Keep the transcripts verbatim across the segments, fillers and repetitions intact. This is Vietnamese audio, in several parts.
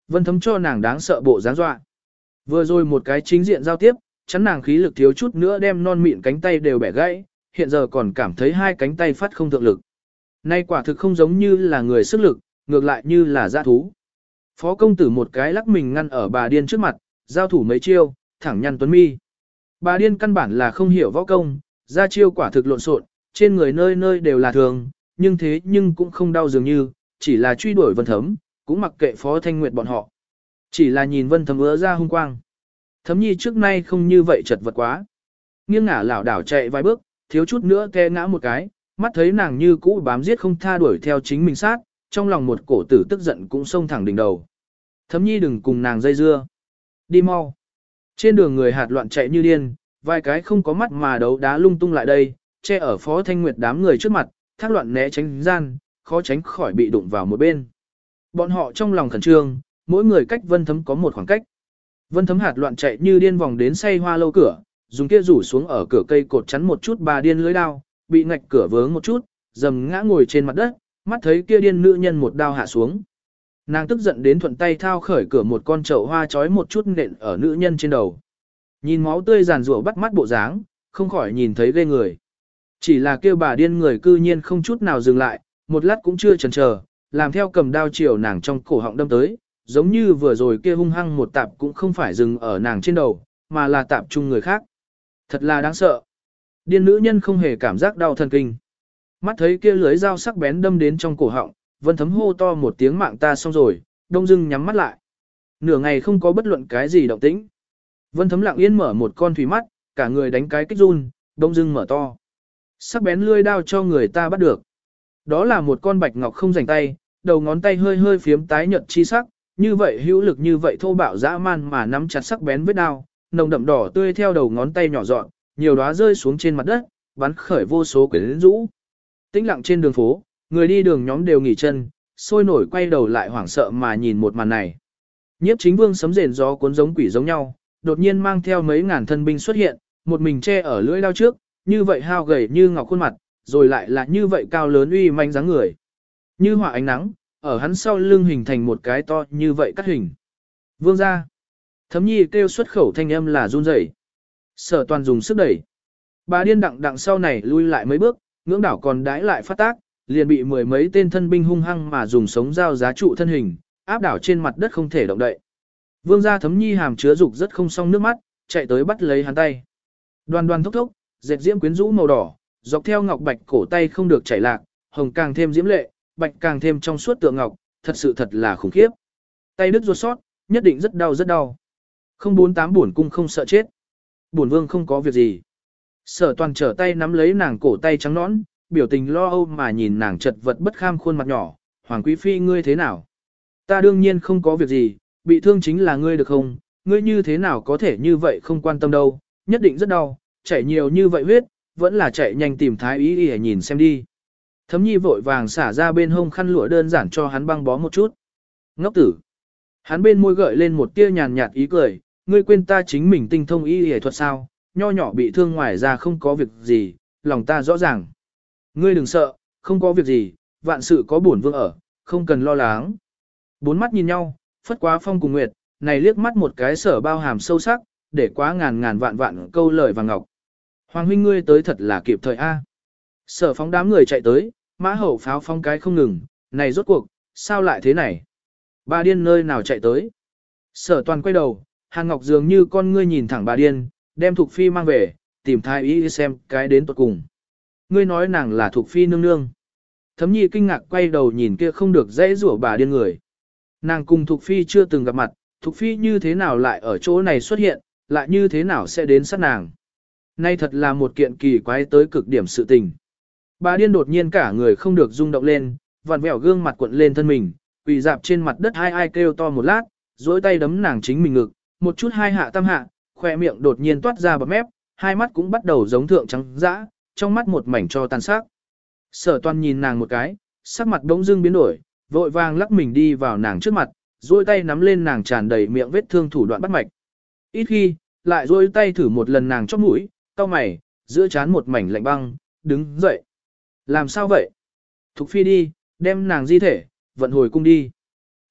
Vân Thấm cho nàng đáng sợ bộ dáng dọa. Vừa rồi một cái chính diện giao tiếp, chắn nàng khí lực thiếu chút nữa đem non mịn cánh tay đều bẻ gãy, hiện giờ còn cảm thấy hai cánh tay phát không thượng lực. Nay quả thực không giống như là người sức lực, ngược lại như là dã thú. Phó công tử một cái lắc mình ngăn ở bà điên trước mặt, giao thủ mấy chiêu, thẳng nhăn tuấn mi. Bà điên căn bản là không hiểu võ công, ra chiêu quả thực lộn xộn, trên người nơi nơi đều là thường, nhưng thế nhưng cũng không đau dường như, chỉ là truy đuổi Vân Thấm, cũng mặc kệ Phó Thanh Nguyệt bọn họ. Chỉ là nhìn Vân Thấm ứa ra hung quang. Thấm nhi trước nay không như vậy chật vật quá. Nghiêng ngả lảo đảo chạy vài bước, thiếu chút nữa té ngã một cái, mắt thấy nàng như cũ bám giết không tha đuổi theo chính mình sát, trong lòng một cổ tử tức giận cũng xông thẳng đỉnh đầu. Thấm nhi đừng cùng nàng dây dưa. Đi mau. Trên đường người hạt loạn chạy như điên, vài cái không có mắt mà đấu đá lung tung lại đây, che ở Phó Thanh Nguyệt đám người trước mặt, thác loạn né tránh gian, khó tránh khỏi bị đụng vào một bên. Bọn họ trong lòng khẩn trương, mỗi người cách Vân Thấm có một khoảng cách. Vân Thấm hạt loạn chạy như điên vòng đến say hoa lâu cửa, dùng kia rủ xuống ở cửa cây cột chắn một chút bà điên lưới đao, bị ngạch cửa vướng một chút, dầm ngã ngồi trên mặt đất, mắt thấy kia điên nữ nhân một đao hạ xuống. Nàng tức giận đến thuận tay thao khởi cửa một con chậu hoa chói một chút nện ở nữ nhân trên đầu. Nhìn máu tươi giàn rủa bắt mắt bộ dáng, không khỏi nhìn thấy ghê người. Chỉ là kêu bà điên người cư nhiên không chút nào dừng lại, một lát cũng chưa chần chờ, làm theo cầm đao chiều nàng trong cổ họng đâm tới, giống như vừa rồi kia hung hăng một tạp cũng không phải dừng ở nàng trên đầu, mà là tạp chung người khác. Thật là đáng sợ. Điên nữ nhân không hề cảm giác đau thần kinh. Mắt thấy kia lưới dao sắc bén đâm đến trong cổ họng, Vân Thấm hô to một tiếng mạng ta xong rồi, đông dưng nhắm mắt lại. Nửa ngày không có bất luận cái gì động tĩnh. Vân Thấm lặng yên mở một con thủy mắt, cả người đánh cái kích run, đông dưng mở to. Sắc bén lưỡi đao cho người ta bắt được. Đó là một con bạch ngọc không rảnh tay, đầu ngón tay hơi hơi phiếm tái nhợt chi sắc, như vậy hữu lực như vậy thô bạo dã man mà nắm chặt sắc bén vết đao, nồng đậm đỏ tươi theo đầu ngón tay nhỏ dọn, nhiều đóa rơi xuống trên mặt đất, bắn khởi vô số quyển rũ. Tĩnh lặng trên đường phố, người đi đường nhóm đều nghỉ chân, sôi nổi quay đầu lại hoảng sợ mà nhìn một màn này. Nhiếp Chính Vương sấm rền gió cuốn giống quỷ giống nhau, đột nhiên mang theo mấy ngàn thân binh xuất hiện, một mình che ở lưỡi đao trước, như vậy hao gầy như ngọc khuôn mặt, rồi lại là như vậy cao lớn uy manh dáng người. Như hỏa ánh nắng, ở hắn sau lưng hình thành một cái to như vậy cắt hình. Vương gia. Thấm nhi kêu xuất khẩu thanh âm là run rẩy. Sở Toàn dùng sức đẩy. Bà điên đặng đặng sau này lui lại mấy bước, ngưỡng đảo còn đãi lại phát tác, liền bị mười mấy tên thân binh hung hăng mà dùng sống dao giá trụ thân hình, áp đảo trên mặt đất không thể động đậy. Vương gia Thấm nhi hàm chứa dục rất không xong nước mắt, chạy tới bắt lấy hắn tay. Đoan đoan thốc thốc, dệt diễm quyến rũ màu đỏ, dọc theo ngọc bạch cổ tay không được chảy lạc, hồng càng thêm diễm lệ, bạch càng thêm trong suốt tượng ngọc, thật sự thật là khủng khiếp. Tay đứt ruột sót, nhất định rất đau rất đau. Không bốn tám bổn cung không sợ chết. Bổn vương không có việc gì. Sở Toàn trở tay nắm lấy nàng cổ tay trắng nõn, biểu tình lo âu mà nhìn nàng chật vật bất kham khuôn mặt nhỏ. Hoàng quý phi ngươi thế nào? Ta đương nhiên không có việc gì, bị thương chính là ngươi được không? Ngươi như thế nào có thể như vậy không quan tâm đâu, nhất định rất đau, chảy nhiều như vậy huyết, vẫn là chạy nhanh tìm thái y để nhìn xem đi. Thấm nhi vội vàng xả ra bên hông khăn lụa đơn giản cho hắn băng bó một chút. Ngốc tử. Hắn bên môi gợi lên một tia nhàn nhạt ý cười, ngươi quên ta chính mình tinh thông y y thuật sao, nho nhỏ bị thương ngoài ra không có việc gì, lòng ta rõ ràng. Ngươi đừng sợ, không có việc gì, vạn sự có bổn vương ở, không cần lo lắng. Bốn mắt nhìn nhau, phất quá phong cùng nguyệt, này liếc mắt một cái sở bao hàm sâu sắc, để quá ngàn ngàn vạn vạn câu lời vàng ngọc. Hoàng huynh ngươi tới thật là kịp thời a. Sở phóng đám người chạy tới, mã hậu pháo phong cái không ngừng, này rốt cuộc, sao lại thế này? Bà điên nơi nào chạy tới? Sở Toàn quay đầu, Hàn Ngọc dường như con ngươi nhìn thẳng bà điên, đem Thục Phi mang về, tìm thái y xem cái đến tuột cùng. Ngươi nói nàng là Thục Phi nương nương. Thấm nhi kinh ngạc quay đầu nhìn kia không được dễ rủa bà điên người. Nàng cùng Thục Phi chưa từng gặp mặt, Thục Phi như thế nào lại ở chỗ này xuất hiện, lại như thế nào sẽ đến sát nàng. Nay thật là một kiện kỳ quái tới cực điểm sự tình. Bà điên đột nhiên cả người không được rung động lên, vặn vẹo gương mặt cuộn lên thân mình, quỳ dạp trên mặt đất hai ai kêu to một lát, duỗi tay đấm nàng chính mình ngực, một chút hai hạ tam hạ, khoe miệng đột nhiên toát ra bọt mép, hai mắt cũng bắt đầu giống thượng trắng dã, trong mắt một mảnh cho tàn sắc. Sở Toàn nhìn nàng một cái, sắc mặt bỗng dưng biến đổi, vội vàng lắc mình đi vào nàng trước mặt, duỗi tay nắm lên nàng tràn đầy miệng vết thương thủ đoạn bắt mạch. Ít khi, lại duỗi tay thử một lần nàng chóp mũi, cau mày, giữa trán một mảnh lạnh băng, đứng dậy. Làm sao vậy? Thục Phi đi, đem nàng di thể, vận hồi cung đi.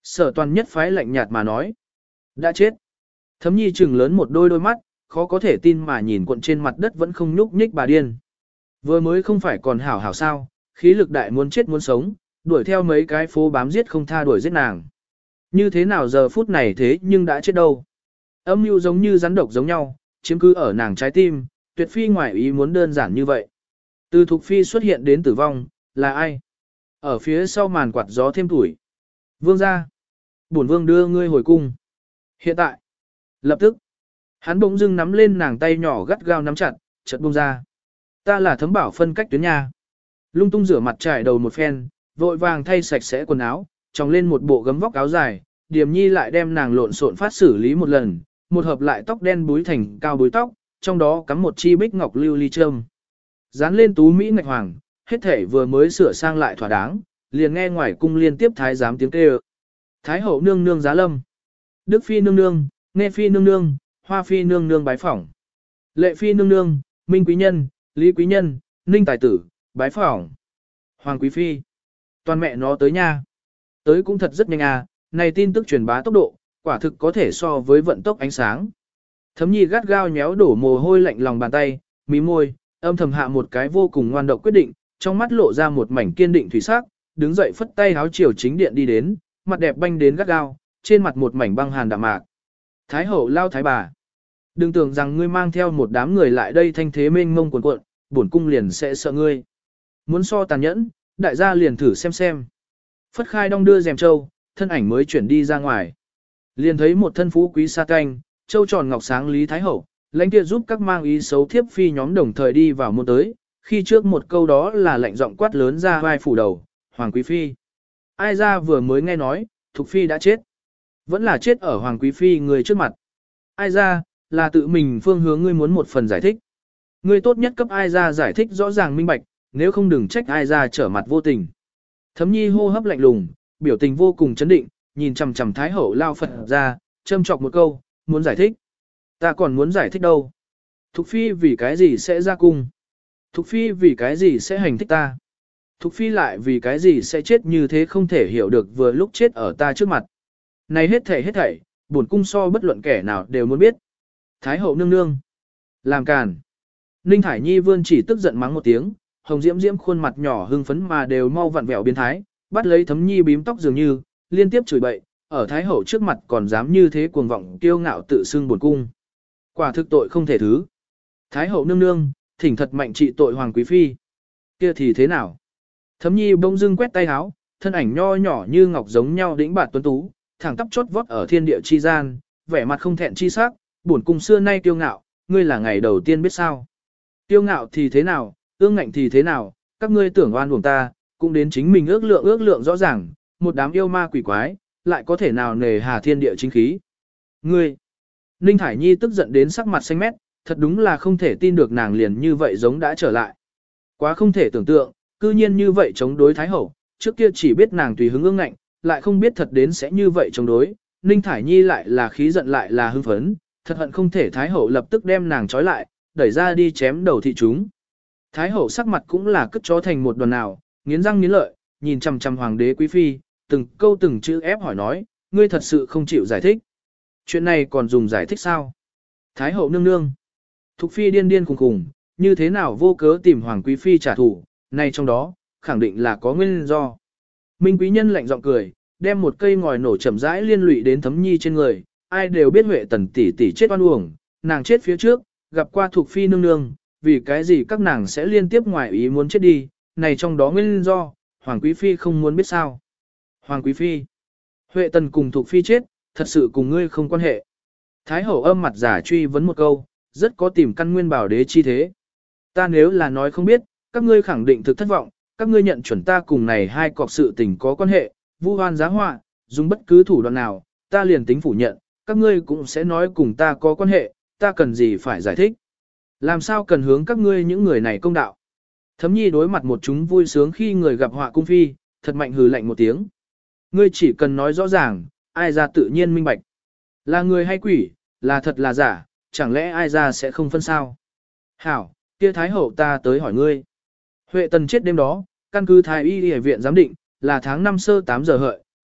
Sở toàn nhất phái lạnh nhạt mà nói. Đã chết. Thấm nhi trừng lớn một đôi đôi mắt, khó có thể tin mà nhìn cuộn trên mặt đất vẫn không nhúc nhích bà điên. Vừa mới không phải còn hảo hảo sao, khí lực đại muốn chết muốn sống, đuổi theo mấy cái phố bám giết không tha đuổi giết nàng. Như thế nào giờ phút này thế nhưng đã chết đâu. Âm mưu giống như rắn độc giống nhau, chiếm cứ ở nàng trái tim, tuyệt phi ngoài ý muốn đơn giản như vậy. Từ Thục Phi xuất hiện đến tử vong, là ai? Ở phía sau màn quạt gió thêm tuổi. Vương ra. Bổn vương đưa ngươi hồi cung. Hiện tại. Lập tức. Hắn bỗng dưng nắm lên nàng tay nhỏ gắt gao nắm chặt, chợt buông ra. Ta là Thấm Bảo phân cách tuyến nhà. Lung tung rửa mặt trải đầu một phen, vội vàng thay sạch sẽ quần áo, tròng lên một bộ gấm vóc áo dài, Điềm Nhi lại đem nàng lộn xộn phát xử lý một lần, một hợp lại tóc đen búi thành cao búi tóc, trong đó cắm một chi bích ngọc lưu ly châm. Dán lên tú mỹ ngạch hoàng, hết thể vừa mới sửa sang lại thỏa đáng, liền nghe ngoài cung liên tiếp thái giám tiếng kêu. Thái hậu nương nương giá lâm. Đức phi nương nương, nghe phi nương nương, hoa phi nương nương bái phỏng. Lệ phi nương nương, minh quý nhân, lý quý nhân, ninh tài tử, bái phỏng. Hoàng quý phi. Toàn mẹ nó tới nha. Tới cũng thật rất nhanh à, này tin tức truyền bá tốc độ, quả thực có thể so với vận tốc ánh sáng. Thấm nhi gắt gao nhéo đổ mồ hôi lạnh lòng bàn tay, mí môi, âm thầm hạ một cái vô cùng ngoan độc quyết định, trong mắt lộ ra một mảnh kiên định thủy sắc, đứng dậy phất tay háo chiều chính điện đi đến, mặt đẹp banh đến gắt gao, trên mặt một mảnh băng hàn đạm mạc. Thái hậu lao thái bà. Đừng tưởng rằng ngươi mang theo một đám người lại đây thanh thế mênh mông cuồn cuộn, bổn cung liền sẽ sợ ngươi. Muốn so tàn nhẫn, đại gia liền thử xem xem. Phất khai đong đưa rèm châu, thân ảnh mới chuyển đi ra ngoài. Liền thấy một thân phú quý sa canh, châu tròn ngọc sáng Lý Thái Hậu, lãnh kia giúp các mang ý xấu thiếp phi nhóm đồng thời đi vào môn tới, khi trước một câu đó là lệnh giọng quát lớn ra vai phủ đầu, Hoàng Quý Phi. Ai ra vừa mới nghe nói, Thục Phi đã chết. Vẫn là chết ở Hoàng Quý Phi người trước mặt. Ai ra, là tự mình phương hướng ngươi muốn một phần giải thích. Ngươi tốt nhất cấp ai ra giải thích rõ ràng minh bạch, nếu không đừng trách ai ra trở mặt vô tình. Thấm nhi hô hấp lạnh lùng, biểu tình vô cùng chấn định, nhìn chằm chằm Thái Hậu lao Phật ra, châm chọc một câu, muốn giải thích. Ta còn muốn giải thích đâu. Thục Phi vì cái gì sẽ ra cung? Thục Phi vì cái gì sẽ hành thích ta? Thục Phi lại vì cái gì sẽ chết như thế không thể hiểu được vừa lúc chết ở ta trước mặt. Này hết thảy hết thảy, bổn cung so bất luận kẻ nào đều muốn biết. Thái Hậu nương nương. Làm càn. Ninh Thải Nhi vươn chỉ tức giận mắng một tiếng, hồng diễm diễm khuôn mặt nhỏ hưng phấn mà đều mau vặn vẹo biến thái, bắt lấy Thấm Nhi bím tóc dường như, liên tiếp chửi bậy, ở Thái Hậu trước mặt còn dám như thế cuồng vọng kiêu ngạo tự xưng bổn cung. Quả thực tội không thể thứ. Thái Hậu nương nương, thỉnh thật mạnh trị tội Hoàng Quý Phi. Kia thì thế nào? Thấm Nhi bỗng dưng quét tay áo, thân ảnh nho nhỏ như ngọc giống nhau đĩnh bạt tuấn tú, thẳng tắp chót vót ở thiên địa chi gian, vẻ mặt không thẹn chi sắc, bổn cung xưa nay kiêu ngạo, ngươi là ngày đầu tiên biết sao? Kiêu ngạo thì thế nào, ương ngạnh thì thế nào, các ngươi tưởng oan uổng ta, cũng đến chính mình ước lượng ước lượng rõ ràng, một đám yêu ma quỷ quái, lại có thể nào nề hà thiên địa chính khí. Ngươi! Ninh Thải Nhi tức giận đến sắc mặt xanh mét, thật đúng là không thể tin được nàng liền như vậy giống đã trở lại. Quá không thể tưởng tượng, cư nhiên như vậy chống đối Thái Hậu, trước kia chỉ biết nàng tùy hứng ương ngạnh, lại không biết thật đến sẽ như vậy chống đối. Ninh Thải Nhi lại là khí giận lại là hưng phấn, thật hận không thể Thái Hậu lập tức đem nàng trói lại, đẩy ra đi chém đầu thị chúng. Thái Hậu sắc mặt cũng là cất chó thành một đoàn nào, nghiến răng nghiến lợi, nhìn chằm chằm Hoàng đế Quý Phi, từng câu từng chữ ép hỏi nói, ngươi thật sự không chịu giải thích. Chuyện này còn dùng giải thích sao? Thái Hậu nương nương. Thục Phi điên điên khùng khùng, như thế nào vô cớ tìm Hoàng Quý Phi trả thù, này trong đó, khẳng định là có nguyên do. Minh Quý Nhân lạnh giọng cười, đem một cây ngòi nổ chậm rãi liên lụy đến Thấm Nhi trên người, ai đều biết Huệ Tần tỷ tỷ chết oan uổng, nàng chết phía trước, gặp qua Thục Phi nương nương, vì cái gì các nàng sẽ liên tiếp ngoài ý muốn chết đi, này trong đó nguyên do, Hoàng Quý Phi không muốn biết sao. Hoàng Quý Phi, Huệ Tần cùng Thục Phi chết, thật sự cùng ngươi không quan hệ. Thái Hậu âm mặt giả truy vấn một câu, rất có tìm căn nguyên bảo đế chi thế. Ta nếu là nói không biết, các ngươi khẳng định thực thất vọng, các ngươi nhận chuẩn ta cùng này hai cọc sự tình có quan hệ, vu oan giá họa, dùng bất cứ thủ đoạn nào, ta liền tính phủ nhận, các ngươi cũng sẽ nói cùng ta có quan hệ, ta cần gì phải giải thích. Làm sao cần hướng các ngươi những người này công đạo. Thấm Nhi đối mặt một chúng vui sướng khi người gặp họa cung phi, thật mạnh hừ lạnh một tiếng. Ngươi chỉ cần nói rõ ràng, ai ra tự nhiên minh bạch. Là người hay quỷ, là thật là giả, chẳng lẽ ai ra sẽ không phân sao? Hảo, kia Thái Hậu ta tới hỏi ngươi. Huệ Tần chết đêm đó, căn cứ Thái Y Y viện giám định, là tháng năm sơ tám giờ hợi,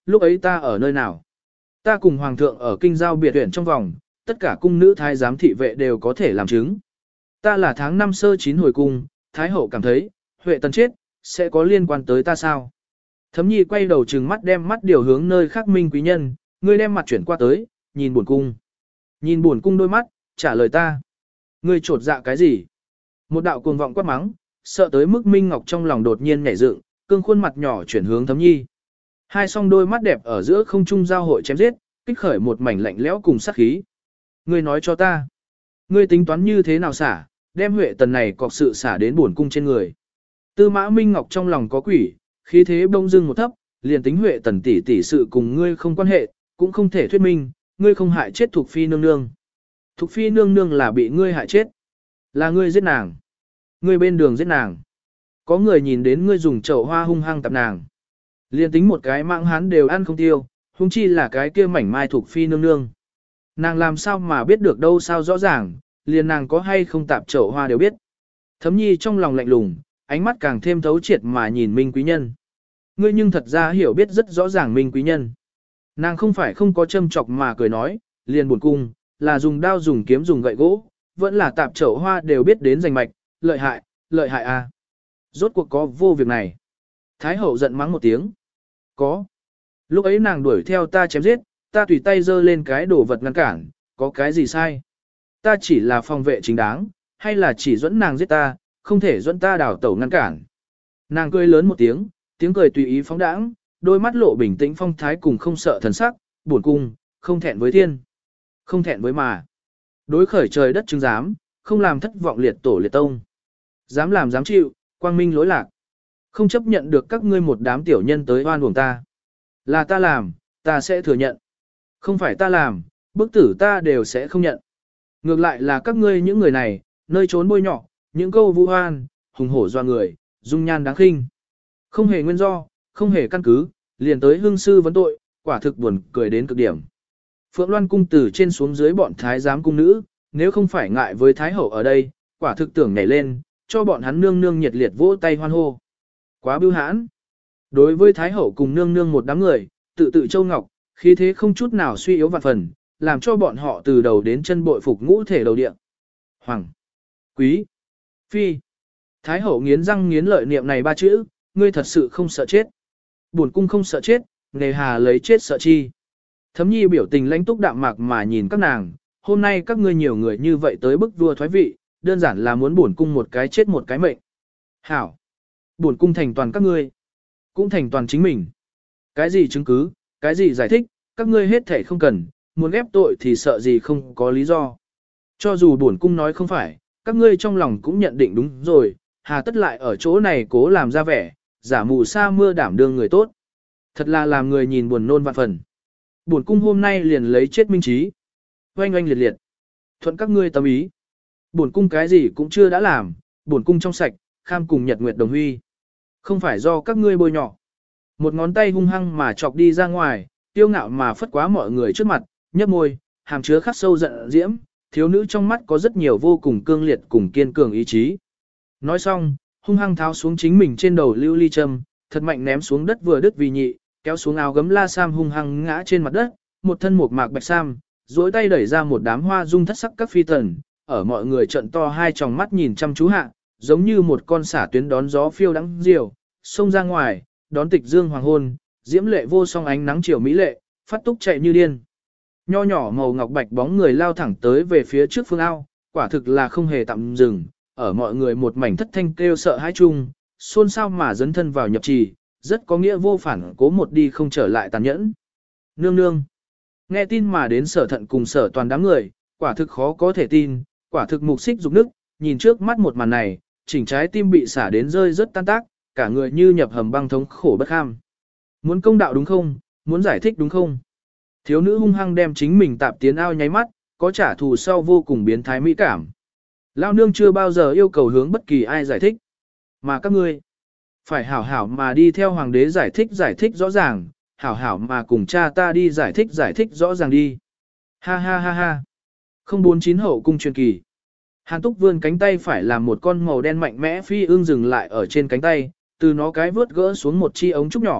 lúc ấy ta ở nơi nào? Ta cùng hoàng thượng ở kinh giao biệt huyện trong vòng, tất cả cung nữ thái giám thị vệ đều có thể làm chứng. Ta là tháng năm sơ chín hồi cung, thái hậu cảm thấy, Huệ Tần chết, sẽ có liên quan tới ta sao? Thấm nhi quay đầu trừng mắt đem mắt điều hướng nơi khác Minh quý nhân, ngươi đem mặt chuyển qua tới, nhìn buồn cung. Nhìn buồn cung đôi mắt, trả lời ta. Ngươi trột dạ cái gì? Một đạo cuồng vọng quát mắng, sợ tới mức Minh Ngọc trong lòng đột nhiên nhảy dựng, cương khuôn mặt nhỏ chuyển hướng Thấm nhi. Hai song đôi mắt đẹp ở giữa không trung giao hội chém giết, kích khởi một mảnh lạnh lẽo cùng sát khí. Ngươi nói cho ta, ngươi tính toán như thế nào xả, đem Huệ Tần này cọc sự xả đến buồn cung trên người. Tư Mã Minh Ngọc trong lòng có quỷ, khí thế bông dưng một thấp, liền tính Huệ Tần tỷ tỷ sự cùng ngươi không quan hệ, cũng không thể thuyết minh, ngươi không hại chết Thục Phi nương nương. Thục Phi nương nương là bị ngươi hại chết, là ngươi giết nàng. Ngươi bên đường giết nàng. Có người nhìn đến ngươi dùng chậu hoa hung hăng tập nàng. Liên tính một cái mạng hán đều ăn không tiêu, huống chi là cái kia mảnh mai Thục Phi nương nương. Nàng làm sao mà biết được đâu sao rõ ràng, liền nàng có hay không tạp chậu hoa đều biết. Thấm nhi trong lòng lạnh lùng, ánh mắt càng thêm thấu triệt mà nhìn Minh quý nhân. Ngươi nhưng thật ra hiểu biết rất rõ ràng Minh quý nhân. Nàng không phải không có châm chọc mà cười nói, liền buồn cung, là dùng đao dùng kiếm dùng gậy gỗ, vẫn là tạp chậu hoa đều biết đến rành mạch, lợi hại, lợi hại à. Rốt cuộc có vô việc này. Thái hậu giận mắng một tiếng. Có. Lúc ấy nàng đuổi theo ta chém giết, ta tùy tay giơ lên cái đồ vật ngăn cản, có cái gì sai? Ta chỉ là phòng vệ chính đáng, hay là chỉ dẫn nàng giết ta, không thể dẫn ta đào tẩu ngăn cản. Nàng cười lớn một tiếng, tiếng cười tùy ý phóng đãng, đôi mắt lộ bình tĩnh phong thái cùng không sợ thần sắc, buồn cung, không thẹn với thiên, không thẹn với mà. Đối khởi trời đất chứng giám, không làm thất vọng liệt tổ liệt tông. Dám làm dám chịu, quang minh lỗi lạc. Không chấp nhận được các ngươi một đám tiểu nhân tới oan uổng ta. Là ta làm, ta sẽ thừa nhận. Không phải ta làm, bức tử ta đều sẽ không nhận. Ngược lại là các ngươi những người này, nơi trốn bôi nhọ, những câu vu oan, hùng hổ doa người, dung nhan đáng khinh. Không hề nguyên do, không hề căn cứ, liền tới hương sư vấn tội, quả thực buồn cười đến cực điểm. Phượng Loan cung từ trên xuống dưới bọn thái giám cung nữ, nếu không phải ngại với thái hậu ở đây, quả thực tưởng nhảy lên, cho bọn hắn nương nương nhiệt liệt vỗ tay hoan hô. Quá bưu hãn. Đối với thái hậu cùng nương nương một đám người, tự tự châu ngọc, khí thế không chút nào suy yếu vạn phần, làm cho bọn họ từ đầu đến chân bội phục ngũ thể đầu địa. Hoàng, quý, phi. Thái hậu nghiến răng nghiến lợi niệm này ba chữ, ngươi thật sự không sợ chết. Bổn cung không sợ chết, nề hà lấy chết sợ chi. Thấm nhi biểu tình lãnh túc đạm mạc mà nhìn các nàng, hôm nay các ngươi nhiều người như vậy tới bức vua thoái vị, đơn giản là muốn bổn cung một cái chết một cái mệnh. Hảo, bổn cung thành toàn các ngươi, cũng thành toàn chính mình. Cái gì chứng cứ, cái gì giải thích, các ngươi hết thể không cần, muốn ép tội thì sợ gì không có lý do. Cho dù bổn cung nói không phải, các ngươi trong lòng cũng nhận định đúng rồi, hà tất lại ở chỗ này cố làm ra vẻ, giả mù sa mưa đảm đương người tốt. Thật là làm người nhìn buồn nôn vạn phần. Bổn cung hôm nay liền lấy chết minh trí. Oanh oanh liệt liệt. Thuận các ngươi tâm ý. Bổn cung cái gì cũng chưa đã làm, bổn cung trong sạch, kham cùng nhật nguyệt đồng huy. Không phải do các ngươi bôi nhọ. Một ngón tay hung hăng mà chọc đi ra ngoài, tiêu ngạo mà phất quá mọi người trước mặt, nhấp môi, hàm chứa khắc sâu giận diễm, thiếu nữ trong mắt có rất nhiều vô cùng cương liệt cùng kiên cường ý chí. Nói xong, hung hăng tháo xuống chính mình trên đầu lưu ly châm, thật mạnh ném xuống đất vừa đứt vì nhị, kéo xuống áo gấm la sam hung hăng ngã trên mặt đất, một thân một mạc bạch sam, duỗi tay đẩy ra một đám hoa dung thất sắc các phi tần, ở mọi người trận to hai tròng mắt nhìn chăm chú hạ, giống như một con xả tuyến đón gió phiêu đắng diều, xông ra ngoài, đón tịch dương hoàng hôn, diễm lệ vô song ánh nắng chiều mỹ lệ, phát túc chạy như điên. Nho nhỏ màu ngọc bạch bóng người lao thẳng tới về phía trước phương ao, quả thực là không hề tạm dừng, ở mọi người một mảnh thất thanh kêu sợ hãi chung, xôn xao mà dấn thân vào nhập trì, rất có nghĩa vô phản cố một đi không trở lại tàn nhẫn. Nương nương. Nghe tin mà đến sở thận cùng sở toàn đám người, quả thực khó có thể tin, quả thực mục xích dục nức, nhìn trước mắt một màn này, chỉnh trái tim bị xả đến rơi rất tan tác, cả người như nhập hầm băng thống khổ bất kham. Muốn công đạo đúng không? Muốn giải thích đúng không? Thiếu nữ hung hăng đem chính mình tạp tiến ao nháy mắt, có trả thù sau vô cùng biến thái mỹ cảm. Lao nương chưa bao giờ yêu cầu hướng bất kỳ ai giải thích. Mà các ngươi, phải hảo hảo mà đi theo hoàng đế giải thích giải thích rõ ràng, hảo hảo mà cùng cha ta đi giải thích giải thích rõ ràng đi. Ha ha ha ha. không bốn chín hậu cung truyền kỳ. Hàn Túc vươn cánh tay phải làm một con màu đen mạnh mẽ phi ương dừng lại ở trên cánh tay, từ nó cái vướt gỡ xuống một chi ống trúc nhỏ,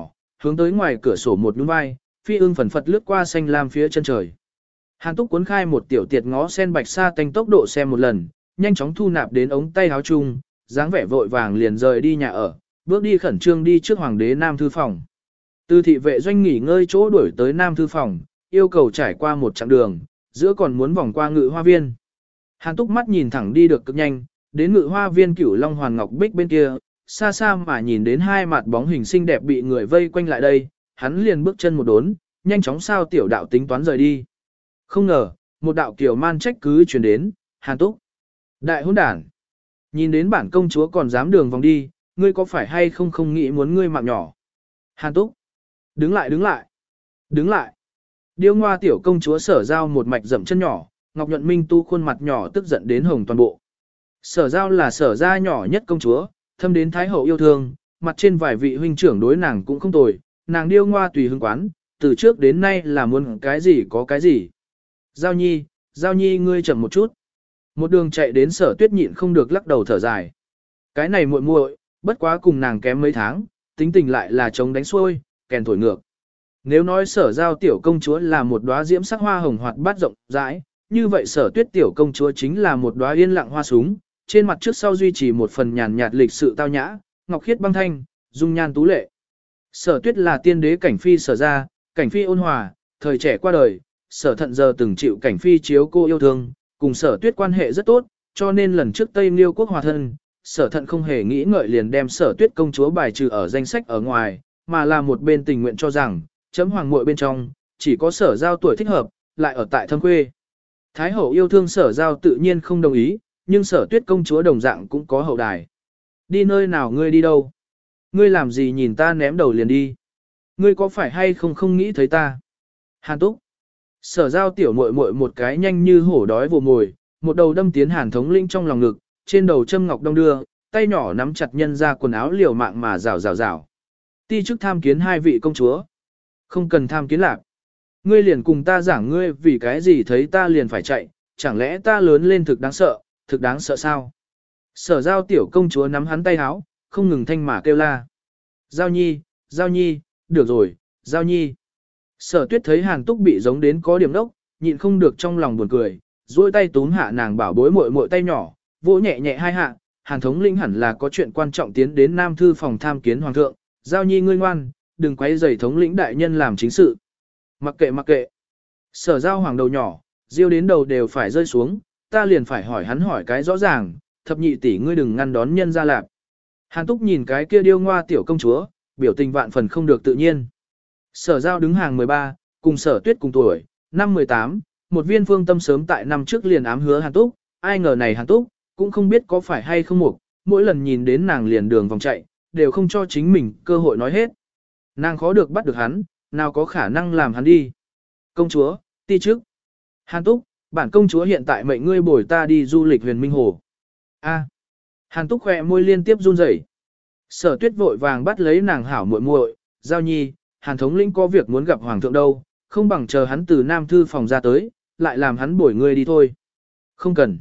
hướng tới ngoài cửa sổ một nhún vai, phi ưng phần phật lướt qua xanh lam phía chân trời. Hàn Túc cuốn khai một tiểu tiệt ngó sen bạch sa tanh tốc độ xem một lần, nhanh chóng thu nạp đến ống tay áo chung, dáng vẻ vội vàng liền rời đi nhà ở, bước đi khẩn trương đi trước hoàng đế Nam thư phòng. Từ thị vệ doanh nghỉ ngơi chỗ đuổi tới Nam thư phòng, yêu cầu trải qua một chặng đường, giữa còn muốn vòng qua ngự hoa viên. Hàn Túc mắt nhìn thẳng đi được cực nhanh, đến ngự hoa viên Cửu Long Hoàn Ngọc Bích bên kia, xa xa mà nhìn đến hai mặt bóng hình xinh đẹp bị người vây quanh lại đây, hắn liền bước chân một đốn, nhanh chóng sao tiểu đạo tính toán rời đi. Không ngờ, một đạo kiểu man trách cứ truyền đến, Hàn Túc. Đại hôn đản. Nhìn đến bản công chúa còn dám đường vòng đi, ngươi có phải hay không không nghĩ muốn ngươi mạng nhỏ. Hàn Túc. Đứng lại đứng lại. Đứng lại. Điêu ngoa tiểu công chúa Sở Giao một mạch dậm chân nhỏ, Ngọc Nhuận Minh tu khuôn mặt nhỏ tức giận đến hồng toàn bộ. Sở Giao là sở gia nhỏ nhất công chúa, thâm đến thái hậu yêu thương, mặt trên vài vị huynh trưởng đối nàng cũng không tồi, nàng điêu ngoa tùy hứng quán, từ trước đến nay là muốn cái gì có cái gì. Giao Nhi, Giao Nhi ngươi chậm một chút. Một đường chạy đến Sở Tuyết nhịn không được lắc đầu thở dài. Cái này muội muội, bất quá cùng nàng kém mấy tháng, tính tình lại là chống đánh xuôi, kèn thổi ngược. Nếu nói Sở Giao tiểu công chúa là một đóa diễm sắc hoa hồng hoạt bát rộng rãi, như vậy Sở Tuyết tiểu công chúa chính là một đóa yên lặng hoa súng, trên mặt trước sau duy trì một phần nhàn nhạt lịch sự tao nhã, ngọc khiết băng thanh, dung nhan tú lệ. Sở Tuyết là tiên đế cảnh phi Sở gia, cảnh phi ôn hòa, thời trẻ qua đời, Sở Thận giờ từng chịu cảnh phi chiếu cô yêu thương, cùng Sở Tuyết quan hệ rất tốt, cho nên lần trước Tây Liêu quốc hòa thân, Sở Thận không hề nghĩ ngợi liền đem Sở Tuyết công chúa bài trừ ở danh sách ở ngoài, mà là một bên tình nguyện cho rằng, chấm hoàng muội bên trong, chỉ có Sở Giao tuổi thích hợp, lại ở tại thâm quê. Thái hậu yêu thương Sở Giao tự nhiên không đồng ý, nhưng Sở Tuyết công chúa đồng dạng cũng có hậu đài. Đi nơi nào ngươi đi đâu? Ngươi làm gì nhìn ta ném đầu liền đi? Ngươi có phải hay không không nghĩ thấy ta? Hàn Túc. Sở Giao tiểu muội muội một cái nhanh như hổ đói vồ mồi, một đầu đâm tiến Hàn thống lĩnh trong lòng ngực, trên đầu châm ngọc đông đưa, tay nhỏ nắm chặt nhân ra quần áo liều mạng mà rào rào rào. Ti chức tham kiến hai vị công chúa. Không cần tham kiến lạc. Ngươi liền cùng ta giảng ngươi vì cái gì thấy ta liền phải chạy, chẳng lẽ ta lớn lên thực đáng sợ, thực đáng sợ sao? Sở Giao tiểu công chúa nắm hắn tay háo, không ngừng thanh mà kêu la. Giao Nhi, Giao Nhi, được rồi, Giao Nhi. Sở Tuyết thấy Hàn Túc bị giống đến có điểm đốc, nhịn không được trong lòng buồn cười, duỗi tay túm hạ nàng bảo bối muội muội tay nhỏ, vỗ nhẹ nhẹ hai hạ, Hàn thống lĩnh hẳn là có chuyện quan trọng tiến đến Nam thư phòng tham kiến hoàng thượng, Giao Nhi ngươi ngoan, đừng quấy rầy thống lĩnh đại nhân làm chính sự. Mặc kệ mặc kệ. Sở Giao hoàng đầu nhỏ, riêu đến đầu đều phải rơi xuống, ta liền phải hỏi hắn hỏi cái rõ ràng, thập nhị tỷ ngươi đừng ngăn đón nhân ra lạp. Hàn Túc nhìn cái kia điêu ngoa tiểu công chúa, biểu tình vạn phần không được tự nhiên. Sở Giao đứng hàng mười ba, cùng Sở Tuyết cùng tuổi, năm mười tám, một viên phương tâm sớm tại năm trước liền ám hứa Hàn Túc, ai ngờ này Hàn Túc, cũng không biết có phải hay không mục, mỗi lần nhìn đến nàng liền đường vòng chạy, đều không cho chính mình cơ hội nói hết. Nàng khó được bắt được hắn, nào có khả năng làm hắn đi. Công chúa, ti chức. Hàn Túc, bản công chúa hiện tại mệnh ngươi bồi ta đi du lịch huyền minh hồ. A. Hàn Túc khỏe môi liên tiếp run rẩy. Sở Tuyết vội vàng bắt lấy nàng hảo muội muội, Giao Nhi, Hàn thống lĩnh có việc muốn gặp hoàng thượng đâu, không bằng chờ hắn từ Nam thư phòng ra tới, lại làm hắn bồi ngươi đi thôi. Không cần.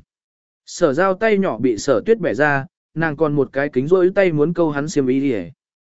Sở Giao tay nhỏ bị Sở Tuyết bẻ ra, nàng còn một cái kính rỗi tay muốn câu hắn xiêm ý đi.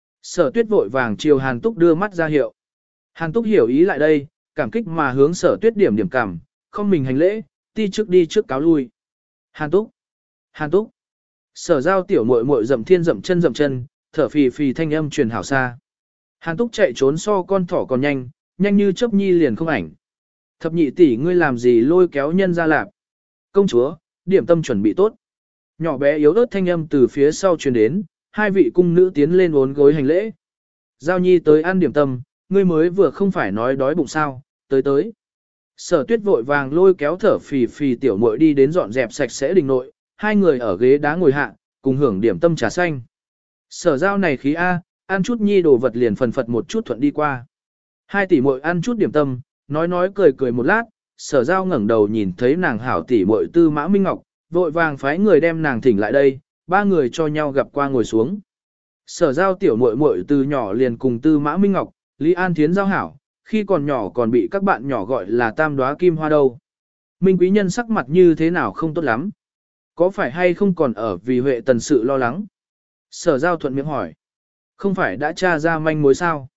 Sở Tuyết vội vàng chiều Hàn Túc đưa mắt ra hiệu. Hàn Túc hiểu ý lại đây, cảm kích mà hướng Sở Tuyết điểm điểm cảm, không mình hành lễ, ti trước đi trước cáo lui. Hàn Túc. Hàn Túc. Sở Giao tiểu muội muội dậm thiên dậm chân dậm chân, thở phì phì thanh âm truyền hảo xa. Hàn Túc chạy trốn so con thỏ còn nhanh, nhanh như chớp nhi liền không ảnh. Thập nhị tỷ ngươi làm gì lôi kéo nhân ra lạp? Công chúa, điểm tâm chuẩn bị tốt. Nhỏ bé yếu ớt thanh âm từ phía sau truyền đến, hai vị cung nữ tiến lên uốn gối hành lễ. Giao Nhi tới ăn điểm tâm, ngươi mới vừa không phải nói đói bụng sao, tới tới. Sở Tuyết vội vàng lôi kéo thở phì phì tiểu muội đi đến dọn dẹp sạch sẽ đình nội, hai người ở ghế đá ngồi hạ, cùng hưởng điểm tâm trà xanh. Sở Giao này khí A, ăn chút nhi đồ vật liền phần phật một chút thuận đi qua. Hai tỷ muội ăn chút điểm tâm, nói nói cười cười một lát, Sở Giao ngẩng đầu nhìn thấy nàng hảo tỷ muội Tư Mã Minh Ngọc, vội vàng phái người đem nàng thỉnh lại đây, ba người cho nhau gặp qua ngồi xuống. Sở Giao tiểu muội muội từ nhỏ liền cùng Tư Mã Minh Ngọc, Lý An Thiến giao hảo, khi còn nhỏ còn bị các bạn nhỏ gọi là tam đóa kim hoa đâu. Minh quý nhân sắc mặt như thế nào không tốt lắm. Có phải hay không còn ở vì Huệ tần sự lo lắng? Sở Giao thuận miệng hỏi. Không phải đã tra ra manh mối sao?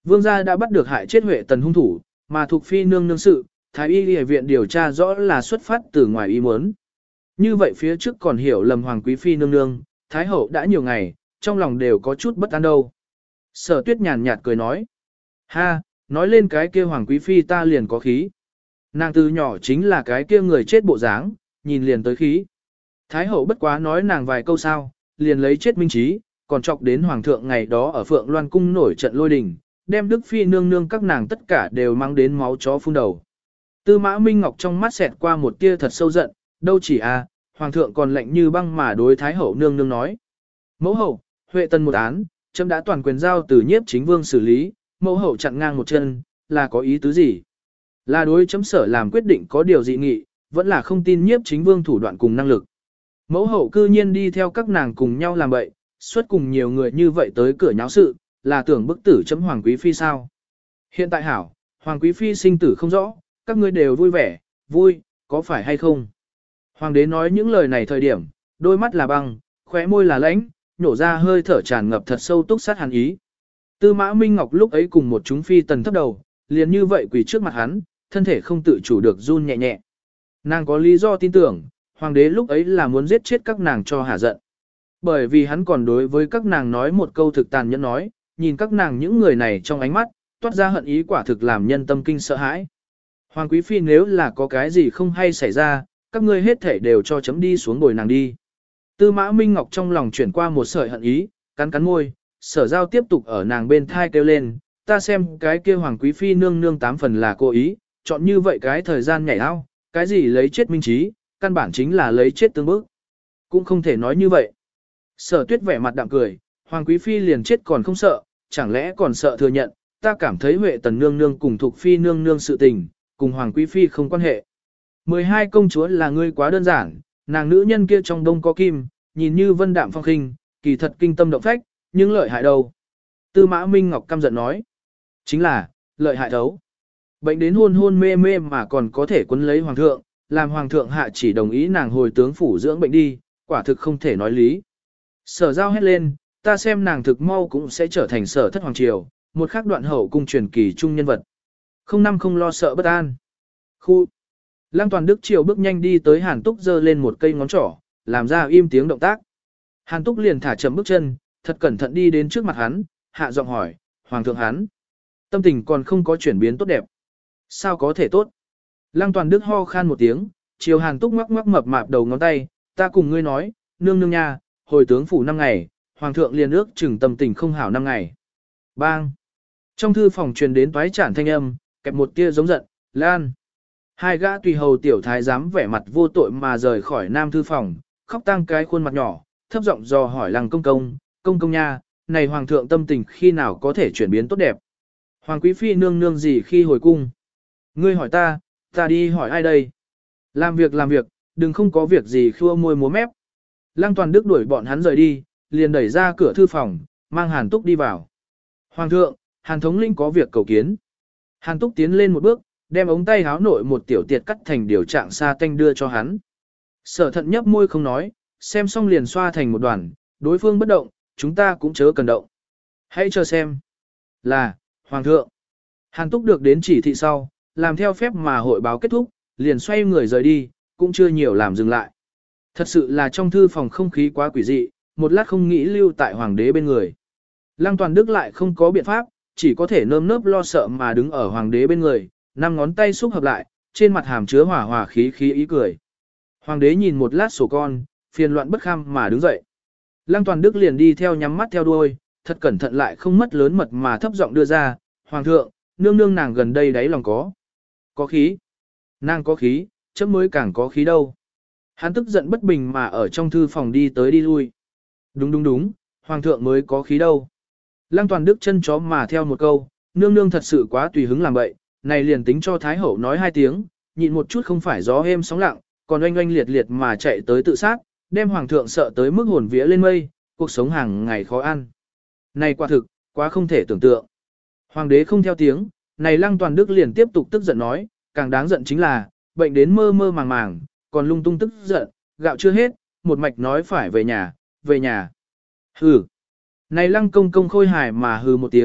Vương gia đã bắt được hại chết Huệ Tần hung thủ, mà thuộc phi nương nương sự, Thái y y viện điều tra rõ là xuất phát từ ngoài ý muốn. Như vậy phía trước còn hiểu lầm Hoàng quý phi nương nương, Thái hậu đã nhiều ngày, trong lòng đều có chút bất an đâu. Sở Tuyết nhàn nhạt cười nói. Ha, nói lên cái kia Hoàng quý phi ta liền có khí. Nàng từ nhỏ chính là cái kia người chết bộ dáng, nhìn liền tới khí. Thái hậu bất quá nói nàng vài câu sao, liền lấy chết minh trí, còn chọc đến Hoàng thượng ngày đó ở Phượng Loan Cung nổi trận lôi đình, đem Đức Phi nương nương các nàng tất cả đều mang đến máu chó phun đầu. Tư Mã Minh Ngọc trong mắt xẹt qua một tia thật sâu giận, đâu chỉ à, Hoàng thượng còn lạnh như băng mà đối Thái hậu nương nương nói. Mẫu hậu, Huệ Tần một án, chấm đã toàn quyền giao từ nhiếp chính vương xử lý, mẫu hậu chặn ngang một chân, là có ý tứ gì? Là đối chấm sở làm quyết định có điều dị nghị, vẫn là không tin nhiếp chính vương thủ đoạn cùng năng lực. Mẫu hậu cư nhiên đi theo các nàng cùng nhau làm bậy, suốt cùng nhiều người như vậy tới cửa nháo sự, là tưởng bức tử chấm Hoàng quý phi sao? Hiện tại hảo, Hoàng quý phi sinh tử không rõ, các ngươi đều vui vẻ, vui, có phải hay không? Hoàng đế nói những lời này thời điểm, đôi mắt là băng, khóe môi là lãnh, nhổ ra hơi thở tràn ngập thật sâu túc sát hàn ý. Tư Mã Minh Ngọc lúc ấy cùng một chúng phi tần thấp đầu, liền như vậy quỳ trước mặt hắn, thân thể không tự chủ được run nhẹ nhẹ. Nàng có lý do tin tưởng, hoàng đế lúc ấy là muốn giết chết các nàng cho hả giận. Bởi vì hắn còn đối với các nàng nói một câu thực tàn nhẫn nói, nhìn các nàng những người này trong ánh mắt, toát ra hận ý quả thực làm nhân tâm kinh sợ hãi. Hoàng quý phi nếu là có cái gì không hay xảy ra, các ngươi hết thể đều cho chấm đi xuống bồi nàng đi. Tư Mã Minh Ngọc trong lòng chuyển qua một sợi hận ý, cắn cắn môi, Sở Giao tiếp tục ở nàng bên thai kêu lên, ta xem cái kia Hoàng quý phi nương nương tám phần là cố ý, chọn như vậy cái thời gian nhảy ao, cái gì lấy chết minh trí, căn bản chính là lấy chết tương bức. Cũng không thể nói như vậy. Sở Tuyết vẻ mặt đạm cười, Hoàng quý phi liền chết còn không sợ, chẳng lẽ còn sợ thừa nhận, ta cảm thấy Huệ Tần nương nương cùng Thục phi nương nương sự tình, cùng Hoàng quý phi không quan hệ. mười hai công chúa là ngươi quá đơn giản, nàng nữ nhân kia trong đông có kim, nhìn như vân đạm phong khinh, kỳ thật kinh tâm động phách, nhưng lợi hại đâu. Tư Mã Minh Ngọc căm giận nói, chính là, lợi hại thấu. Bệnh đến hôn hôn mê mê mà còn có thể quấn lấy hoàng thượng, làm hoàng thượng hạ chỉ đồng ý nàng hồi tướng phủ dưỡng bệnh đi, quả thực không thể nói lý. Sở Giao hét lên, ta xem nàng thực mau cũng sẽ trở thành sở thất hoàng triều, một khắc đoạn hậu cung truyền kỳ trung nhân vật. Không năm không lo sợ bất an. Khu. Lăng Toàn Đức Triều bước nhanh đi tới Hàn Túc giơ lên một cây ngón trỏ, làm ra im tiếng động tác. Hàn Túc liền thả chậm bước chân, thật cẩn thận đi đến trước mặt hắn, hạ giọng hỏi, Hoàng thượng hắn. Tâm tình còn không có chuyển biến tốt đẹp. Sao có thể tốt? Lăng Toàn Đức ho khan một tiếng, chiều Hàn Túc ngoắc ngoắc mập mạp đầu ngón tay, ta cùng ngươi nói, nương nương nha, hồi tướng phủ năm ngày, Hoàng thượng liền ước chừng tâm tình không hảo năm ngày. Bang! Trong thư phòng truyền đến toái chản thanh âm, kẹp một tia giống giận, Lan! Hai gã tùy hầu tiểu thái giám vẻ mặt vô tội mà rời khỏi nam thư phòng, khóc tang cái khuôn mặt nhỏ, thấp giọng dò hỏi Lăng công công, công công nha, này hoàng thượng tâm tình khi nào có thể chuyển biến tốt đẹp. Hoàng quý phi nương nương gì khi hồi cung? Ngươi hỏi ta, ta đi hỏi ai đây? Làm việc làm việc, đừng không có việc gì khua môi múa mép. Lăng Toàn Đức đuổi bọn hắn rời đi, liền đẩy ra cửa thư phòng, mang Hàn Túc đi vào. Hoàng thượng, Hàn thống lĩnh có việc cầu kiến. Hàn Túc tiến lên một bước, đem ống tay háo nội một tiểu tiệt cắt thành điều trạng sa tanh đưa cho hắn. Sở thận nhấp môi không nói, xem xong liền xoa thành một đoàn, đối phương bất động, chúng ta cũng chớ cần động. Hãy chờ xem. Là, Hoàng thượng. Hàn Túc được đến chỉ thị sau, làm theo phép mà hội báo kết thúc, liền xoay người rời đi, cũng chưa nhiều làm dừng lại. Thật sự là trong thư phòng không khí quá quỷ dị, một lát không nghĩ lưu tại Hoàng đế bên người. Lăng Toàn Đức lại không có biện pháp, chỉ có thể nơm nớp lo sợ mà đứng ở Hoàng đế bên người, năm ngón tay xúc hợp lại, trên mặt hàm chứa hỏa hỏa khí khí ý cười. Hoàng đế nhìn một lát sổ con, phiền loạn bất kham mà đứng dậy. Lăng Toàn Đức liền đi theo nhắm mắt theo đuôi, thật cẩn thận lại không mất lớn mật mà thấp giọng đưa ra, Hoàng thượng, nương nương nàng gần đây đáy lòng có. Có khí. Nàng có khí, chấm mới càng có khí đâu. Hắn tức giận bất bình mà ở trong thư phòng đi tới đi lui. Đúng đúng đúng, Hoàng thượng mới có khí đâu. Lăng Toàn Đức chân chó mà theo một câu, nương nương thật sự quá tùy hứng làm vậy, này liền tính cho Thái Hậu nói hai tiếng, nhịn một chút không phải gió êm sóng lặng, còn oanh oanh liệt liệt mà chạy tới tự sát, đem Hoàng thượng sợ tới mức hồn vía lên mây, cuộc sống hàng ngày khó ăn. Này quả thực, quá không thể tưởng tượng. Hoàng đế không theo tiếng, này Lăng Toàn Đức liền tiếp tục tức giận nói, càng đáng giận chính là, bệnh đến mơ mơ màng màng, còn lung tung tức giận, gạo chưa hết, một mạch nói phải về nhà, về nhà. Hừ. Này Lăng công công khôi hài mà hừ một tiếng,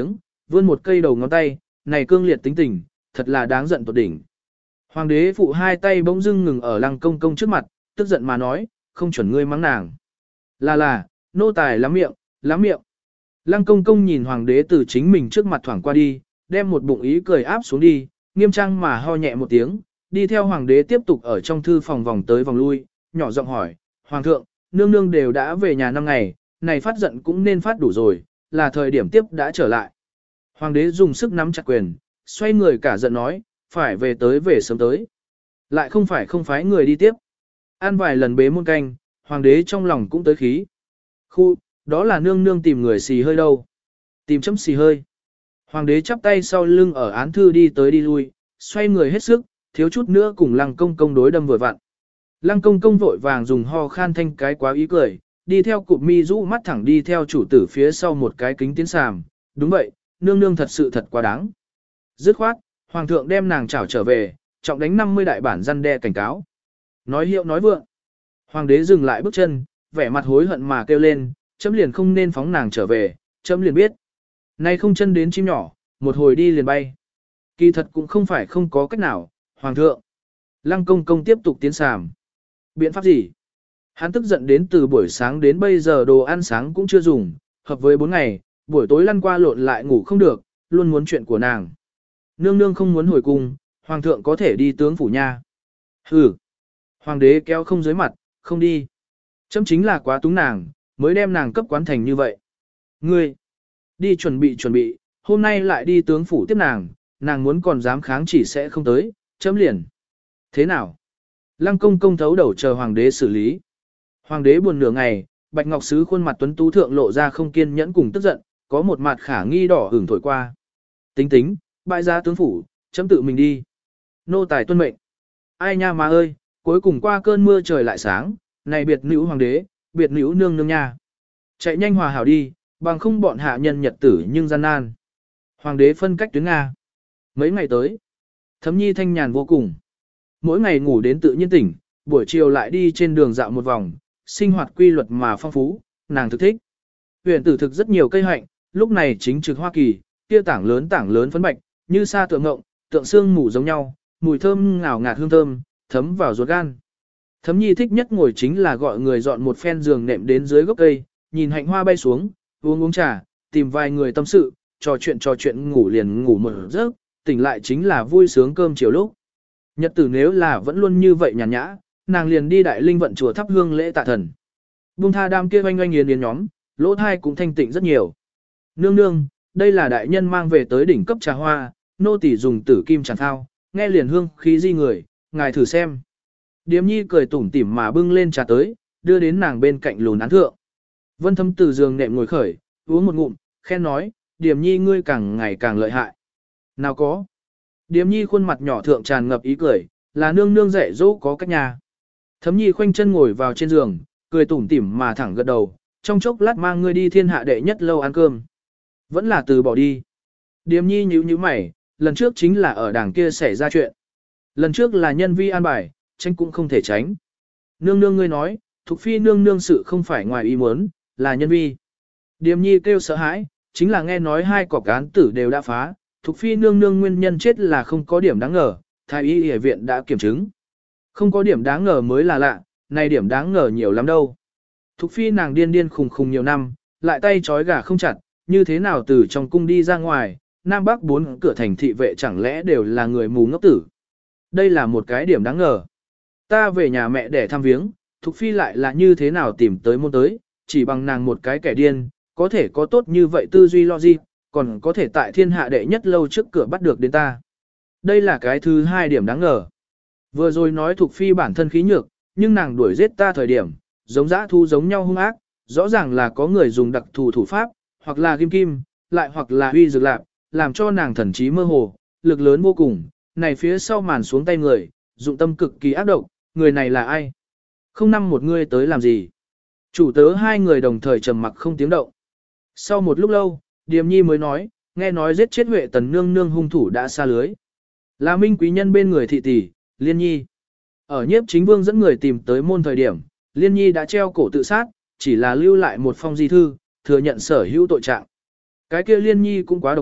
vươn một cây đầu ngón tay, này cương liệt tính tình, thật là đáng giận tột đỉnh. Hoàng đế phụ hai tay bỗng dưng ngừng ở lăng công công trước mặt, tức giận mà nói, không chuẩn ngươi mắng nàng. Là là, nô tài lắm miệng, lắm miệng. Lăng công công nhìn hoàng đế từ chính mình trước mặt thoảng qua đi, đem một bụng ý cười áp xuống đi, nghiêm trang mà ho nhẹ một tiếng, đi theo hoàng đế tiếp tục ở trong thư phòng vòng tới vòng lui, nhỏ giọng hỏi, hoàng thượng, nương nương đều đã về nhà năm ngày, này phát giận cũng nên phát đủ rồi, là thời điểm tiếp đã trở lại. Hoàng đế dùng sức nắm chặt quyền, xoay người cả giận nói, phải về tới về sớm tới. Lại không phải không phái người đi tiếp. Ăn vài lần bế muôn canh, hoàng đế trong lòng cũng tới khí. Khu, đó là nương nương tìm người xì hơi đâu. Tìm chấm xì hơi. Hoàng đế chắp tay sau lưng ở án thư đi tới đi lui, xoay người hết sức, thiếu chút nữa cùng lăng công công đối đâm vừa vặn. Lăng công công vội vàng dùng ho khan thanh cái quá ý cười, đi theo cụp mi rũ mắt thẳng đi theo chủ tử phía sau một cái kính tiến sàm. Đúng vậy, nương nương thật sự thật quá đáng. Dứt khoát, hoàng thượng đem nàng trảo trở về, trọng đánh năm mươi đại bản răn đe cảnh cáo. Nói hiệu nói vượng. Hoàng đế dừng lại bước chân, vẻ mặt hối hận mà kêu lên, chấm liền không nên phóng nàng trở về, chấm liền biết. Nay không chân đến chim nhỏ, một hồi đi liền bay. Kỳ thật cũng không phải không có cách nào, hoàng thượng. Lăng công công tiếp tục tiến sàm. Biện pháp gì? Hắn tức giận đến từ buổi sáng đến bây giờ đồ ăn sáng cũng chưa dùng, hợp với bốn ngày, buổi tối lăn qua lộn lại ngủ không được, luôn muốn chuyện của nàng. Nương nương không muốn hồi cung, hoàng thượng có thể đi tướng phủ nha. Hừ. Hoàng đế kéo không dưới mặt, không đi. Chấm chính là quá túng nàng, mới đem nàng cấp quán thành như vậy. Ngươi, đi chuẩn bị chuẩn bị, hôm nay lại đi tướng phủ tiếp nàng, nàng muốn còn dám kháng chỉ sẽ không tới, chấm liền. Thế nào? Lăng công công thấu đầu chờ hoàng đế xử lý. Hoàng đế buồn nửa ngày, bạch ngọc sứ khuôn mặt tuấn tú thượng lộ ra không kiên nhẫn cùng tức giận, có một mặt khả nghi đỏ hưởng thổi qua. Tính tính, bại ra tướng phủ, chấm tự mình đi. Nô tài tuân mệnh. Ai nha mà ơi, cuối cùng qua cơn mưa trời lại sáng, này biệt nữ hoàng đế, biệt nữ nương nương nha. Chạy nhanh hòa hảo đi, bằng không bọn hạ nhân nhật tử nhưng gian nan. Hoàng đế phân cách tuyến Nga. Mấy ngày tới, Thấm Nhi thanh nhàn vô cùng. Mỗi ngày ngủ đến tự nhiên tỉnh, buổi chiều lại đi trên đường dạo một vòng, sinh hoạt quy luật mà phong phú, nàng thực thích. Huyền tử thực rất nhiều cây hạnh, lúc này chính trực Hoa Kỳ, kia tảng lớn tảng lớn phấn bạch, như sa tượng ngộng, tượng xương mù giống nhau, mùi thơm ngào ngạt hương thơm, thấm vào ruột gan. Thấm Nhi thích nhất ngồi chính là gọi người dọn một phen giường nệm đến dưới gốc cây, nhìn hạnh hoa bay xuống, uống uống trà, tìm vài người tâm sự, trò chuyện trò chuyện ngủ liền ngủ một giấc, tỉnh lại chính là vui sướng cơm chiều lúc. Nhật tử nếu là vẫn luôn như vậy nhàn nhã, nàng liền đi đại linh vận chùa thắp hương lễ tạ thần. Bung tha đam kia oanh oanh yến yến nhóm, lỗ thai cũng thanh tịnh rất nhiều. Nương nương, đây là đại nhân mang về tới đỉnh cấp trà hoa, nô tỳ dùng tử kim tràn thao, nghe liền hương khí di người, ngài thử xem. Điềm nhi cười tủm tỉm mà bưng lên trà tới, đưa đến nàng bên cạnh lùn án thượng. Vân Thấm từ giường nệm ngồi khởi, uống một ngụm, khen nói, Điềm nhi ngươi càng ngày càng lợi hại. Nào có. Điềm nhi khuôn mặt nhỏ thượng tràn ngập ý cười, là nương nương dạy dỗ có cách nhà. Thấm Nhi khoanh chân ngồi vào trên giường, cười tủm tỉm mà thẳng gật đầu, trong chốc lát mang ngươi đi thiên hạ đệ nhất lâu ăn cơm. Vẫn là từ bỏ đi. Điềm nhi nhíu nhíu mày, lần trước chính là ở đảng kia xảy ra chuyện. Lần trước là nhân vi an bài, tránh cũng không thể tránh. Nương nương ngươi nói, Thục Phi nương nương sự không phải ngoài ý muốn, là nhân vi. Điềm nhi kêu sợ hãi, chính là nghe nói hai cọc án tử đều đã phá, Thục Phi nương nương nguyên nhân chết là không có điểm đáng ngờ, thái y y viện đã kiểm chứng. Không có điểm đáng ngờ mới là lạ, này điểm đáng ngờ nhiều lắm đâu. Thục Phi nàng điên điên khùng khùng nhiều năm, lại tay trói gà không chặt, như thế nào từ trong cung đi ra ngoài, Nam Bắc bốn cửa thành thị vệ chẳng lẽ đều là người mù ngốc tử. Đây là một cái điểm đáng ngờ. Ta về nhà mẹ để thăm viếng, Thục Phi lại là như thế nào tìm tới môn tới, chỉ bằng nàng một cái kẻ điên, có thể có tốt như vậy tư duy logic, còn có thể tại thiên hạ đệ nhất lâu trước cửa bắt được đến ta. Đây là cái thứ hai điểm đáng ngờ. Vừa rồi nói Thục Phi bản thân khí nhược, nhưng nàng đuổi giết ta thời điểm, giống dã thu giống nhau hung ác, rõ ràng là có người dùng đặc thù thủ pháp, hoặc là kim kim, lại hoặc là huy dược lạc, làm cho nàng thần trí mơ hồ, lực lớn vô cùng, này phía sau màn xuống tay người, dụng tâm cực kỳ ác độc, người này là ai? Không năm một người tới làm gì? Chủ tớ hai người đồng thời trầm mặc không tiếng động. Sau một lúc lâu, Điềm Nhi mới nói, nghe nói giết chết Huệ Tần nương nương hung thủ đã xa lưới. Là Minh quý nhân bên người thị tỷ, Liên Nhi. Ở Nhiếp Chính Vương dẫn người tìm tới môn thời điểm, Liên Nhi đã treo cổ tự sát, chỉ là lưu lại một phong di thư, thừa nhận sở hữu tội trạng. Cái kia Liên Nhi cũng quá độc ác,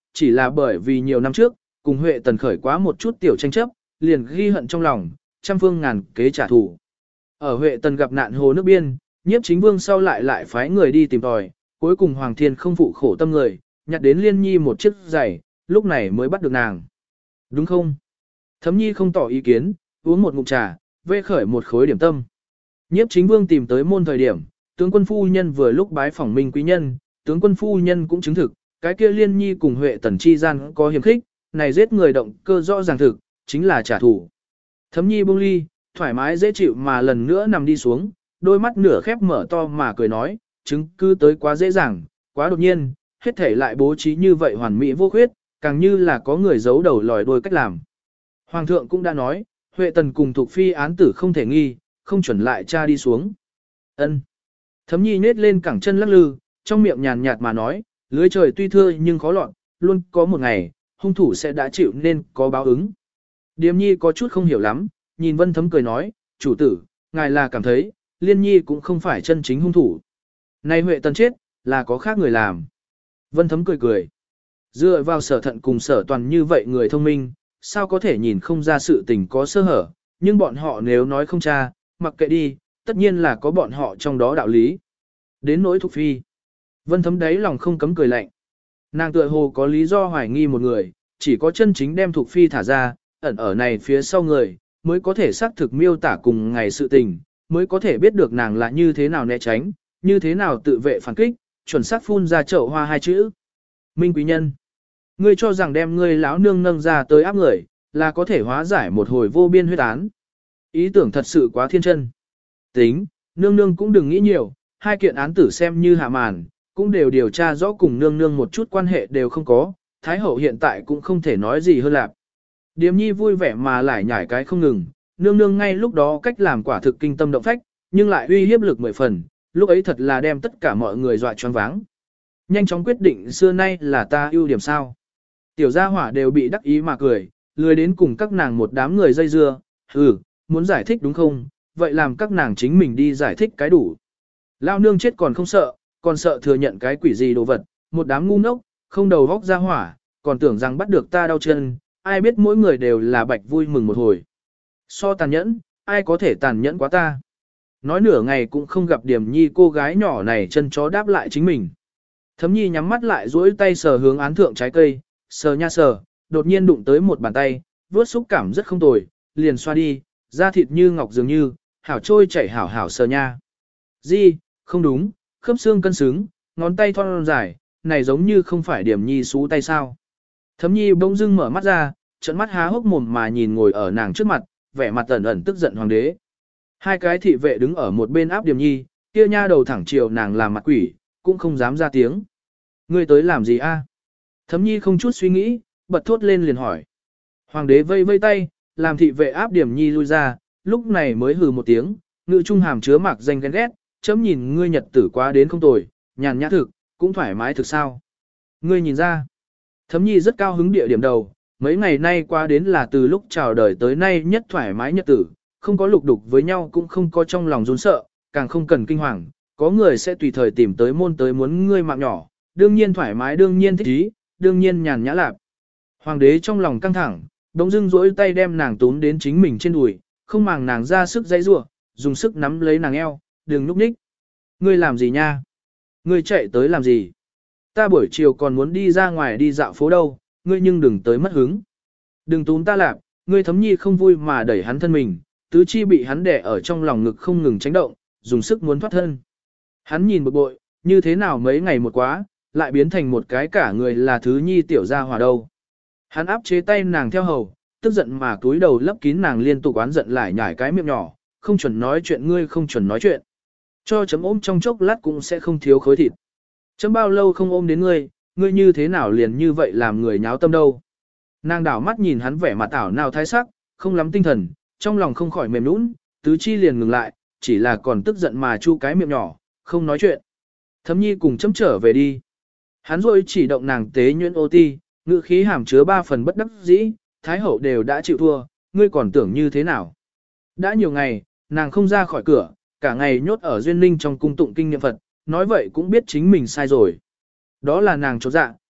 chỉ là bởi vì nhiều năm trước, cùng Huệ Tần khởi quá một chút tiểu tranh chấp, liền ghi hận trong lòng, trăm phương ngàn kế trả thù. Ở Huệ Tần gặp nạn hồ nước biên, Nhiếp Chính Vương sau lại lại phái người đi tìm tòi, cuối cùng Hoàng Thiên không phụ khổ tâm người, nhặt đến Liên Nhi một chiếc giày, lúc này mới bắt được nàng. Đúng không? Thấm Nhi không tỏ ý kiến, uống một ngụm trà, vê khởi một khối điểm tâm. Nhiếp Chính Vương tìm tới môn thời điểm, tướng quân phu nhân vừa lúc bái phỏng Minh quý nhân, tướng quân phu nhân cũng chứng thực, cái kia Liên Nhi cùng Huệ Tần chi gian có hiểm khích, này giết người động cơ rõ ràng thực, chính là trả thù. Thấm Nhi buông ly, thoải mái dễ chịu mà lần nữa nằm đi xuống, đôi mắt nửa khép mở to mà cười nói, chứng cứ tới quá dễ dàng, quá đột nhiên, hết thể lại bố trí như vậy hoàn mỹ vô khuyết, càng như là có người giấu đầu lòi đuôi cách làm. Hoàng thượng cũng đã nói, Huệ Tần cùng Thục Phi án tử không thể nghi, không chuẩn lại cha đi xuống. Ân. Thấm Nhi nết lên cẳng chân lắc lư, trong miệng nhàn nhạt mà nói, lưới trời tuy thưa nhưng khó lọt, luôn có một ngày, hung thủ sẽ đã chịu nên có báo ứng. Điềm Nhi có chút không hiểu lắm, nhìn Vân Thấm cười nói, chủ tử, ngài là cảm thấy, Liên Nhi cũng không phải chân chính hung thủ. Này Huệ Tần chết, là có khác người làm. Vân Thấm cười cười. Dựa vào sở thận cùng sở toàn như vậy người thông minh, sao có thể nhìn không ra sự tình có sơ hở, nhưng bọn họ nếu nói không tra, mặc kệ đi, tất nhiên là có bọn họ trong đó đạo lý. Đến nỗi Thục Phi. Vân Thấm đáy lòng không cấm cười lạnh. Nàng tựa hồ có lý do hoài nghi một người, chỉ có chân chính đem Thục Phi thả ra, ẩn ở này phía sau người, mới có thể xác thực miêu tả cùng ngày sự tình, mới có thể biết được nàng là như thế nào né tránh, như thế nào tự vệ phản kích, chuẩn xác phun ra chậu hoa hai chữ. Minh quý nhân, ngươi cho rằng đem ngươi lão nương nâng ra tới áp người, là có thể hóa giải một hồi vô biên huyết án. Ý tưởng thật sự quá thiên chân. Tính, nương nương cũng đừng nghĩ nhiều, hai kiện án tử xem như hạ màn, cũng đều điều tra rõ cùng nương nương một chút quan hệ đều không có, Thái hậu hiện tại cũng không thể nói gì hơn lạc. Điềm Nhi vui vẻ mà lại nhảy cái không ngừng, nương nương ngay lúc đó cách làm quả thực kinh tâm động phách, nhưng lại uy hiếp lực mười phần, lúc ấy thật là đem tất cả mọi người dọa choáng váng. Nhanh chóng quyết định xưa nay là ta ưu điểm sao. Tiểu gia hỏa đều bị đắc ý mà cười, lười đến cùng các nàng một đám người dây dưa, ừ, muốn giải thích đúng không, vậy làm các nàng chính mình đi giải thích cái đủ. Lao nương chết còn không sợ, còn sợ thừa nhận cái quỷ gì đồ vật, một đám ngu ngốc, không đầu góc gia hỏa, còn tưởng rằng bắt được ta đau chân, ai biết mỗi người đều là bạch vui mừng một hồi. So tàn nhẫn, ai có thể tàn nhẫn quá ta. Nói nửa ngày cũng không gặp Điểm Nhi cô gái nhỏ này chân chó đáp lại chính mình. Thấm Nhi nhắm mắt lại duỗi tay sờ hướng án thượng trái cây, sờ nha sờ, đột nhiên đụng tới một bàn tay, vuốt xúc cảm rất không tồi, liền xoa đi, da thịt như ngọc dường như, hảo trôi chảy hảo hảo sờ nha. Di, không đúng, khớp xương cân xứng, ngón tay thon dài, này giống như không phải Điểm Nhi xú tay sao. Thấm Nhi bỗng dưng mở mắt ra, trợn mắt há hốc mồm mà nhìn ngồi ở nàng trước mặt, vẻ mặt ẩn ẩn tức giận hoàng đế. Hai cái thị vệ đứng ở một bên áp Điềm Nhi, kia nha đầu thẳng chiều nàng làm mặt quỷ, cũng không dám ra tiếng. Ngươi tới làm gì a? Thấm Nhi không chút suy nghĩ, bật thốt lên liền hỏi. Hoàng đế vây vây tay, làm thị vệ áp Điềm Nhi lui ra, lúc này mới hừ một tiếng, ngự trung hàm chứa mạc danh ghen ghét, chấm nhìn ngươi nhật tử quá đến không tồi, nhàn nhã thực, cũng thoải mái thực sao. Ngươi nhìn ra. Thấm Nhi rất cao hứng địa điểm đầu, mấy ngày nay qua đến là từ lúc chào đời tới nay nhất thoải mái nhật tử, không có lục đục với nhau cũng không có trong lòng run sợ, càng không cần kinh hoàng, có người sẽ tùy thời tìm tới môn tới muốn ngươi mạng nhỏ, đương nhiên thoải mái đương nhiên thích ý, đương nhiên nhàn nhã lạc. Hoàng đế trong lòng căng thẳng, đống dưng rỗi tay đem nàng túm đến chính mình trên đùi, không màng nàng ra sức dây rủa, dùng sức nắm lấy nàng eo, đừng núp ních. Ngươi làm gì nha? Ngươi chạy tới làm gì? Ta buổi chiều còn muốn đi ra ngoài đi dạo phố đâu, ngươi nhưng đừng tới mất hứng. Đừng túm ta lạp, ngươi Thấm Nhi không vui mà đẩy hắn thân mình, tứ chi bị hắn đè ở trong lòng ngực không ngừng chấn động, dùng sức muốn thoát thân. Hắn nhìn bực bội, như thế nào mấy ngày một quá, lại biến thành một cái cả người là thứ Nhi tiểu gia hòa đâu. Hắn áp chế tay nàng theo hầu, tức giận mà túi đầu lấp kín nàng liên tục oán giận lại nhảy cái miệng nhỏ, không chuẩn nói chuyện ngươi không chuẩn nói chuyện. Cho chấm ôm trong chốc lát cũng sẽ không thiếu khối thịt. Chấm bao lâu không ôm đến ngươi, ngươi như thế nào liền như vậy làm người nháo tâm đâu. Nàng đảo mắt nhìn hắn vẻ mặt ảo nào thái sắc, không lắm tinh thần, trong lòng không khỏi mềm nũng, tứ chi liền ngừng lại, chỉ là còn tức giận mà chu cái miệng nhỏ, không nói chuyện. Thấm Nhi cùng chấm trở về đi. Hắn rồi chỉ động nàng tế nhuyễn ô ti, ngữ khí hàm chứa ba phần bất đắc dĩ, thái hậu đều đã chịu thua, ngươi còn tưởng như thế nào. Đã nhiều ngày, nàng không ra khỏi cửa, cả ngày nhốt ở Duyên Ninh trong cung tụng kinh niệm Phật, nói vậy cũng biết chính mình sai rồi. Đó là nàng chột dạ,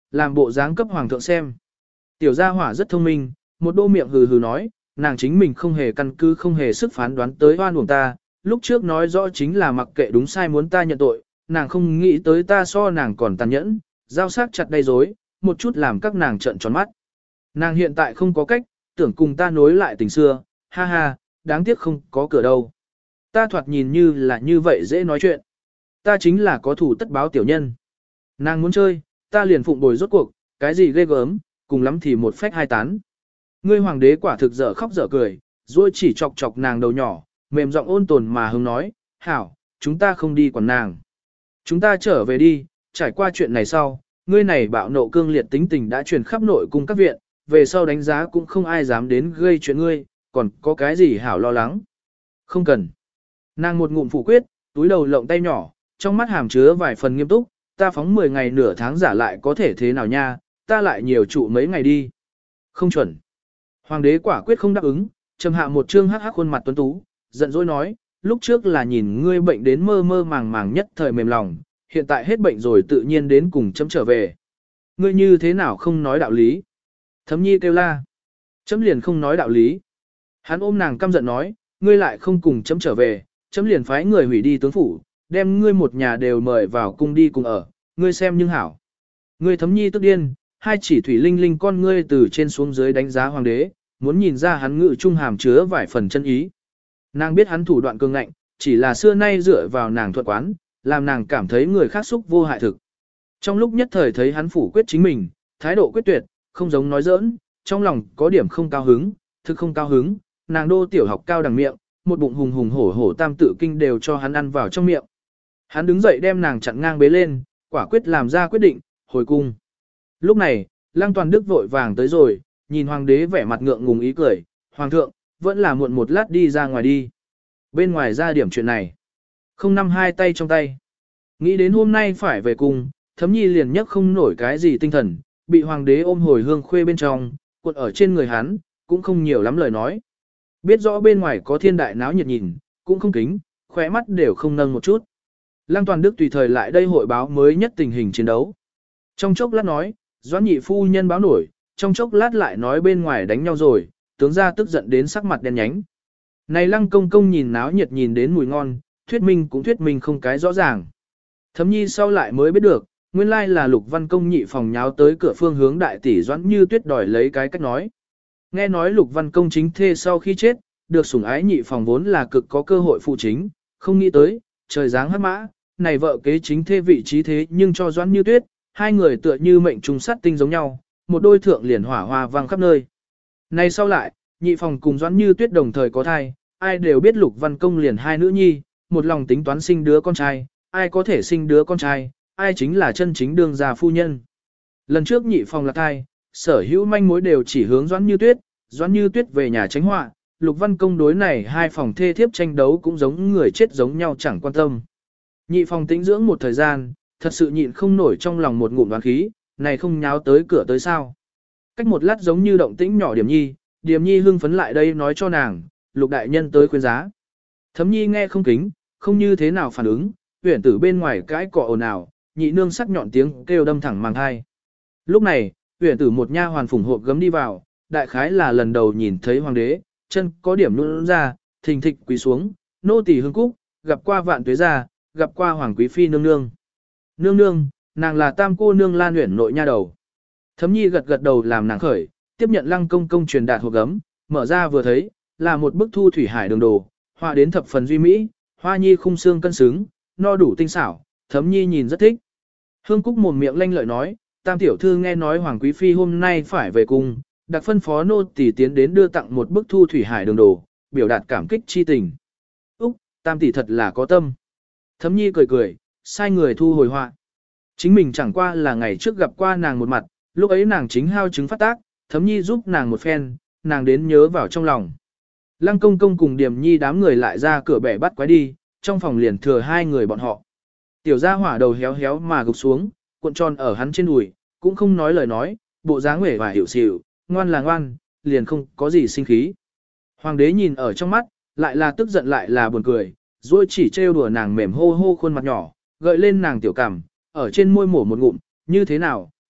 làm bộ dáng cấp hoàng thượng xem. Tiểu gia hỏa rất thông minh, một đô miệng hừ hừ nói, nàng chính mình không hề căn cứ không hề sức phán đoán tới oan uổng ta, lúc trước nói rõ chính là mặc kệ đúng sai muốn ta nhận tội, nàng không nghĩ tới ta so nàng còn tàn nhẫn, giao sắc chặt đầy dối, một chút làm các nàng trợn tròn mắt. Nàng hiện tại không có cách, tưởng cùng ta nối lại tình xưa, ha ha, đáng tiếc không có cửa đâu. Ta thoạt nhìn như là như vậy dễ nói chuyện. Ta chính là có thủ tất báo tiểu nhân. Nàng muốn chơi, ta liền phụng bồi rốt cuộc, cái gì ghê gớm, cùng lắm thì một phách hai tán. Ngươi hoàng đế quả thực dở khóc dở cười, rồi chỉ chọc chọc nàng đầu nhỏ, mềm giọng ôn tồn mà hứng nói, hảo, chúng ta không đi quản nàng. Chúng ta trở về đi, trải qua chuyện này sau, ngươi này bạo nộ cương liệt tính tình đã truyền khắp nội cung các viện, về sau đánh giá cũng không ai dám đến gây chuyện ngươi, còn có cái gì hảo lo lắng. Không cần. Nàng một ngụm phủ quyết, túi đầu lộng tay nhỏ, trong mắt hàm chứa vài phần nghiêm túc, ta phóng mười ngày nửa tháng giả lại có thể thế nào nha, ta lại nhiều trụ mấy ngày đi. Không chuẩn. Hoàng đế quả quyết không đáp ứng, trầm hạ một trương hắc hắc khuôn mặt tuấn tú, giận dỗi nói, lúc trước là nhìn ngươi bệnh đến mơ mơ màng màng nhất thời mềm lòng, hiện tại hết bệnh rồi tự nhiên đến cùng chấm trở về. Ngươi như thế nào không nói đạo lý? Thấm nhi kêu la. Chấm liền không nói đạo lý. Hắn ôm nàng căm giận nói, ngươi lại không cùng chấm trở về, chấm liền phái người hủy đi tướng phủ, đem ngươi một nhà đều mời vào cung đi cùng ở, ngươi xem nhưng hảo. Ngươi thấm nhi tức điên, hai chỉ thủy linh linh con ngươi từ trên xuống dưới đánh giá hoàng đế, muốn nhìn ra hắn ngự trung hàm chứa vài phần chân ý. Nàng biết hắn thủ đoạn cường ngạnh, chỉ là xưa nay dựa vào nàng thuật quán, làm nàng cảm thấy người khác xúc vô hại thực. Trong lúc nhất thời thấy hắn phủ quyết chính mình, thái độ quyết tuyệt, không giống nói giỡn, trong lòng có điểm không cao hứng, thực không cao hứng, nàng đô tiểu học cao đằng miệng, một bụng hùng hùng hổ hổ tam tự kinh đều cho hắn ăn vào trong miệng. Hắn đứng dậy đem nàng chặn ngang bế lên, quả quyết làm ra quyết định, hồi cung. Lúc này, Lăng Toàn Đức vội vàng tới rồi, nhìn hoàng đế vẻ mặt ngượng ngùng ý cười, hoàng thượng, vẫn là muộn một lát đi ra ngoài đi. Bên ngoài ra điểm chuyện này. Không năm hai tay trong tay. Nghĩ đến hôm nay phải về cung, Thấm Nhi liền nhấc không nổi cái gì tinh thần, bị hoàng đế ôm hồi hương khuê bên trong, cuộn ở trên người hắn, cũng không nhiều lắm lời nói. Biết rõ bên ngoài có thiên đại náo nhiệt nhìn, cũng không kính, khóe mắt đều không nâng một chút. Lăng Toàn Đức tùy thời lại đây hội báo mới nhất tình hình chiến đấu. Trong chốc lát nói, Doãn nhị phu nhân báo nổi, trong chốc lát lại nói bên ngoài đánh nhau rồi, tướng gia tức giận đến sắc mặt đen nhánh. Này Lăng công công nhìn náo nhiệt nhìn đến mùi ngon, thuyết minh cũng thuyết minh không cái rõ ràng. Thấm Nhi sau lại mới biết được, nguyên lai là Lục Văn công nhị phòng nháo tới cửa phương hướng đại tỷ Doãn Như Tuyết đòi lấy cái cách nói. Nghe nói Lục Văn công chính thê sau khi chết, được sủng ái nhị phòng vốn là cực có cơ hội phụ chính, không nghĩ tới, trời giáng hắc mã, này vợ kế chính thê vị trí thế nhưng cho Doãn Như Tuyết, hai người tựa như mệnh trùng sát tinh giống nhau, một đôi thượng liền hỏa hoa vang khắp nơi. Này sau lại, nhị phòng cùng Doãn Như Tuyết đồng thời có thai, ai đều biết Lục Văn công liền hai nữ nhi, một lòng tính toán sinh đứa con trai, ai có thể sinh đứa con trai, ai chính là chân chính đương gia phu nhân. Lần trước nhị phòng là thai, sở hữu manh mối đều chỉ hướng Doãn Như Tuyết, Doãn Như Tuyết về nhà tránh họa, Lục Văn công đối này hai phòng thê thiếp tranh đấu cũng giống người chết giống nhau chẳng quan tâm. Nhị phòng tĩnh dưỡng một thời gian, thật sự nhịn không nổi trong lòng một ngụm đoán khí, này không nháo tới cửa tới sao. Cách một lát giống như động tĩnh nhỏ Điểm Nhi, Điểm Nhi hưng phấn lại đây nói cho nàng, Lục đại nhân tới khuyên giá. Thấm Nhi nghe không kính, không như thế nào phản ứng, huyển tử bên ngoài cãi cọ ồn ào, nhị nương sắc nhọn tiếng kêu đâm thẳng màng hai. Lúc này, huyển tử một nha hoàn phủng hộp gấm đi vào, đại khái là lần đầu nhìn thấy hoàng đế, chân có điểm nhũn ra, thình thịch quỳ xuống, nô tỳ hương cúc, gặp qua vạn tuế gia, gặp qua hoàng quý phi nương nương. Nương nương, nàng là tam cô nương Lan Uyển nội nha đầu. Thấm Nhi gật gật đầu làm nàng khởi, tiếp nhận Lăng công công truyền đạt hộp gấm, mở ra vừa thấy, là một bức thu thủy hải đường đồ, họa đến thập phần duy mỹ, hoa nhi khung xương cân xứng, no đủ tinh xảo, Thấm Nhi nhìn rất thích. Hương Cúc mồm miệng lanh lợi nói, tam tiểu thư nghe nói hoàng quý phi hôm nay phải về cung, đặc phân phó nô tỳ tiến đến đưa tặng một bức thu thủy hải đường đồ, biểu đạt cảm kích chi tình. Úc, tam tỷ thật là có tâm. Thấm Nhi cười cười, sai người thu hồi họa. Chính mình chẳng qua là ngày trước gặp qua nàng một mặt, lúc ấy nàng chính hao chứng phát tác, Thấm Nhi giúp nàng một phen, nàng đến nhớ vào trong lòng. Lăng công công cùng Điềm Nhi đám người lại ra cửa bẻ bắt quái đi, trong phòng liền thừa hai người bọn họ. Tiểu gia hỏa đầu héo héo mà gục xuống, cuộn tròn ở hắn trên đùi, cũng không nói lời nói, bộ dáng uể oải hiểu xỉu, ngoan là ngoan, liền không có gì sinh khí. Hoàng đế nhìn ở trong mắt, lại là tức giận lại là buồn cười, rồi chỉ trêu đùa nàng mềm hô hô khuôn mặt nhỏ, gợi lên nàng tiểu cằm, ở trên môi mổ một ngụm, như thế nào,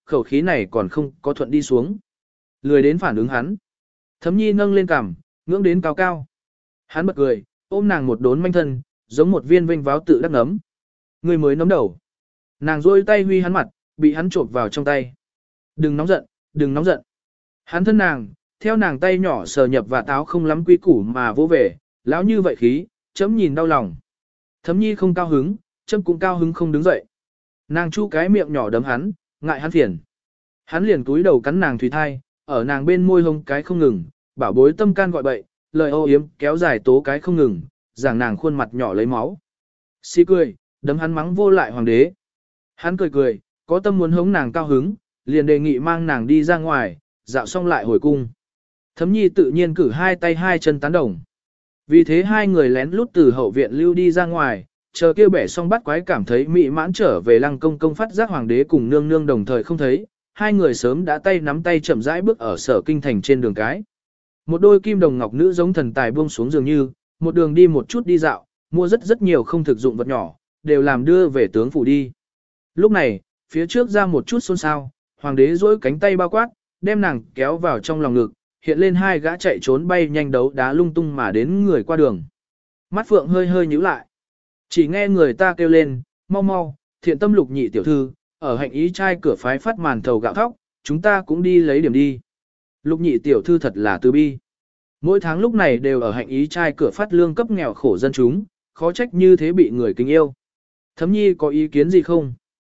khẩu khí này còn không có thuận đi xuống. Lười đến phản ứng hắn. Thấm nhi nâng lên cằm, ngưỡng đến cao cao. Hắn bật cười, ôm nàng một đốn manh thân, giống một viên vinh váo tự đắc nấm. Người mới nấm đầu. Nàng rôi tay huy hắn mặt, bị hắn trộn vào trong tay. Đừng nóng giận, đừng nóng giận. Hắn thân nàng, theo nàng tay nhỏ sờ nhập và táo không lắm quy củ mà vô về, lão như vậy khí, chấm nhìn đau lòng. Thấm nhi không cao hứng, chấm cũng cao hứng không đứng dậy. Nàng chu cái miệng nhỏ đấm hắn, ngại hắn phiền. Hắn liền túi đầu cắn nàng thủy thai, ở nàng bên môi hông cái không ngừng, bảo bối tâm can gọi bậy, lời ô yếm kéo dài tố cái không ngừng, giảng nàng khuôn mặt nhỏ lấy máu. Xì cười, đấm hắn mắng vô lại hoàng đế. Hắn cười cười, có tâm muốn hống nàng cao hứng, liền đề nghị mang nàng đi ra ngoài, dạo xong lại hồi cung. Thấm nhi tự nhiên cử hai tay hai chân tán đồng. Vì thế hai người lén lút từ hậu viện lưu đi ra ngoài, chờ kêu bẻ xong bắt quái cảm thấy mị mãn trở về lăng công công phát giác hoàng đế cùng nương nương đồng thời không thấy, hai người sớm đã tay nắm tay chậm rãi bước ở sở kinh thành trên đường cái. Một đôi kim đồng ngọc nữ giống thần tài buông xuống dường như, một đường đi một chút đi dạo, mua rất rất nhiều không thực dụng vật nhỏ, đều làm đưa về tướng phủ đi. Lúc này, phía trước ra một chút xôn xao, hoàng đế duỗi cánh tay bao quát, đem nàng kéo vào trong lòng ngực, hiện lên hai gã chạy trốn bay nhanh đấu đá lung tung mà đến người qua đường. Mắt phượng hơi hơi nhíu lại. Chỉ nghe người ta kêu lên, mau mau, thiện tâm lục nhị tiểu thư, ở hạnh ý trai cửa phái phát màn thầu gạo thóc, chúng ta cũng đi lấy điểm đi. Lục nhị tiểu thư thật là từ bi. Mỗi tháng lúc này đều ở hạnh ý trai cửa phát lương cấp nghèo khổ dân chúng, khó trách như thế bị người kính yêu. Thấm nhi có ý kiến gì không?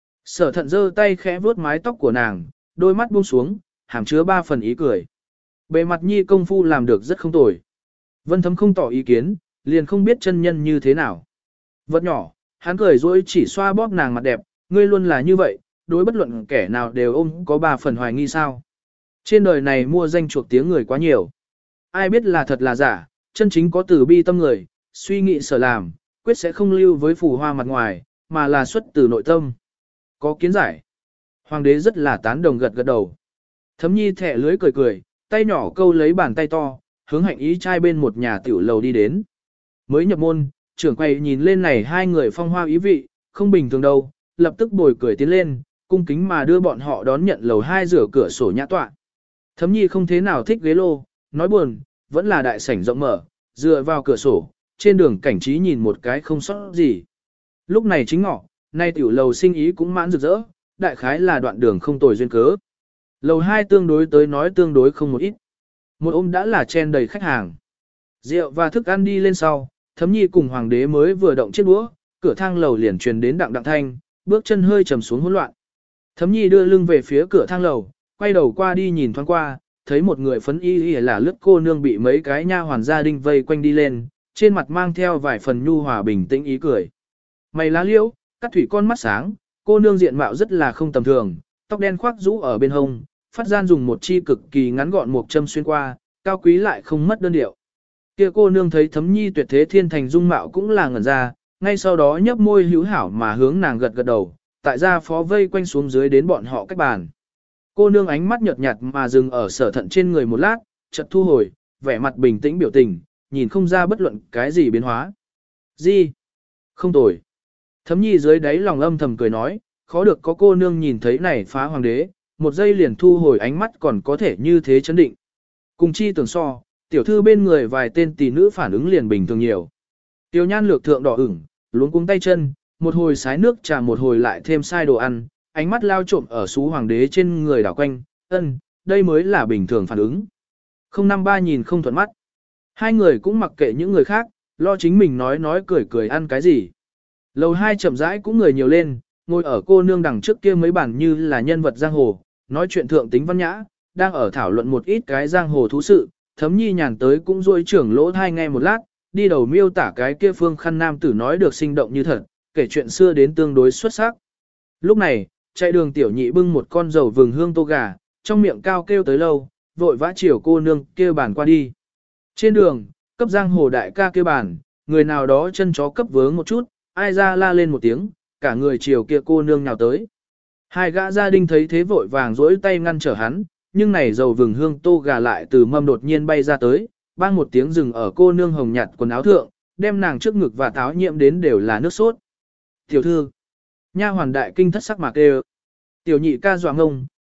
Sở thận giơ tay khẽ vuốt mái tóc của nàng, đôi mắt buông xuống, hàm chứa ba phần ý cười. Bề mặt nhi công phu làm được rất không tồi. Vân Thấm không tỏ ý kiến, liền không biết chân nhân như thế nào. Vật nhỏ, hắn cười dỗi chỉ xoa bóp nàng mặt đẹp, ngươi luôn là như vậy, đối bất luận kẻ nào đều ôm có ba phần hoài nghi sao. Trên đời này mua danh chuộc tiếng người quá nhiều. Ai biết là thật là giả, chân chính có từ bi tâm người, suy nghĩ sở làm, quyết sẽ không lưu với phù hoa mặt ngoài, mà là xuất từ nội tâm. Có kiến giải. Hoàng đế rất là tán đồng gật gật đầu. Thấm nhi thẻ lưới cười cười, tay nhỏ câu lấy bàn tay to, hướng hạnh ý trai bên một nhà tiểu lầu đi đến. Mới nhập môn, trưởng quầy nhìn lên này hai người phong hoa ý vị, không bình thường đâu, lập tức bồi cười tiến lên, cung kính mà đưa bọn họ đón nhận lầu hai rửa cửa sổ nhã tọa. Thấm nhi không thế nào thích ghế lô, nói buồn, vẫn là đại sảnh rộng mở, dựa vào cửa sổ, trên đường cảnh trí nhìn một cái không sót gì. Lúc này chính ngọ, nay tiểu lầu sinh ý cũng mãn rực rỡ, đại khái là đoạn đường không tồi duyên cớ. Lầu hai tương đối tới nói tương đối không một ít. Một ôm đã là chen đầy khách hàng. Rượu và thức ăn đi lên sau, Thấm nhi cùng hoàng đế mới vừa động chiếc đũa, cửa thang lầu liền truyền đến đặng đặng thanh, bước chân hơi trầm xuống hỗn loạn. Thấm nhi đưa lưng về phía cửa thang lầu, quay đầu qua đi nhìn thoáng qua, thấy một người phấn y y là lướt cô nương bị mấy cái nha hoàn gia đình vây quanh đi lên, trên mặt mang theo vài phần nhu hòa bình tĩnh ý cười. Mày lá liễu, cắt thủy con mắt sáng, cô nương diện mạo rất là không tầm thường, tóc đen khoác rũ ở bên hông, phát gian dùng một chi cực kỳ ngắn gọn một châm xuyên qua, cao quý lại không mất đơn điệu. Kia cô nương thấy Thấm nhi tuyệt thế thiên thành dung mạo cũng là ngẩn ra, ngay sau đó nhấp môi hữu hảo mà hướng nàng gật gật đầu, tại gia phó vây quanh xuống dưới đến bọn họ cách bàn. Cô nương ánh mắt nhợt nhạt mà dừng ở sở thận trên người một lát, chợt thu hồi, vẻ mặt bình tĩnh biểu tình, nhìn không ra bất luận cái gì biến hóa. Gì? Không tồi. Thấm nhi dưới đáy lòng âm thầm cười nói, khó được có cô nương nhìn thấy này phá hoàng đế, một giây liền thu hồi ánh mắt còn có thể như thế chấn định. Cùng chi tưởng so, tiểu thư bên người vài tên tỷ nữ phản ứng liền bình thường nhiều. Tiêu nhan lược thượng đỏ ửng, luống cuống tay chân, một hồi sái nước trà một hồi lại thêm sai đồ ăn, ánh mắt lao trộm ở xú hoàng đế trên người đảo quanh, ân, đây mới là bình thường phản ứng. Không năm ba nhìn không thuận mắt. Hai người cũng mặc kệ những người khác, lo chính mình nói nói cười cười ăn cái gì. Lầu hai chậm rãi cũng người nhiều lên, ngồi ở cô nương đằng trước kia mấy bản như là nhân vật giang hồ, nói chuyện thượng tính văn nhã, đang ở thảo luận một ít cái giang hồ thú sự, Thấm nhi nhàn tới cũng rôi trưởng lỗ thai nghe một lát, đi đầu miêu tả cái kia phương khăn nam tử nói được sinh động như thật, kể chuyện xưa đến tương đối xuất sắc. Lúc này, chạy đường tiểu nhị bưng một con dầu vừng hương tô gà, trong miệng cao kêu tới lâu, vội vã chiều cô nương kia bàn qua đi. Trên đường, cấp giang hồ đại ca kia bàn, người nào đó chân chó cấp vướng một chút, ai ra la lên một tiếng, cả người chiều kia cô nương nhào tới. Hai gã gia đình thấy thế vội vàng rỗi tay ngăn trở hắn, nhưng này dầu vừng hương tô gà lại từ mâm đột nhiên bay ra tới, bang một tiếng rừng ở cô nương hồng nhạt quần áo thượng, đem nàng trước ngực và táo nhiễm đến đều là nước sốt. Tiểu thư, nha hoàn đại kinh thất sắc mạc đều. Tiểu nhị ca dọa ngông,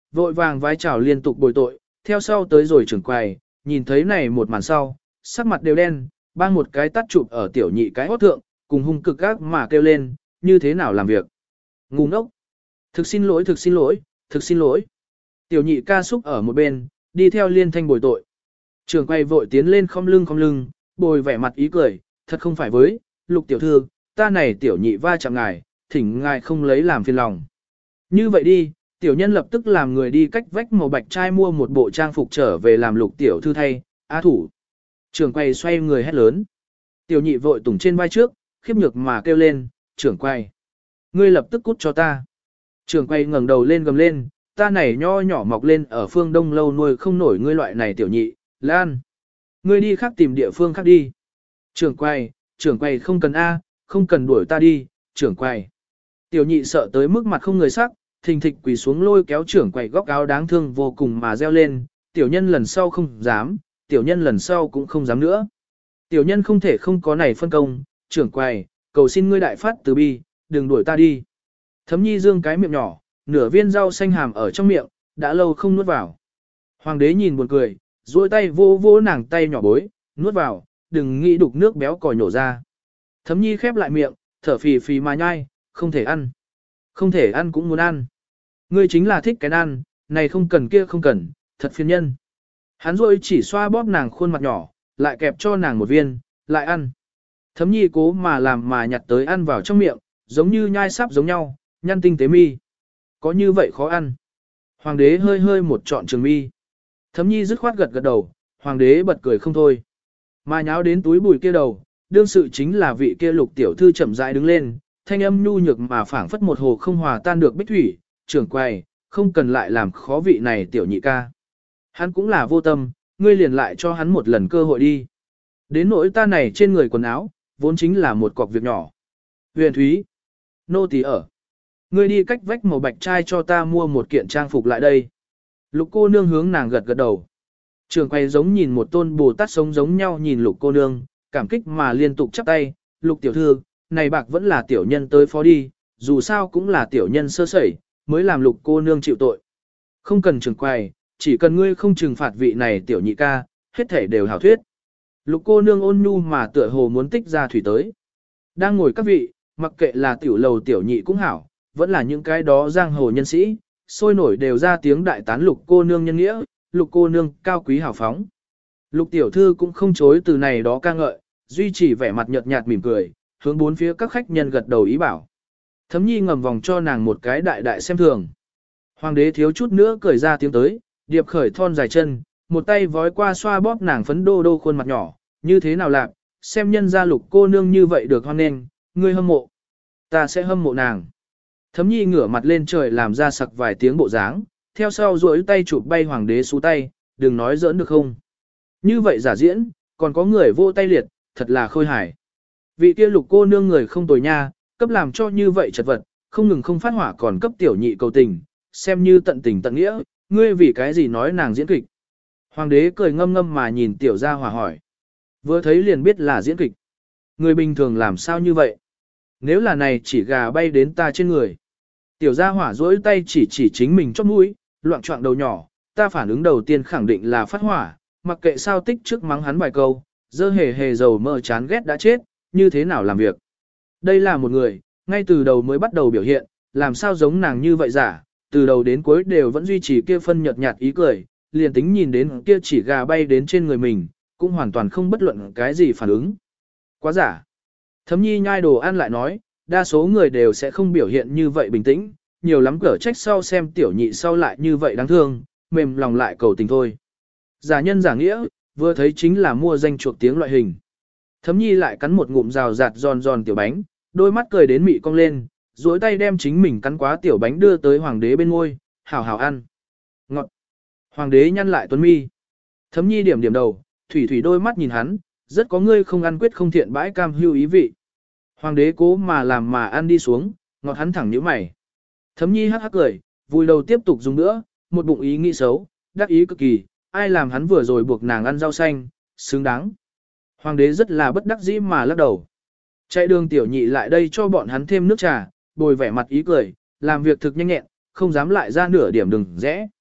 vội vàng vái chào liên tục bồi tội, theo sau tới rồi trưởng quầy, nhìn thấy này một màn sau, sắc mặt đều đen, bang một cái tắt chụp ở tiểu nhị cái hót thượng, cùng hung cực gác mà kêu lên, như thế nào làm việc. Ngu ngốc. Thực xin lỗi, thực xin lỗi, thực xin lỗi. Tiểu nhị ca xúc ở một bên, đi theo liên thanh bồi tội. Trưởng quầy vội tiến lên không lưng không lưng, bồi vẻ mặt ý cười, thật không phải với, Lục tiểu thư, ta này tiểu nhị va chạm ngài, thỉnh ngài không lấy làm phiền lòng. Như vậy đi, tiểu nhân lập tức làm người đi cách vách màu bạch trai mua một bộ trang phục trở về làm Lục tiểu thư thay, á thủ. Trưởng quầy xoay người hét lớn. Tiểu nhị vội tùng trên vai trước, khiếp nhược mà kêu lên, trưởng quầy. Ngươi lập tức cút cho ta. Trưởng quầy ngẩng đầu lên gầm lên, ta này nho nhỏ mọc lên ở phương đông lâu nuôi không nổi ngươi loại này tiểu nhị, Lan. Ngươi đi khác tìm địa phương khác đi. Trưởng quầy, trưởng quầy không cần A, không cần đuổi ta đi, trưởng quầy. Tiểu nhị sợ tới mức mặt không người sắc, thình thịch quỳ xuống lôi kéo trưởng quầy góc áo đáng thương vô cùng mà reo lên, tiểu nhân lần sau không dám, tiểu nhân lần sau cũng không dám nữa. Tiểu nhân không thể không có này phân công, trưởng quầy, cầu xin ngươi đại phát từ bi, đừng đuổi ta đi. Thấm nhi dương cái miệng nhỏ, nửa viên rau xanh hàm ở trong miệng, đã lâu không nuốt vào. Hoàng đế nhìn buồn cười, duỗi tay vô vô nàng tay nhỏ bối, nuốt vào, đừng nghĩ đục nước béo còi nổ ra. Thấm nhi khép lại miệng, thở phì phì mà nhai, không thể ăn. Không thể ăn cũng muốn ăn. Ngươi chính là thích cái ăn, này không cần kia không cần, thật phiền nhân. Hắn rồi chỉ xoa bóp nàng khuôn mặt nhỏ, lại kẹp cho nàng một viên, lại ăn. Thấm nhi cố mà làm mà nhặt tới ăn vào trong miệng, giống như nhai sáp giống nhau, nhăn tinh tế mi. Có như vậy khó ăn. Hoàng đế hơi hơi một trọn trường mi. Thấm nhi dứt khoát gật gật đầu, hoàng đế bật cười không thôi. Mà nháo đến túi bùi kia đầu, đương sự chính là vị kia Lục tiểu thư chậm rãi đứng lên, thanh âm nhu nhược mà phảng phất một hồ không hòa tan được bích thủy, trưởng quầy, không cần lại làm khó vị này tiểu nhị ca. Hắn cũng là vô tâm, ngươi liền lại cho hắn một lần cơ hội đi. Đến nỗi ta này trên người quần áo, vốn chính là một cọc việc nhỏ. Huyền Thúy, nô tỳ ở. Ngươi đi cách vách màu bạch trai cho ta mua một kiện trang phục lại đây. Lục cô nương hướng nàng gật gật đầu. Trường quay giống nhìn một tôn Bồ Tát sống giống nhau nhìn lục cô nương, cảm kích mà liên tục chắp tay. Lục tiểu thư, này bạc vẫn là tiểu nhân tới phó đi, dù sao cũng là tiểu nhân sơ sẩy, mới làm lục cô nương chịu tội. Không cần trường quay, chỉ cần ngươi không trừng phạt vị này tiểu nhị ca, hết thể đều hảo thuyết. Lục cô nương ôn nhu mà tựa hồ muốn tích ra thủy tới. Đang ngồi các vị, mặc kệ là tiểu lầu tiểu nhị cũng hảo, vẫn là những cái đó giang hồ nhân sĩ, sôi nổi đều ra tiếng đại tán lục cô nương nhân nghĩa, lục cô nương cao quý hào phóng. Lục tiểu thư cũng không chối từ này đó ca ngợi, duy trì vẻ mặt nhợt nhạt mỉm cười, hướng bốn phía các khách nhân gật đầu ý bảo. Thấm nhi ngầm vòng cho nàng một cái đại đại xem thường. Hoàng đế thiếu chút nữa cười ra tiếng tới, điệp khởi thon dài chân, một tay vói qua xoa bóp nàng phấn đô đô khuôn mặt nhỏ, như thế nào lạc, xem nhân gia lục cô nương như vậy được hoan nghênh, ngươi hâm mộ. Ta sẽ hâm mộ nàng. Thấm nhi ngửa mặt lên trời làm ra sặc vài tiếng bộ dáng, theo sau duỗi tay chụp bay hoàng đế xuống tay, đừng nói giỡn được không. Như vậy giả diễn, còn có người vô tay liệt, thật là khôi hài. Vị kia lục cô nương người không tồi nha, cấp làm cho như vậy chật vật, không ngừng không phát hỏa còn cấp tiểu nhị cầu tình, xem như tận tình tận nghĩa, ngươi vì cái gì nói nàng diễn kịch. Hoàng đế cười ngâm ngâm mà nhìn tiểu gia hỏa hỏi. Vừa thấy liền biết là diễn kịch. Người bình thường làm sao như vậy? Nếu là này chỉ gà bay đến ta trên người. Tiểu gia hỏa duỗi tay chỉ chỉ chính mình chóp mũi, loạn trọng đầu nhỏ, ta phản ứng đầu tiên khẳng định là phát hỏa, mặc kệ sao tích trước mắng hắn vài câu, dơ hề hề dầu mỡ chán ghét đã chết, như thế nào làm việc. Đây là một người, ngay từ đầu mới bắt đầu biểu hiện, làm sao giống nàng như vậy giả, từ đầu đến cuối đều vẫn duy trì kia phân nhợt nhạt ý cười, liền tính nhìn đến kia chỉ gà bay đến trên người mình, cũng hoàn toàn không bất luận cái gì phản ứng. Quá giả. Thấm nhi nhai đồ ăn lại nói, đa số người đều sẽ không biểu hiện như vậy bình tĩnh, nhiều lắm cỡ trách sau xem tiểu nhị sau lại như vậy đáng thương, mềm lòng lại cầu tình thôi. Giả nhân giả nghĩa, vừa thấy chính là mua danh chuộc tiếng loại hình. Thấm nhi lại cắn một ngụm rào rạt giòn giòn tiểu bánh, đôi mắt cười đến mị cong lên, duỗi tay đem chính mình cắn quá tiểu bánh đưa tới hoàng đế bên ngôi, hảo hảo ăn. Ngọt. Hoàng đế nhăn lại tuấn mi. Thấm nhi điểm điểm đầu, thủy thủy đôi mắt nhìn hắn, rất có ngươi không ăn quyết không thiện bãi cam hưu ý vị. Hoàng đế cố mà làm mà ăn đi xuống, ngọt hắn thẳng nhíu mày. Thấm nhi hắc hắc cười, vui đầu tiếp tục dùng nữa, một bụng ý nghĩ xấu, đắc ý cực kỳ, ai làm hắn vừa rồi buộc nàng ăn rau xanh, xứng đáng. Hoàng đế rất là bất đắc dĩ mà lắc đầu. Chạy đường tiểu nhị lại đây cho bọn hắn thêm nước trà, bồi vẻ mặt ý cười, làm việc thực nhanh nhẹn, không dám lại ra nửa điểm đừng rẽ.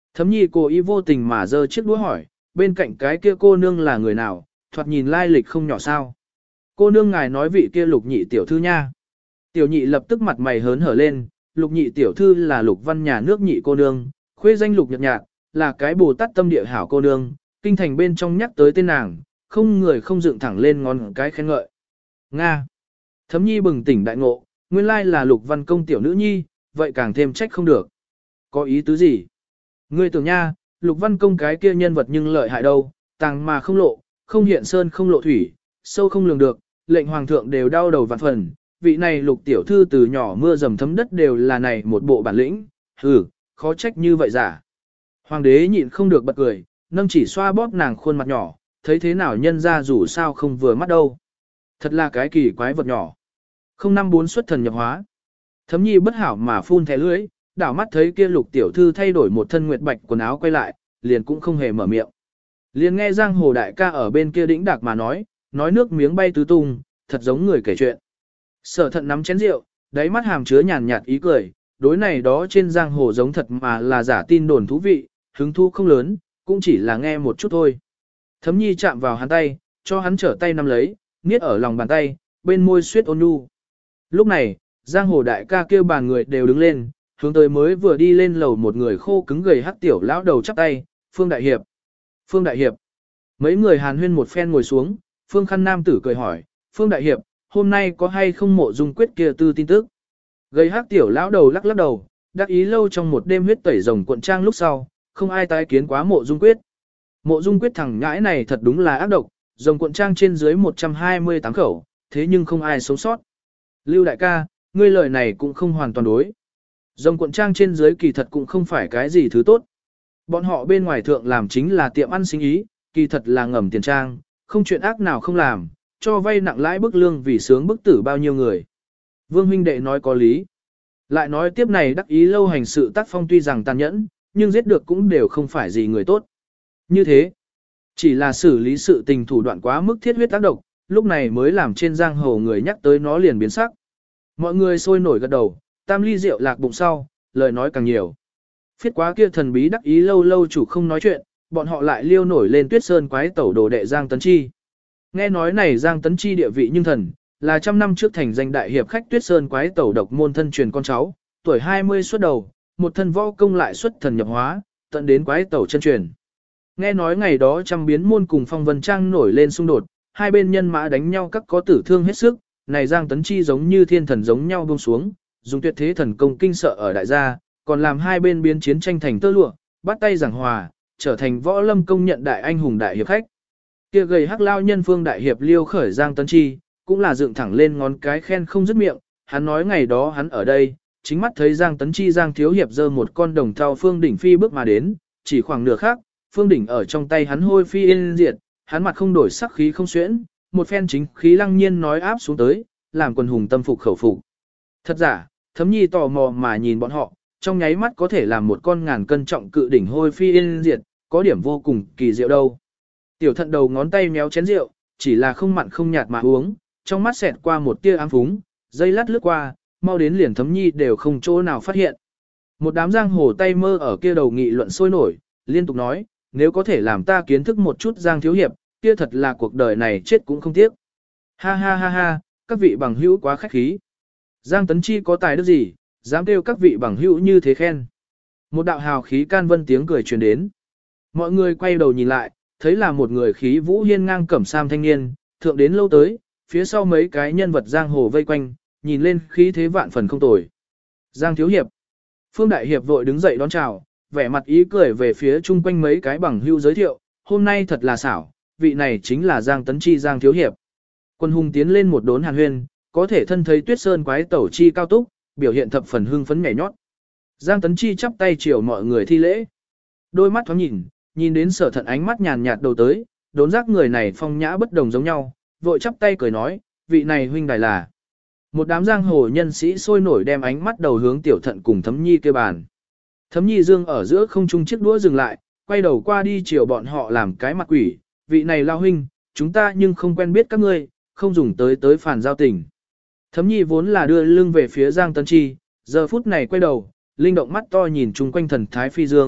Thấm nhi cố ý vô tình mà giơ chiếc đũa hỏi, bên cạnh cái kia cô nương là người nào, thoạt nhìn lai lịch không nhỏ sao. Cô nương ngài nói vị kia lục nhị tiểu thư nha. Tiểu nhị lập tức mặt mày hớn hở lên, lục nhị tiểu thư là lục văn nhà nước nhị cô nương, khuê danh lục nhật nhạt, là cái bồ tát tâm địa hảo cô nương, kinh thành bên trong nhắc tới tên nàng, không người không dựng thẳng lên ngón cái khen ngợi. Nga. Thấm nhi bừng tỉnh đại ngộ, nguyên lai là lục văn công tiểu nữ nhi, vậy càng thêm trách không được. Có ý tứ gì? Ngươi tưởng nha, lục văn công cái kia nhân vật nhưng lợi hại đâu, tàng mà không lộ, không hiện sơn không lộ thủy, sâu không lường được, lệnh hoàng thượng đều đau đầu vạn phần. Vị này lục tiểu thư từ nhỏ mưa dầm thấm đất đều là này một bộ bản lĩnh, hừ, khó trách như vậy giả. Hoàng đế nhịn không được bật cười, nâng chỉ xoa bóp nàng khuôn mặt nhỏ, thấy thế nào nhân ra dù sao không vừa mắt đâu. Thật là cái kỳ quái vật nhỏ. Không năm bốn xuất thần nhập hóa. Thấm nhi bất hảo mà phun thẻ lưỡi, đảo mắt thấy kia lục tiểu thư thay đổi một thân nguyệt bạch quần áo quay lại, liền cũng không hề mở miệng. Liền nghe giang hồ đại ca ở bên kia đĩnh đạc mà nói, nói nước miếng bay tứ tung, thật giống người kể chuyện. Sở thận nắm chén rượu, đáy mắt hàm chứa nhàn nhạt ý cười, đối này đó trên giang hồ giống thật mà là giả tin đồn thú vị, hứng thú không lớn, cũng chỉ là nghe một chút thôi. Thấm nhi chạm vào hắn tay, cho hắn trở tay nắm lấy, niết ở lòng bàn tay, bên môi suyết ôn nhu. Lúc này, giang hồ đại ca kêu bàn người đều đứng lên, hướng tới mới vừa đi lên lầu một người khô cứng gầy hắc tiểu lão đầu chắp tay, Phương Đại Hiệp. Phương Đại Hiệp. Mấy người hàn huyên một phen ngồi xuống, Phương Khăn Nam tử cười hỏi, Phương Đại Hiệp, hôm nay có hay không mộ dung quyết kia tư tin tức? Gầy hắc tiểu lão đầu lắc lắc đầu, đắc ý lâu trong một đêm huyết tẩy rồng cuộn trang lúc sau, không ai tái kiến quá mộ dung quyết. Mộ dung quyết thằng ngãi này thật đúng là ác độc, rồng cuộn trang trên dưới một trăm hai mươi tám khẩu, thế nhưng không ai sống sót. Lưu đại ca, ngươi lời này cũng không hoàn toàn đối. Rồng cuộn trang trên dưới kỳ thật cũng không phải cái gì thứ tốt. Bọn họ bên ngoài thượng làm chính là tiệm ăn sinh ý, kỳ thật là ngầm tiền trang, không chuyện ác nào không làm, cho vay nặng lãi bức lương vì sướng bức tử bao nhiêu người. Vương huynh đệ nói có lý. Lại nói tiếp này đắc ý lâu hành sự tác phong tuy rằng tàn nhẫn, nhưng giết được cũng đều không phải gì người tốt. Như thế, chỉ là xử lý sự tình thủ đoạn quá mức thiết huyết tác độc, lúc này mới làm trên giang hồ người nhắc tới nó liền biến sắc. Mọi người sôi nổi gật đầu, tam ly rượu lạc bụng sau, lời nói càng nhiều. Phiết quá kia thần bí đắc ý lâu lâu chủ không nói chuyện, bọn họ lại liêu nổi lên Tuyết Sơn quái tẩu đồ đệ Giang Tấn Chi. Nghe nói này Giang Tấn Chi địa vị nhưng thần, là trăm năm trước thành danh đại hiệp khách Tuyết Sơn quái tẩu độc môn thân truyền con cháu, tuổi hai mươi xuất đầu, một thân võ công lại xuất thần nhập hóa, tận đến quái tẩu chân truyền. Nghe nói ngày đó trăm biến môn cùng Phong Vân Trang nổi lên xung đột, hai bên nhân mã đánh nhau các có tử thương hết sức, này Giang Tấn Chi giống như thiên thần giống nhau buông xuống, dùng tuyệt thế thần công kinh sợ ở đại gia, còn làm hai bên biến chiến tranh thành tơ lụa, bắt tay giảng hòa, trở thành võ lâm công nhận đại anh hùng đại hiệp khách. Kia gầy hắc lao nhân Phương đại hiệp liêu khởi Giang Tấn Chi, cũng là dựng thẳng lên ngón cái khen không dứt miệng, hắn nói ngày đó hắn ở đây, chính mắt thấy Giang Tấn Chi Giang thiếu hiệp giơ một con đồng thau Phương đỉnh phi bước mà đến, chỉ khoảng nửa khắc, Phương đỉnh ở trong tay hắn hôi phi yên diệt, hắn mặt không đổi sắc khí không xuyễn, một phen chính khí lăng nhiên nói áp xuống tới, làm quần hùng tâm phục khẩu phục. Thật giả, Thấm Nhi tò mò mà nhìn bọn họ, trong nháy mắt có thể làm một con ngàn cân trọng cự đỉnh hôi phi yên diệt, có điểm vô cùng kỳ diệu đâu. Tiểu thận đầu ngón tay méo chén rượu, chỉ là không mặn không nhạt mà uống, trong mắt xẹt qua một tia ám phúng, dây lát lướt qua, mau đến liền Thấm Nhi đều không chỗ nào phát hiện. Một đám giang hồ tay mơ ở kia đầu nghị luận sôi nổi, liên tục nói, nếu có thể làm ta kiến thức một chút Giang thiếu hiệp, kia thật là cuộc đời này chết cũng không tiếc. Ha ha ha ha, các vị bằng hữu quá khách khí. Giang Tấn Chi có tài đức gì, dám kêu các vị bằng hữu như thế khen. Một đạo hào khí can vân tiếng cười truyền đến. Mọi người quay đầu nhìn lại, thấy là một người khí vũ hiên ngang cẩm sam thanh niên, thượng đến lâu tới, phía sau mấy cái nhân vật giang hồ vây quanh, nhìn lên khí thế vạn phần không tồi. Giang thiếu hiệp. Phương Đại Hiệp vội đứng dậy đón chào, vẻ mặt ý cười về phía chung quanh mấy cái bằng hữu giới thiệu, hôm nay thật là xảo, vị này chính là Giang Tấn Chi Giang thiếu hiệp. Quân hùng tiến lên một đốn hàn huyên, có thể thân thấy Tuyết Sơn quái tẩu chi cao túc, biểu hiện thập phần hưng phấn nhảy nhót. Giang Tấn Chi chắp tay chiều mọi người thi lễ. Đôi mắt thoáng nhìn, nhìn đến Sở Thận ánh mắt nhàn nhạt đầu tới, đốn giác người này phong nhã bất đồng giống nhau, vội chắp tay cười nói, vị này huynh đài là. Một đám giang hồ nhân sĩ sôi nổi đem ánh mắt đầu hướng Tiểu Thận cùng Thấm Nhi kêu bàn. Thấm Nhi dương ở giữa không trung chiếc đũa dừng lại, quay đầu qua đi chiều bọn họ làm cái mặt quỷ, vị này lao huynh, chúng ta nhưng không quen biết các ngươi, không dùng tới tới phản giao tình. Thấm Nhi vốn là đưa lưng về phía Giang Tấn Chi, giờ phút này quay đầu, linh động mắt to nhìn chung quanh thần thái phi dương,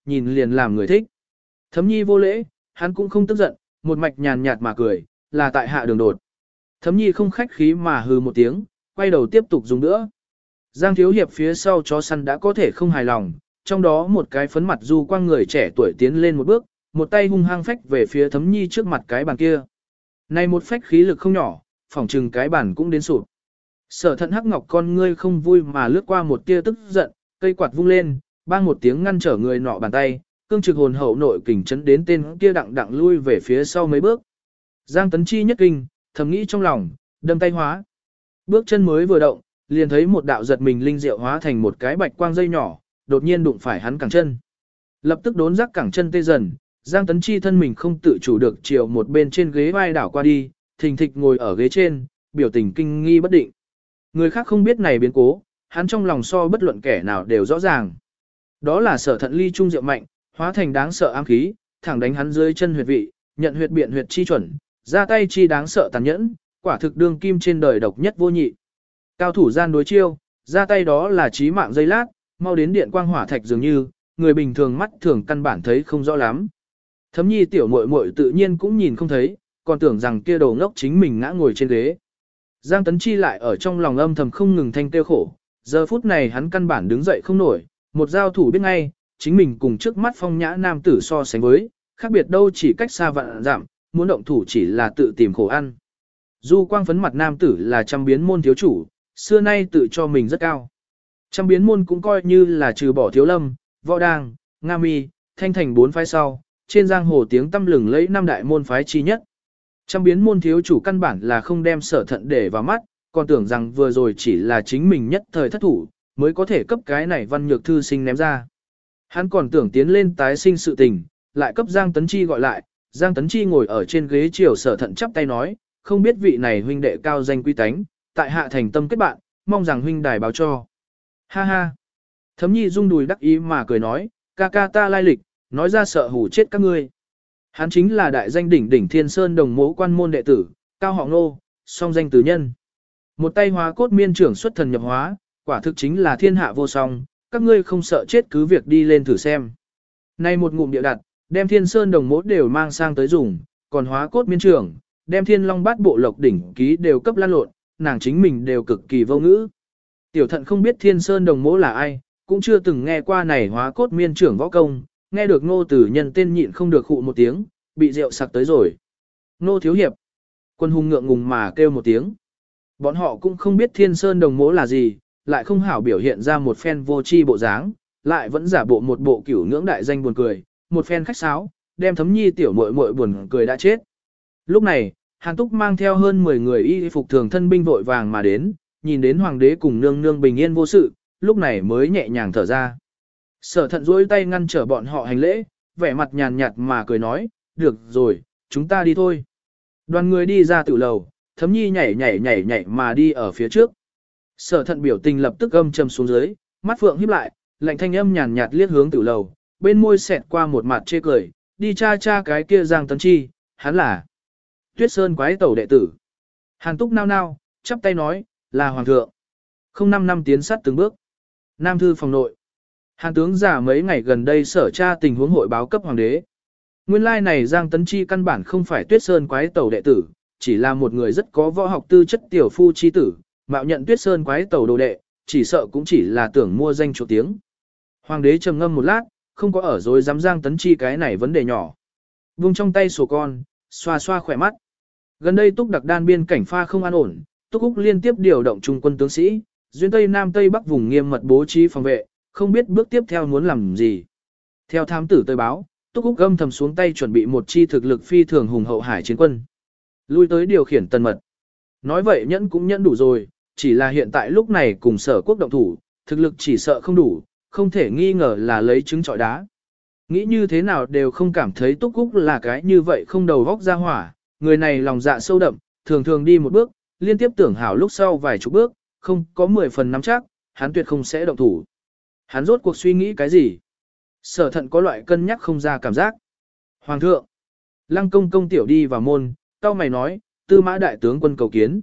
nhìn liền làm người thích. Thấm nhi vô lễ, hắn cũng không tức giận, một mạch nhàn nhạt mà cười, là tại hạ đường đột. Thấm nhi không khách khí mà hừ một tiếng, quay đầu tiếp tục dùng nữa. Giang thiếu hiệp phía sau chó săn đã có thể không hài lòng, trong đó một cái phấn mặt du quang người trẻ tuổi tiến lên một bước, một tay hung hăng phách về phía thấm nhi trước mặt cái bàn kia. Này một phách khí lực không nhỏ, phỏng chừng cái bàn cũng đến sụp. Sở thận hắc ngọc con ngươi không vui mà lướt qua một tia tức giận, cây quạt vung lên, bang một tiếng ngăn trở người nọ bàn tay, cương trực hồn hậu nội kình chấn đến tên kia đặng đặng lui về phía sau mấy bước. Giang Tấn Chi nhất kinh, thầm nghĩ trong lòng, đâm tay hóa. Bước chân mới vừa động, liền thấy một đạo giật mình linh diệu hóa thành một cái bạch quang dây nhỏ, đột nhiên đụng phải hắn cẳng chân. Lập tức đốn giác cẳng chân tê dần, Giang Tấn Chi thân mình không tự chủ được chiều một bên trên ghế vai đảo qua đi, thình thịch ngồi ở ghế trên, biểu tình kinh nghi bất định. Người khác không biết này biến cố, hắn trong lòng so bất luận kẻ nào đều rõ ràng. Đó là sở thận ly trung diệu mạnh, hóa thành đáng sợ ám khí, thẳng đánh hắn dưới chân huyệt vị, nhận huyệt biện huyệt chi chuẩn, ra tay chi đáng sợ tàn nhẫn, quả thực đương kim trên đời độc nhất vô nhị. Cao thủ gian đối chiêu, ra tay đó là chí mạng giây lát, mau đến điện quang hỏa thạch dường như, người bình thường mắt thường căn bản thấy không rõ lắm. Thấm nhi tiểu muội muội tự nhiên cũng nhìn không thấy, còn tưởng rằng kia đồ ngốc chính mình ngã ngồi trên ghế. Giang Tấn Chi lại ở trong lòng âm thầm không ngừng thanh tiêu khổ, giờ phút này hắn căn bản đứng dậy không nổi, một giao thủ biết ngay, chính mình cùng trước mắt phong nhã nam tử so sánh với, khác biệt đâu chỉ cách xa vạn giảm, muốn động thủ chỉ là tự tìm khổ ăn. Du quang phấn mặt nam tử là trăm biến môn thiếu chủ, xưa nay tự cho mình rất cao. Trăm biến môn cũng coi như là trừ bỏ thiếu lâm, võ đang, nga mi, thanh thành bốn phái sau, trên giang hồ tiếng tăm lừng lấy năm đại môn phái chi nhất. Trăm biến môn thiếu chủ căn bản là không đem sở thận để vào mắt, còn tưởng rằng vừa rồi chỉ là chính mình nhất thời thất thủ, mới có thể cấp cái này văn nhược thư sinh ném ra. Hắn còn tưởng tiến lên tái sinh sự tình, lại cấp Giang Tấn Chi gọi lại, Giang Tấn Chi ngồi ở trên ghế chiều sở thận chắp tay nói, không biết vị này huynh đệ cao danh quý tánh, tại hạ thành tâm kết bạn, mong rằng huynh đài báo cho. Ha ha. Thấm nhi rung đùi đắc ý mà cười nói, ca ca ta lai lịch, nói ra sợ hù chết các ngươi. Hắn chính là đại danh đỉnh đỉnh Thiên Sơn đồng mố quan môn đệ tử, cao họ Ngô, song danh tứ nhân. Một tay hóa cốt miên trưởng xuất thần nhập hóa, quả thực chính là thiên hạ vô song, các ngươi không sợ chết cứ việc đi lên thử xem. Nay một ngụm địa đặt, đem Thiên Sơn đồng mố đều mang sang tới dùng, còn hóa cốt miên trưởng, đem Thiên Long bát bộ lộc đỉnh ký đều cấp lan lộn, nàng chính mình đều cực kỳ vô ngữ. Tiểu thận không biết Thiên Sơn đồng mố là ai, cũng chưa từng nghe qua này hóa cốt miên trưởng võ công, nghe được Ngô Tử Nhân tên nhịn không được khụ một tiếng, bị rượu sặc tới rồi. Ngô thiếu hiệp. Quân hùng ngượng ngùng mà kêu một tiếng. Bọn họ cũng không biết Thiên Sơn đồng mố là gì, lại không hảo biểu hiện ra một phen vô tri bộ dáng, lại vẫn giả bộ một bộ cửu ngưỡng đại danh buồn cười, một phen khách sáo, đem Thấm nhi tiểu muội muội buồn cười đã chết. Lúc này, Hàn Túc mang theo hơn mười người y phục thường thân binh vội vàng mà đến, nhìn đến hoàng đế cùng nương nương bình yên vô sự, lúc này mới nhẹ nhàng thở ra. Sở thận duỗi tay ngăn trở bọn họ hành lễ, vẻ mặt nhàn nhạt mà cười nói, được rồi, chúng ta đi thôi. Đoàn người đi ra tử lầu, Thấm nhi nhảy nhảy nhảy nhảy mà đi ở phía trước. Sở thận biểu tình lập tức âm trầm xuống dưới, mắt phượng híp lại, lạnh thanh âm nhàn nhạt liếc hướng tử lầu, bên môi xẹt qua một mặt chê cười, đi cha cha cái kia Giang Tấn Chi, hắn là Tuyết Sơn quái tẩu đệ tử. Hàn Túc nao nao, chắp tay nói, là hoàng thượng. Không năm năm tiến sát từng bước. Nam thư phòng nội. Hàn tướng giả mấy ngày gần đây sở tra tình huống hội báo cấp hoàng đế. Nguyên lai này Giang Tấn Chi căn bản không phải Tuyết Sơn quái tẩu đệ tử, chỉ là một người rất có võ học tư chất tiểu phu chi tử, mạo nhận Tuyết Sơn quái tẩu đồ đệ, chỉ sợ cũng chỉ là tưởng mua danh chỗ tiếng. Hoàng đế trầm ngâm một lát, không có ở dối dám Giang Tấn Chi cái này vấn đề nhỏ. Vung trong tay sổ con, xoa xoa khỏe mắt. Gần đây Túc Đặc Đan biên cảnh pha không an ổn, Túc Úc liên tiếp điều động trung quân tướng sĩ, duyên Tây Nam Tây Bắc vùng nghiêm mật bố trí phòng vệ, không biết bước tiếp theo muốn làm gì. Theo thám tử tới báo, Túc Úc âm thầm xuống tay chuẩn bị một chi thực lực phi thường hùng hậu hải chiến quân. Lui tới điều khiển tần mật. Nói vậy nhẫn cũng nhẫn đủ rồi, chỉ là hiện tại lúc này cùng sở quốc động thủ, thực lực chỉ sợ không đủ, không thể nghi ngờ là lấy trứng trọi đá. Nghĩ như thế nào đều không cảm thấy Túc Úc là cái như vậy không đầu vóc ra hỏa, người này lòng dạ sâu đậm, thường thường đi một bước, liên tiếp tưởng hảo lúc sau vài chục bước, không có mười phần nắm chắc, hắn tuyệt không sẽ động thủ. Hắn rốt cuộc suy nghĩ cái gì? Sở thận có loại cân nhắc không ra cảm giác. Hoàng thượng, Lăng công công tiểu đi vào môn, cao mày nói, tư mã đại tướng quân cầu kiến.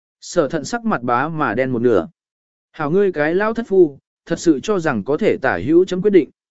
Sở thận sắc mặt bá mà đen một nửa. Hảo ngươi cái lao thất phu, thật sự cho rằng có thể tả hữu chấm quyết định.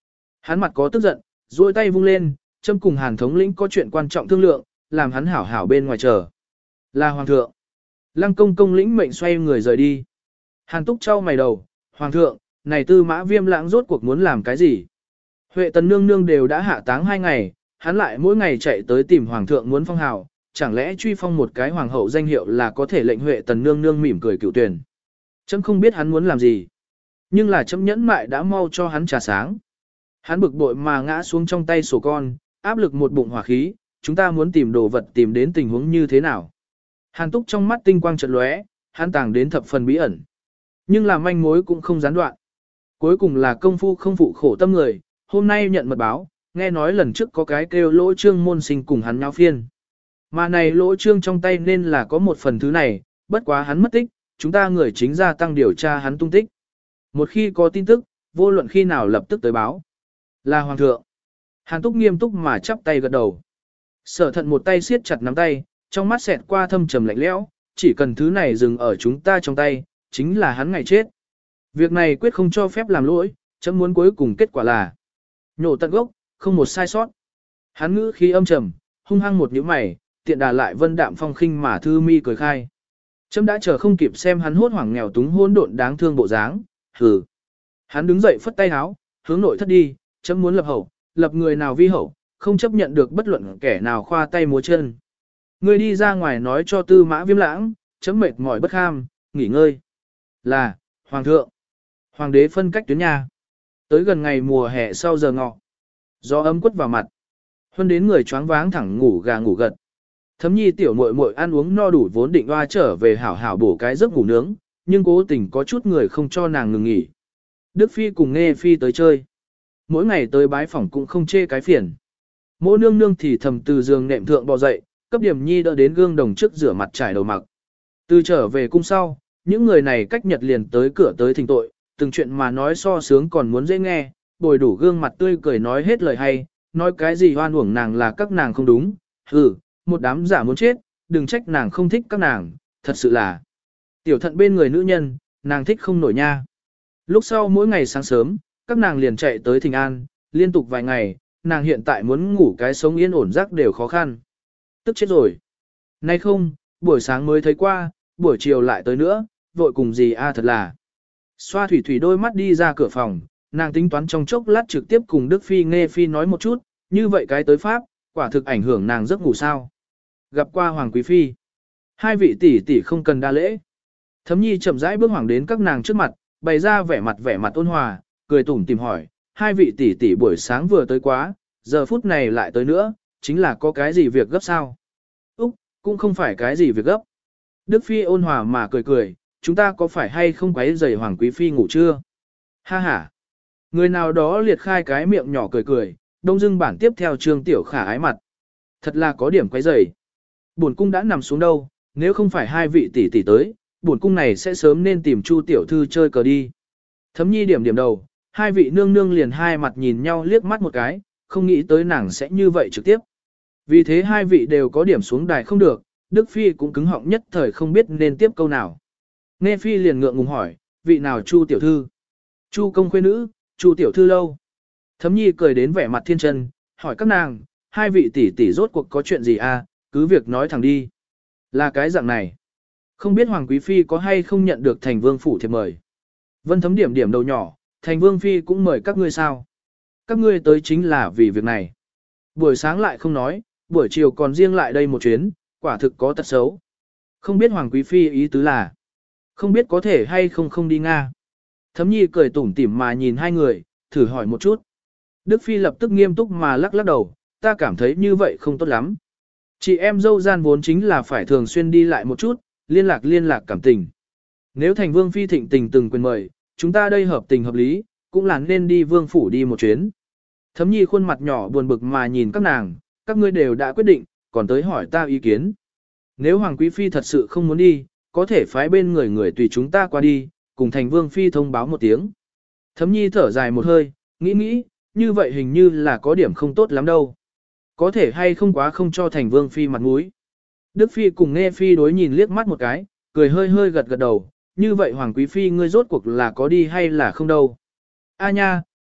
Hắn mặt có tức giận, duỗi tay vung lên, châm cùng Hàn thống lĩnh có chuyện quan trọng thương lượng, làm hắn hảo hảo bên ngoài chờ. Là hoàng thượng. Lăng công công lĩnh mệnh xoay người rời đi. Hàn Túc trao mày đầu, hoàng thượng, này Tư Mã Viêm lãng rốt cuộc muốn làm cái gì? Huệ Tần nương nương đều đã hạ táng hai ngày, hắn lại mỗi ngày chạy tới tìm hoàng thượng muốn phong hào, chẳng lẽ truy phong một cái hoàng hậu danh hiệu là có thể lệnh Huệ Tần nương nương mỉm cười cựu tuyển. Chấm không biết hắn muốn làm gì, nhưng là chấm nhẫn mại đã mau cho hắn trà sáng. Hắn bực bội mà ngã xuống trong tay sổ con, áp lực một bụng hỏa khí, chúng ta muốn tìm đồ vật tìm đến tình huống như thế nào. Hàn Túc trong mắt tinh quang chợt lóe, hắn tàng đến thập phần bí ẩn. Nhưng là manh mối cũng không gián đoạn. Cuối cùng là công phu không phụ khổ tâm người, hôm nay nhận mật báo, nghe nói lần trước có cái kêu lỗ trương môn sinh cùng hắn nháo phiên. Mà này lỗ trương trong tay nên là có một phần thứ này, bất quá hắn mất tích, chúng ta người chính ra tăng điều tra hắn tung tích. Một khi có tin tức, vô luận khi nào lập tức tới báo. Là hoàng thượng. Hàn Túc nghiêm túc mà chắp tay gật đầu. Sở thận một tay siết chặt nắm tay, trong mắt xẹt qua thâm trầm lạnh lẽo, chỉ cần thứ này dừng ở chúng ta trong tay, chính là hắn ngày chết. Việc này quyết không cho phép làm lỗi, chấm muốn cuối cùng kết quả là nhổ tận gốc, không một sai sót. Hắn ngữ khí âm trầm, hung hăng một nhíu mày, tiện đà lại vân đạm phong khinh mà thư mi cười khai. Chấm đã chờ không kịp xem hắn hốt hoảng nghèo túng hỗn độn đáng thương bộ dáng, hừ. Hắn đứng dậy phất tay háo, hướng nội thất đi, chấm muốn lập hậu, lập người nào vi hậu, không chấp nhận được bất luận kẻ nào khoa tay múa chân. Ngươi đi ra ngoài nói cho Tư Mã Viêm lãng, chấm mệt mỏi bất kham, nghỉ ngơi. Là, hoàng thượng. Hoàng đế phân cách tuyến nhà. Tới gần ngày mùa hè sau giờ ngọ. Gió ấm quất vào mặt. Huân đến người choáng váng thẳng ngủ gà ngủ gật. Thấm Nhi tiểu muội muội ăn uống no đủ vốn định hoa trở về hảo hảo bổ cái giấc ngủ nướng, nhưng cố tình có chút người không cho nàng ngừng nghỉ. Đức Phi cùng Nghe Phi tới chơi. Mỗi ngày tới bái phỏng cũng không chê cái phiền. Mỗi nương nương thì thầm từ giường nệm thượng bò dậy, cấp Điểm Nhi đỡ đến gương đồng trước rửa mặt trải đầu mặc. Từ trở về cung sau, những người này cách nhật liền tới cửa tới thỉnh tội, từng chuyện mà nói so sướng còn muốn dễ nghe, bồi đủ gương mặt tươi cười nói hết lời hay, nói cái gì hoan uổng nàng là các nàng không đúng, hừ, một đám giả muốn chết, đừng trách nàng không thích các nàng, thật sự là tiểu thận bên người nữ nhân, nàng thích không nổi nha. Lúc sau mỗi ngày sáng sớm, các nàng liền chạy tới thỉnh an, liên tục vài ngày, nàng hiện tại muốn ngủ cái sống yên ổn giấc đều khó khăn. Tức chết rồi. Nay không, buổi sáng mới thấy qua, buổi chiều lại tới nữa, vội cùng gì a thật là. Xoa thủy thủy đôi mắt đi ra cửa phòng, nàng tính toán trong chốc lát trực tiếp cùng Đức Phi Nghe Phi nói một chút, như vậy cái tới pháp, quả thực ảnh hưởng nàng giấc ngủ sao. Gặp qua Hoàng Quý Phi. Hai vị tỷ tỷ không cần đa lễ. Thấm Nhi chậm rãi bước hoàng đến các nàng trước mặt, bày ra vẻ mặt vẻ mặt ôn hòa, cười tủm tìm hỏi, hai vị tỷ tỷ buổi sáng vừa tới quá, giờ phút này lại tới nữa, chính là có cái gì việc gấp sao? Úc, cũng không phải cái gì việc gấp. Đức Phi ôn hòa mà cười cười, chúng ta có phải hay không quấy rầy Hoàng Quý Phi ngủ chưa? Ha ha. Người nào đó liệt khai cái miệng nhỏ cười cười, đông dưng bản tiếp theo Trương Tiểu Khả ái mặt. Thật là có điểm quấy rầy. Bổn cung đã nằm xuống đâu, nếu không phải hai vị tỷ tỷ tới, bổn cung này sẽ sớm nên tìm Chu tiểu thư chơi cờ đi. Thấm Nhi điểm điểm đầu, hai vị nương nương liền hai mặt nhìn nhau liếc mắt một cái, không nghĩ tới nàng sẽ như vậy trực tiếp. Vì thế hai vị đều có điểm xuống đài không được, Đức Phi cũng cứng họng nhất thời không biết nên tiếp câu nào. Nghe Phi liền ngượng ngùng hỏi, vị nào Chu tiểu thư? Chu công khuê nữ, Chu tiểu thư lâu. Thấm Nhi cười đến vẻ mặt thiên chân, hỏi các nàng, hai vị tỷ tỷ rốt cuộc có chuyện gì à, cứ việc nói thẳng đi. Là cái dạng này. Không biết Hoàng Quý Phi có hay không nhận được Thành Vương phủ thiệp mời. Vân Thấm điểm điểm đầu nhỏ, Thành Vương Phi cũng mời các ngươi sao. Các ngươi tới chính là vì việc này. Buổi sáng lại không nói, buổi chiều còn riêng lại đây một chuyến, quả thực có tật xấu. Không biết Hoàng Quý Phi ý tứ là, không biết có thể hay không không đi Nga. Thấm Nhi cười tủm tỉm mà nhìn hai người, thử hỏi một chút. Đức Phi lập tức nghiêm túc mà lắc lắc đầu, ta cảm thấy như vậy không tốt lắm. Chị em dâu gian vốn chính là phải thường xuyên đi lại một chút, liên lạc liên lạc cảm tình. Nếu Thành Vương Phi thịnh tình từng quyền mời, chúng ta đây hợp tình hợp lý, cũng là nên đi Vương phủ đi một chuyến. Thấm Nhi khuôn mặt nhỏ buồn bực mà nhìn các nàng, các ngươi đều đã quyết định, còn tới hỏi ta ý kiến. Nếu Hoàng Quý Phi thật sự không muốn đi, có thể phái bên người người tùy chúng ta qua đi, cùng Thành Vương Phi thông báo một tiếng. Thấm Nhi thở dài một hơi, nghĩ nghĩ, như vậy hình như là có điểm không tốt lắm đâu. Có thể hay không quá không cho Thành Vương Phi mặt mũi. Đức Phi cùng Nghe Phi đối nhìn liếc mắt một cái, cười hơi hơi gật gật đầu, như vậy Hoàng Quý Phi ngươi rốt cuộc là có đi hay là không đâu. A nha,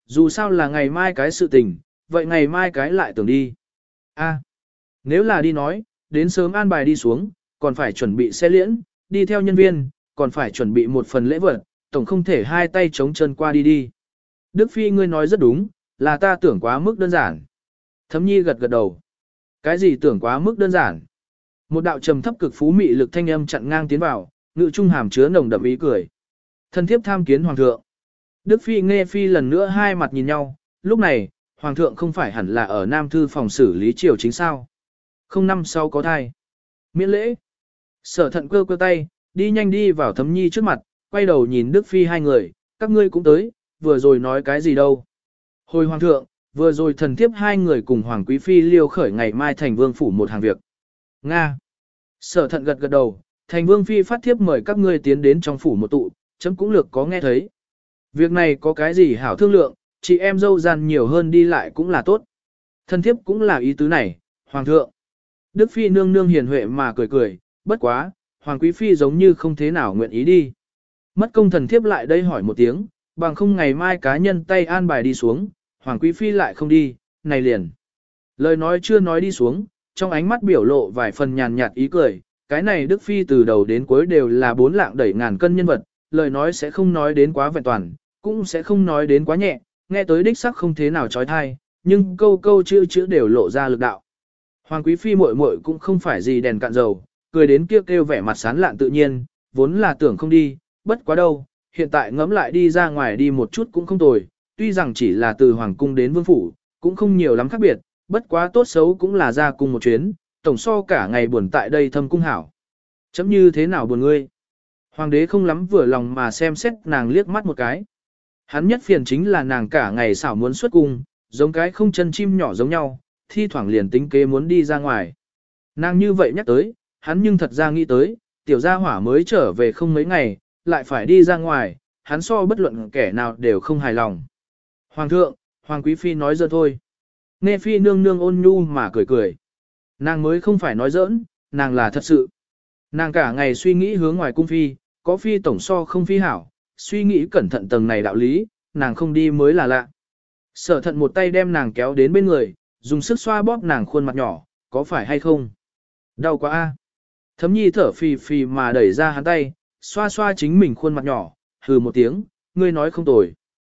dù sao là ngày mai cái sự tình, vậy ngày mai cái lại tưởng đi. A, nếu là đi nói, đến sớm an bài đi xuống, còn phải chuẩn bị xe liễn, đi theo nhân viên, còn phải chuẩn bị một phần lễ vật, tổng không thể hai tay chống chân qua đi đi. Đức Phi ngươi nói rất đúng, là ta tưởng quá mức đơn giản. Thấm Nhi gật gật đầu. Cái gì tưởng quá mức đơn giản? Một đạo trầm thấp cực phú mị lực thanh âm chặn ngang tiến vào, ngự trung hàm chứa nồng đậm ý cười. Thân thiếp tham kiến hoàng thượng. Đức Phi nghe Phi lần nữa hai mặt nhìn nhau, lúc này, hoàng thượng không phải hẳn là ở Nam Thư phòng xử lý triều chính sao. Không năm sau có thai. Miễn lễ. Sở thận cơ cơ tay, đi nhanh đi vào Thấm Nhi trước mặt, quay đầu nhìn Đức Phi hai người, các ngươi cũng tới, vừa rồi nói cái gì đâu. Hồi hoàng thượng, vừa rồi thần thiếp hai người cùng hoàng quý phi liêu khởi ngày mai thành vương phủ một hàng việc. Nga. Sở thận gật gật đầu, thành vương phi phát thiếp mời các ngươi tiến đến trong phủ một tụ, chấm cũng lược có nghe thấy. Việc này có cái gì hảo thương lượng, chị em dâu gian nhiều hơn đi lại cũng là tốt. Thần thiếp cũng là ý tứ này, hoàng thượng. Đức phi nương nương hiền huệ mà cười cười, bất quá, hoàng quý phi giống như không thế nào nguyện ý đi. Mất công thần thiếp lại đây hỏi một tiếng, bằng không ngày mai cá nhân tay an bài đi xuống, hoàng quý phi lại không đi, này liền. Lời nói chưa nói đi xuống, trong ánh mắt biểu lộ vài phần nhàn nhạt ý cười, cái này Đức Phi từ đầu đến cuối đều là bốn lạng đẩy ngàn cân nhân vật, lời nói sẽ không nói đến quá vẹn toàn, cũng sẽ không nói đến quá nhẹ, nghe tới đích sắc không thế nào trói thai, nhưng câu câu chữ chữ đều lộ ra lực đạo. Hoàng quý phi muội muội cũng không phải gì đèn cạn dầu, cười đến kêu kêu vẻ mặt sán lạn tự nhiên, vốn là tưởng không đi, bất quá đâu, hiện tại ngẫm lại đi ra ngoài đi một chút cũng không tồi, tuy rằng chỉ là từ hoàng cung đến vương phủ, cũng không nhiều lắm khác biệt, bất quá tốt xấu cũng là ra cung một chuyến, tổng so cả ngày buồn tại đây thâm cung hảo. Chấm như thế nào buồn ngươi? Hoàng đế không lắm vừa lòng mà xem xét nàng liếc mắt một cái. Hắn nhất phiền chính là nàng cả ngày xảo muốn xuất cung, giống cái không chân chim nhỏ giống nhau, thi thoảng liền tính kế muốn đi ra ngoài. Nàng như vậy nhắc tới, hắn nhưng thật ra nghĩ tới, tiểu gia hỏa mới trở về không mấy ngày, lại phải đi ra ngoài, hắn so bất luận kẻ nào đều không hài lòng. Hoàng thượng, Hoàng quý phi nói giỡn thôi. Nghe phi nương nương ôn nhu mà cười cười. Nàng mới không phải nói giỡn, nàng là thật sự. Nàng cả ngày suy nghĩ hướng ngoài cung phi, có phi tổng so không phi hảo, suy nghĩ cẩn thận tầng này đạo lý, nàng không đi mới là lạ. Sở thận một tay đem nàng kéo đến bên người, dùng sức xoa bóp nàng khuôn mặt nhỏ, có phải hay không? Đau quá a. Thấm Nhi thở phì phì mà đẩy ra hắn tay, xoa xoa chính mình khuôn mặt nhỏ, hừ một tiếng, ngươi nói không tồi.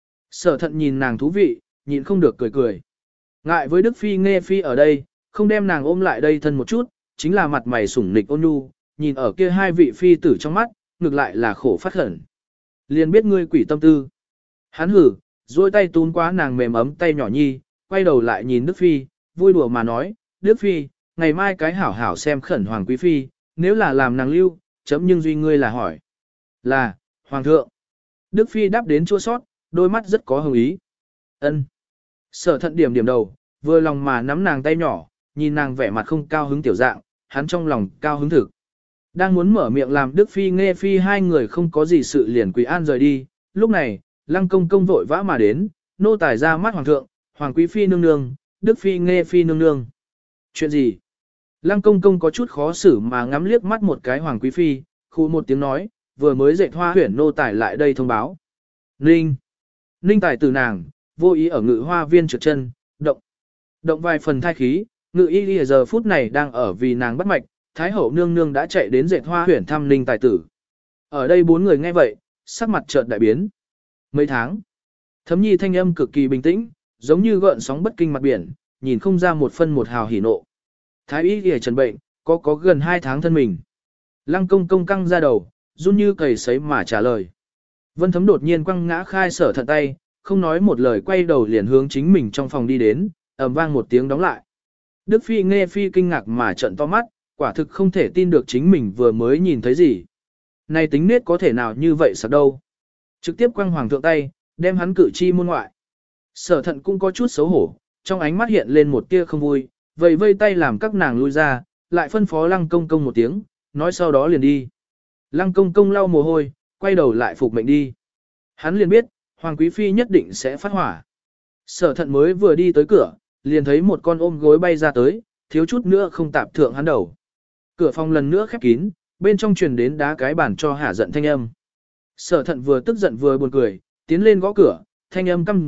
Sở thận nhìn nàng thú vị, nhịn không được cười cười. Ngại với Đức Phi nghe Phi ở đây, không đem nàng ôm lại đây thân một chút, chính là mặt mày sủng nịch ôn nhu, nhìn ở kia hai vị phi tử trong mắt, ngược lại là khổ phát khẩn. Liền biết ngươi quỷ tâm tư. Hắn hử, duỗi tay tún quá nàng mềm ấm tay nhỏ nhi, quay đầu lại nhìn Đức Phi, vui đùa mà nói, Đức Phi, ngày mai cái hảo hảo xem khẩn Hoàng quý phi, nếu là làm nàng lưu, chấm nhưng duy ngươi là hỏi. Là, Hoàng thượng. Đức Phi đáp đến chua sót, đôi mắt rất có hồng ý. Ân. Sở thận điểm điểm đầu, vừa lòng mà nắm nàng tay nhỏ, nhìn nàng vẻ mặt không cao hứng tiểu dạng, hắn trong lòng cao hứng thực. Đang muốn mở miệng làm Đức Phi nghe Phi hai người không có gì sự liền quỳ an rời đi, lúc này, Lăng công công vội vã mà đến, nô tài ra mắt Hoàng thượng, Hoàng quý Phi nương nương, Đức Phi nghe Phi nương nương. Chuyện gì? Lăng công công có chút khó xử mà ngắm liếc mắt một cái Hoàng quý Phi, khu một tiếng nói, vừa mới dệt hoa huyển nô tài lại đây thông báo. Ninh! Ninh tài từ nàng, vô ý ở ngự hoa viên trượt chân, động. Động vài phần thai khí, ngự y y giờ phút này đang ở vì nàng bắt mạch, Thái hậu nương nương đã chạy đến dệt hoa huyển thăm Ninh tài tử. Ở đây bốn người nghe vậy, sắc mặt chợt đại biến. Mấy tháng, Thấm Nhi thanh âm cực kỳ bình tĩnh, giống như gợn sóng bất kinh mặt biển, nhìn không ra một phân một hào hỉ nộ. Thái y y trần bệnh, có có gần hai tháng thân mình. Lăng công công căng ra đầu, run như cầy sấy mà trả lời. Vân Thấm đột nhiên quăng ngã khai sở thận tay, không nói một lời quay đầu liền hướng chính mình trong phòng đi đến, ầm vang một tiếng đóng lại. Đức Phi nghe Phi kinh ngạc mà trợn to mắt, quả thực không thể tin được chính mình vừa mới nhìn thấy gì. Này tính nết có thể nào như vậy sao đâu. Trực tiếp quăng hoàng thượng tay, đem hắn cử chi môn ngoại. Sở thận cũng có chút xấu hổ, trong ánh mắt hiện lên một tia không vui, vẫy vây tay làm các nàng lui ra, lại phân phó lăng công công một tiếng, nói sau đó liền đi. Lăng công công lau mồ hôi, quay đầu lại phục mệnh đi. Hắn liền biết, Hoàng quý phi nhất định sẽ phát hỏa. Sở thận mới vừa đi tới cửa, liền thấy một con ôm gối bay ra tới, thiếu chút nữa không tạp thượng hắn đầu. Cửa phòng lần nữa khép kín, bên trong truyền đến đá cái bàn cho hả giận thanh âm. Sở thận vừa tức giận vừa buồn cười, tiến lên gõ cửa, thanh âm căm giận,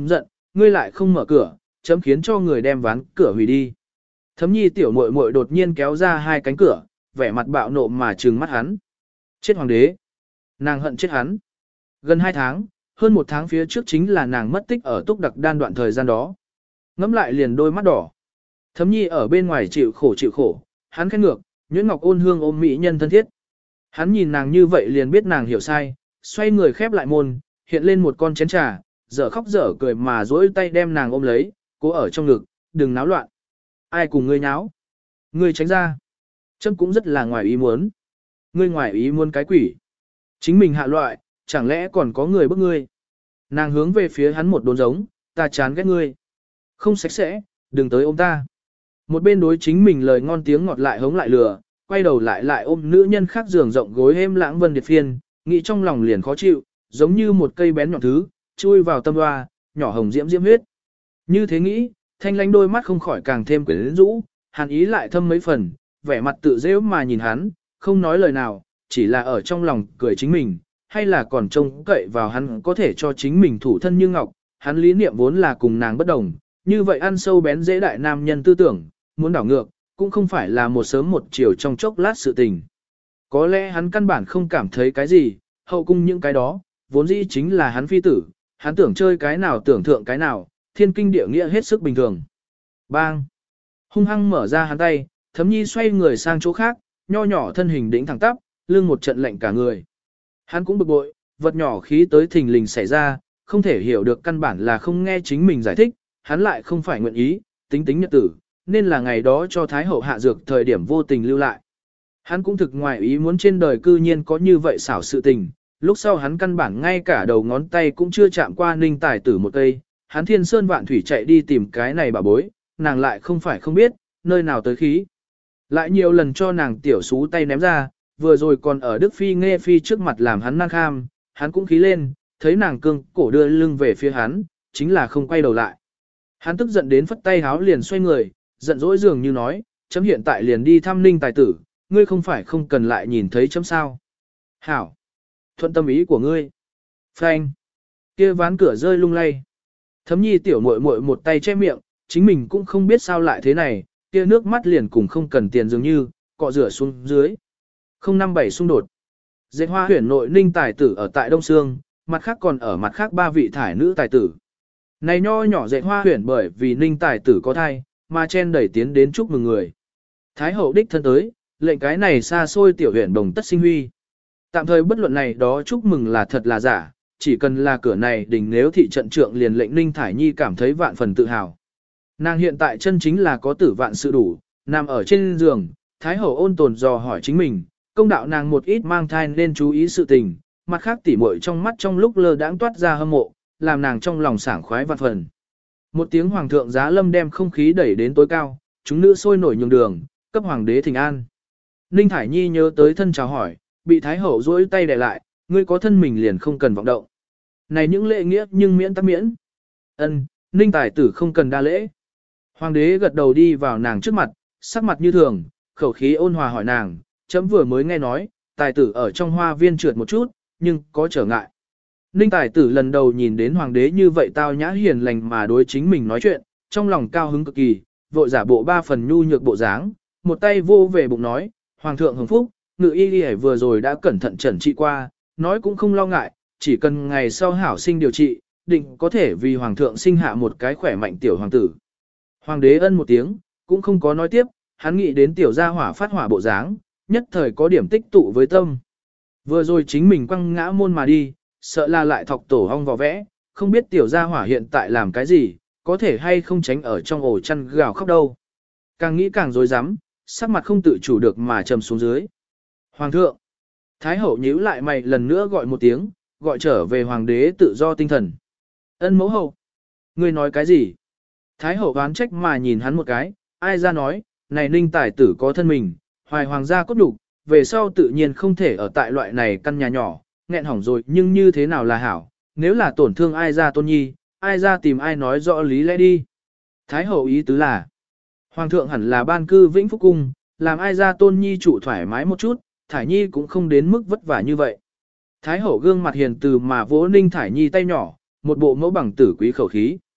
ngươi lại không mở cửa, chấm khiến cho người đem ván cửa hủy đi. Thấm nhi tiểu muội muội đột nhiên kéo ra hai cánh cửa, vẻ mặt bạo nộ mà trừng mắt hắn. Chết hoàng đế. Nàng hận chết hắn. Gần hai tháng, hơn một tháng phía trước chính là nàng mất tích ở túc đặc đan đoạn thời gian đó. Ngắm lại liền đôi mắt đỏ. Thấm nhi ở bên ngoài chịu khổ chịu khổ, hắn khen ngược, Nhuyễn Ngọc ôn hương ôm mỹ nhân thân thiết. Hắn nhìn nàng như vậy liền biết nàng hiểu sai, xoay người khép lại môn, hiện lên một con chén trà, dở khóc dở cười mà dỗi tay đem nàng ôm lấy, cố ở trong ngực, đừng náo loạn. Ai cùng ngươi nháo? Ngươi tránh ra. Chấm cũng rất là ngoài ý muốn. Ngươi ngoài ý muốn cái quỷ. Chính mình hạ loại, chẳng lẽ còn có người bức ngươi? Nàng hướng về phía hắn một đốn giống, ta chán ghét ngươi. Không sạch sẽ, đừng tới ôm ta. Một bên đối chính mình lời ngon tiếng ngọt lại hống lại lừa, quay đầu lại lại ôm nữ nhân khác giường rộng gối êm lãng vân điệt phiên, nghĩ trong lòng liền khó chịu, giống như một cây bén nhọn thứ, chui vào tâm hoa, nhỏ hồng diễm diễm huyết. Như thế nghĩ, thanh lánh đôi mắt không khỏi càng thêm quyến rũ, hàn ý lại thâm mấy phần, vẻ mặt tự dễ mà nhìn hắn, không nói lời nào, chỉ là ở trong lòng cười chính mình, hay là còn trông cậy vào hắn có thể cho chính mình thủ thân như ngọc, hắn lý niệm vốn là cùng nàng bất đồng, như vậy ăn sâu bén dễ đại nam nhân tư tưởng, muốn đảo ngược, cũng không phải là một sớm một chiều trong chốc lát sự tình. Có lẽ hắn căn bản không cảm thấy cái gì, hậu cung những cái đó, vốn dĩ chính là hắn phi tử, hắn tưởng chơi cái nào tưởng thượng cái nào, thiên kinh địa nghĩa hết sức bình thường. Bang! Hung hăng mở ra hắn tay, Thấm nhi xoay người sang chỗ khác, nho nhỏ thân hình đĩnh thẳng tắp, lưng một trận lạnh cả người. Hắn cũng bực bội, vật nhỏ khí tới thình lình xảy ra, không thể hiểu được căn bản là không nghe chính mình giải thích, hắn lại không phải nguyện ý, tính tính nhật tử, nên là ngày đó cho Thái Hậu hạ dược thời điểm vô tình lưu lại. Hắn cũng thực ngoài ý muốn trên đời cư nhiên có như vậy xảo sự tình, lúc sau hắn căn bản ngay cả đầu ngón tay cũng chưa chạm qua Ninh Tài Tử một cây, hắn thiên sơn vạn thủy chạy đi tìm cái này bà bối, nàng lại không phải không biết, nơi nào tới khí. Lại nhiều lần cho nàng tiểu xú tay ném ra, vừa rồi còn ở Đức Phi Nghe Phi trước mặt làm hắn nan kham, hắn cũng khí lên, thấy nàng cương cổ đưa lưng về phía hắn, chính là không quay đầu lại. Hắn tức giận đến phất tay háo liền xoay người, giận dỗi dường như nói, chấm hiện tại liền đi thăm Ninh Tài Tử, ngươi không phải không cần lại nhìn thấy chấm sao. Hảo! Thuận tâm ý của ngươi. Phanh! Kia ván cửa rơi lung lay. Thấm nhi tiểu muội muội một tay che miệng, chính mình cũng không biết sao lại thế này, kia nước mắt liền cùng không cần tiền dường như, cọ rửa xuống dưới. không năm bảy xung đột. Dệt hoa huyển nội Ninh Tài Tử ở tại Đông Sương, mặt khác còn ở mặt khác ba vị thải nữ tài tử. Này nho nhỏ dệt hoa huyển bởi vì Ninh Tài Tử có thai, mà chen đẩy tiến đến chúc mừng người. Thái hậu đích thân tới, lệnh cái này xa xôi tiểu huyển đồng tất sinh huy. Tạm thời bất luận này đó chúc mừng là thật là giả, chỉ cần là cửa này đình nếu thị trận trượng liền lệnh Ninh Thải Nhi cảm thấy vạn phần tự hào. Nàng hiện tại chân chính là có tử vạn sự đủ, nằm ở trên giường, Thái hậu ôn tồn dò hỏi chính mình, công đạo nàng một ít mang thai nên chú ý sự tình, mặt khác tỉ muội trong mắt trong lúc lơ đãng toát ra hâm mộ, làm nàng trong lòng sảng khoái vạn phần. Một tiếng hoàng thượng giá lâm đem không khí đẩy đến tối cao, chúng nữ sôi nổi nhường đường, cấp hoàng đế thỉnh an. Ninh Thải Nhi nhớ tới thân chào hỏi, bị Thái hậu duỗi tay đè lại, ngươi có thân mình liền không cần vọng động. Này những lễ nghĩa nhưng miễn tắc miễn. Ân, Ninh Tài Tử không cần đa lễ. Hoàng đế gật đầu đi vào nàng trước mặt, sắc mặt như thường, khẩu khí ôn hòa hỏi nàng, chấm vừa mới nghe nói, Tài Tử ở trong hoa viên trượt một chút, nhưng có trở ngại. Ninh Tài Tử lần đầu nhìn đến hoàng đế như vậy tao nhã hiền lành mà đối chính mình nói chuyện, trong lòng cao hứng cực kỳ, vội giả bộ ba phần nhu nhược bộ dáng, một tay vô về bụng nói, hoàng thượng hưởng phúc, ngự y y vừa rồi đã cẩn thận trần trị qua, nói cũng không lo ngại, chỉ cần ngày sau hảo sinh điều trị, định có thể vì hoàng thượng sinh hạ một cái khỏe mạnh tiểu hoàng tử. Hoàng đế ân một tiếng, cũng không có nói tiếp, hắn nghĩ đến tiểu gia hỏa phát hỏa bộ dáng, nhất thời có điểm tích tụ với tâm. Vừa rồi chính mình quăng ngã môn mà đi, sợ là lại thọc tổ hong vò vẽ, không biết tiểu gia hỏa hiện tại làm cái gì, có thể hay không tránh ở trong ổ chăn gào khóc đâu. Càng nghĩ càng rối rắm, sắc mặt không tự chủ được mà trầm xuống dưới. Hoàng thượng! Thái hậu nhíu lại mày lần nữa gọi một tiếng, gọi trở về hoàng đế tự do tinh thần. Ân mẫu hậu! Ngươi nói cái gì? Thái hậu oán trách mà nhìn hắn một cái, ai ra nói, này Ninh Tài Tử có thân mình, hoài hoàng gia cốt đục, về sau tự nhiên không thể ở tại loại này căn nhà nhỏ, nghẹn hỏng rồi nhưng như thế nào là hảo, nếu là tổn thương ai ra tôn nhi, ai ra tìm ai nói rõ lý lẽ đi. Thái hậu ý tứ là, hoàng thượng hẳn là ban cư vĩnh phúc cung, làm ai ra tôn nhi trụ thoải mái một chút, Thải Nhi cũng không đến mức vất vả như vậy. Thái hậu gương mặt hiền từ mà vỗ Ninh Thải Nhi tay nhỏ, một bộ mẫu bằng tử quý khẩu khí.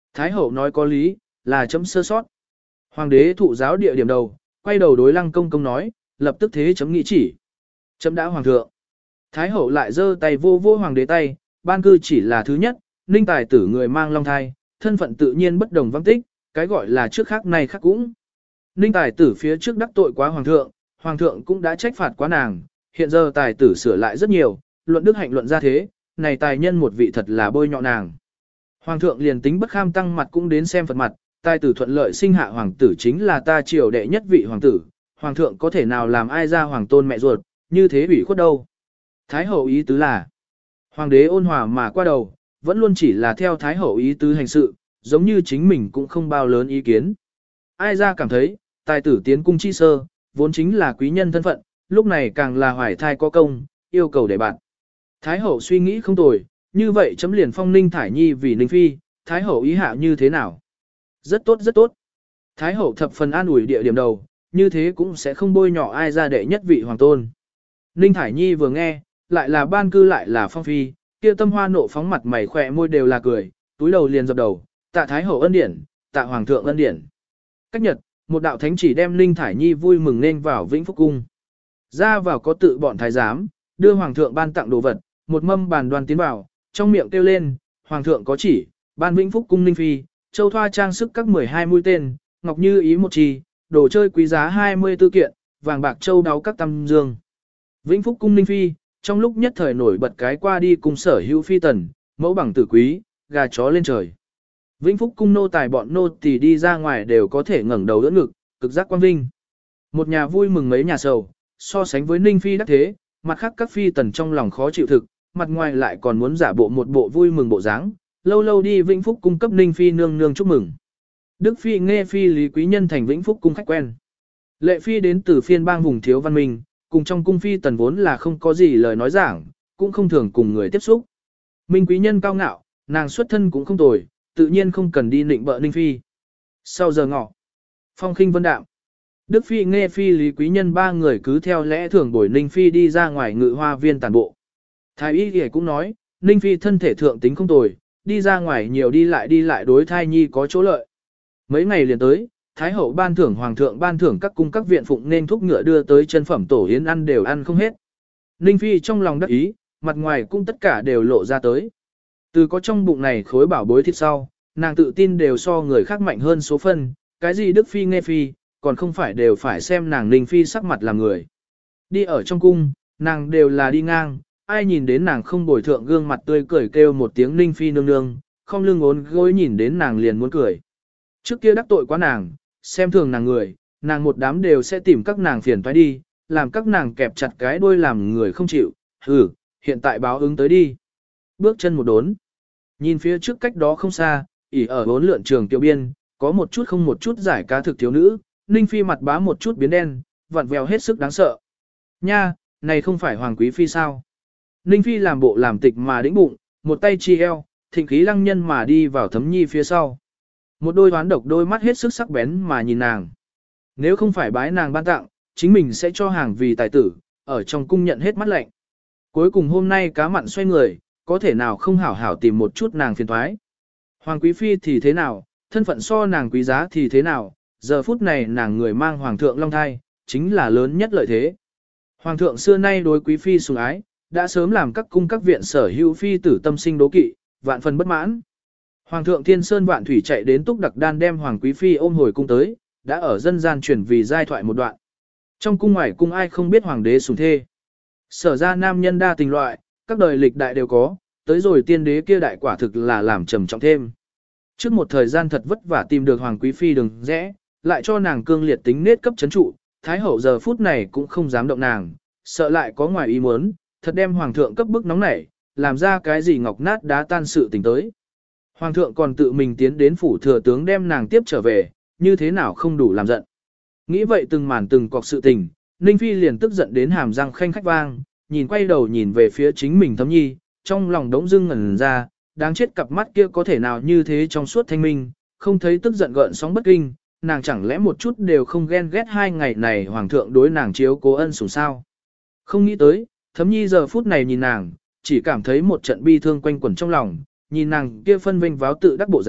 Thái hậu nói có lý, là chấm sơ sót. Hoàng đế thụ giáo địa điểm đầu, quay đầu đối lăng công công nói, lập tức thế chấm nghĩ chỉ. Chấm đã hoàng thượng. Thái hậu lại giơ tay vô vô hoàng đế tay, ban cư chỉ là thứ nhất, ninh tài tử người mang long thai, thân phận tự nhiên bất đồng vắng tích, cái gọi là trước khác này khác cũng. Ninh tài tử phía trước đắc tội quá hoàng thượng, hoàng thượng cũng đã trách phạt quá nàng, hiện giờ tài tử sửa lại rất nhiều, luận đức hạnh luận ra thế, này tài nhân một vị thật là bôi nhọ nàng. Hoàng thượng liền tính bất kham tăng mặt cũng đến xem Phật mặt, tài tử thuận lợi sinh hạ hoàng tử chính là ta triều đệ nhất vị hoàng tử, hoàng thượng có thể nào làm ai ra hoàng tôn mẹ ruột, như thế ủy khuất đâu. Thái hậu ý tứ là, hoàng đế ôn hòa mà qua đầu, vẫn luôn chỉ là theo thái hậu ý tứ hành sự, giống như chính mình cũng không bao lớn ý kiến. Ai ra cảm thấy, tài tử tiến cung chi sơ, vốn chính là quý nhân thân phận, lúc này càng là hoài thai có công, yêu cầu để bạn. Thái hậu suy nghĩ không tồi, như vậy chấm liền phong Ninh Thải Nhi vì Ninh Phi, Thái hậu ý hạ như thế nào? Rất tốt rất tốt. Thái hậu thập phần an ủi địa điểm đầu, như thế cũng sẽ không bôi nhọ ai ra đệ nhất vị hoàng tôn. Ninh Thải Nhi vừa nghe, lại là ban cư lại là phong phi, kia tâm hoa nộ phóng mặt mày khỏe môi đều là cười, túi đầu liền dập đầu, tạ Thái hậu ân điển, tạ hoàng thượng ân điển. Cách nhật, một đạo thánh chỉ đem Ninh Thải Nhi vui mừng nên vào Vĩnh Phúc Cung. Ra vào có tự bọn thái giám, đưa hoàng thượng ban tặng đồ vật, một mâm bàn đoan tiến vào, trong miệng kêu lên, hoàng thượng có chỉ, ban Vĩnh Phúc Cung Ninh Phi, châu thoa trang sức các mười hai mũi tên, ngọc như ý một chi, đồ chơi quý giá hai mươi tư kiện, vàng bạc châu đáo các tam dương. Vĩnh Phúc Cung Ninh Phi, trong lúc nhất thời nổi bật cái qua đi cùng sở hữu phi tần, mẫu bằng tử quý, gà chó lên trời. Vĩnh Phúc Cung nô tài bọn nô tỳ đi ra ngoài đều có thể ngẩng đầu đỡ ngực, cực giác quang vinh. Một nhà vui mừng mấy nhà sầu, so sánh với Ninh Phi đắc thế, mặt khác các phi tần trong lòng khó chịu thực, mặt ngoài lại còn muốn giả bộ một bộ vui mừng bộ dáng, lâu lâu đi Vĩnh Phúc cung cấp Ninh Phi nương nương chúc mừng. Đức Phi nghe Phi Lý Quý Nhân thành Vĩnh Phúc cung khách quen. Lệ Phi đến từ phiên bang vùng thiếu văn minh, cùng trong cung phi tần vốn là không có gì lời nói giảng, cũng không thường cùng người tiếp xúc. Minh Quý Nhân cao ngạo, nàng xuất thân cũng không tồi, tự nhiên không cần đi nịnh bợ Ninh Phi. Sau giờ ngọ, phong khinh vân đạm. Đức Phi nghe Phi Lý Quý Nhân ba người cứ theo lẽ thường bồi Ninh Phi đi ra ngoài ngự hoa viên tàn bộ. Thái y thì cũng nói, Ninh Phi thân thể thượng tính không tồi, đi ra ngoài nhiều đi lại đi lại đối thai nhi có chỗ lợi. Mấy ngày liền tới, Thái hậu ban thưởng hoàng thượng ban thưởng các cung các viện phụng nên thúc ngựa đưa tới chân phẩm tổ yến ăn đều ăn không hết. Ninh Phi trong lòng đắc ý, mặt ngoài cũng tất cả đều lộ ra tới. Từ có trong bụng này khối bảo bối thịt sau, nàng tự tin đều so người khác mạnh hơn số phân, cái gì Đức Phi nghe Phi, còn không phải đều phải xem nàng Ninh Phi sắc mặt làm người. Đi ở trong cung, nàng đều là đi ngang, ai nhìn đến nàng không bồi thượng gương mặt tươi cười kêu một tiếng Ninh Phi nương nương, không lưng ốn gối nhìn đến nàng liền muốn cười. Trước kia đắc tội quá nàng, xem thường nàng người, nàng một đám đều sẽ tìm các nàng phiền toái đi, làm các nàng kẹp chặt cái đuôi làm người không chịu, hừ, hiện tại báo ứng tới đi. Bước chân một đốn, nhìn phía trước cách đó không xa, ỉ ở bốn lượn trường tiểu biên, có một chút không một chút giải cá thực thiếu nữ, Ninh Phi mặt bá một chút biến đen, vặn vẹo hết sức đáng sợ. Nha, này không phải Hoàng Quý Phi sao? Ninh Phi làm bộ làm tịch mà đĩnh bụng, một tay chi eo, thịnh khí lăng nhân mà đi vào Thấm Nhi phía sau. Một đôi hoán độc đôi mắt hết sức sắc bén mà nhìn nàng. Nếu không phải bái nàng ban tặng, chính mình sẽ cho hàng vì tài tử, ở trong cung nhận hết mắt lạnh. Cuối cùng hôm nay cá mặn xoay người, có thể nào không hảo hảo tìm một chút nàng phiền thoái. Hoàng Quý Phi thì thế nào, thân phận so nàng quý giá thì thế nào, giờ phút này nàng người mang Hoàng thượng long thai, chính là lớn nhất lợi thế. Hoàng thượng xưa nay đối Quý Phi sủng ái, đã sớm làm các cung các viện sở hữu phi tử tâm sinh đố kỵ, vạn phần bất mãn. Hoàng thượng Thiên Sơn vạn thủy chạy đến Túc Đặc Đan đem Hoàng Quý Phi ôm hồi cung tới, đã ở dân gian truyền vì giai thoại một đoạn. Trong cung ngoài cung ai không biết hoàng đế sủng thê. Sở ra nam nhân đa tình loại, các đời lịch đại đều có, tới rồi tiên đế kia đại quả thực là làm trầm trọng thêm. Trước một thời gian thật vất vả tìm được Hoàng Quý Phi đừng rẽ, lại cho nàng cương liệt tính nết cấp chấn trụ, Thái hậu giờ phút này cũng không dám động nàng, sợ lại có ngoài ý muốn, thật đem Hoàng thượng cấp bức nóng nảy, làm ra cái gì ngọc nát đá tan sự tình tới. Hoàng thượng còn tự mình tiến đến phủ thừa tướng đem nàng tiếp trở về, như thế nào không đủ làm giận. Nghĩ vậy từng màn từng cọc sự tình, Ninh Phi liền tức giận đến hàm răng khanh khách vang, nhìn quay đầu nhìn về phía chính mình Thấm Nhi, trong lòng đống dưng ngẩn ra, đáng chết cặp mắt kia có thể nào như thế trong suốt thanh minh, không thấy tức giận gợn sóng bất kinh, nàng chẳng lẽ một chút đều không ghen ghét hai ngày này Hoàng thượng đối nàng chiếu cố ân sủng sao. Không nghĩ tới, Thấm Nhi giờ phút này nhìn nàng, chỉ cảm thấy một trận bi thương quanh quẩn trong lòng, nhìn nàng kia phân vinh váo tự đắc bộ dáng,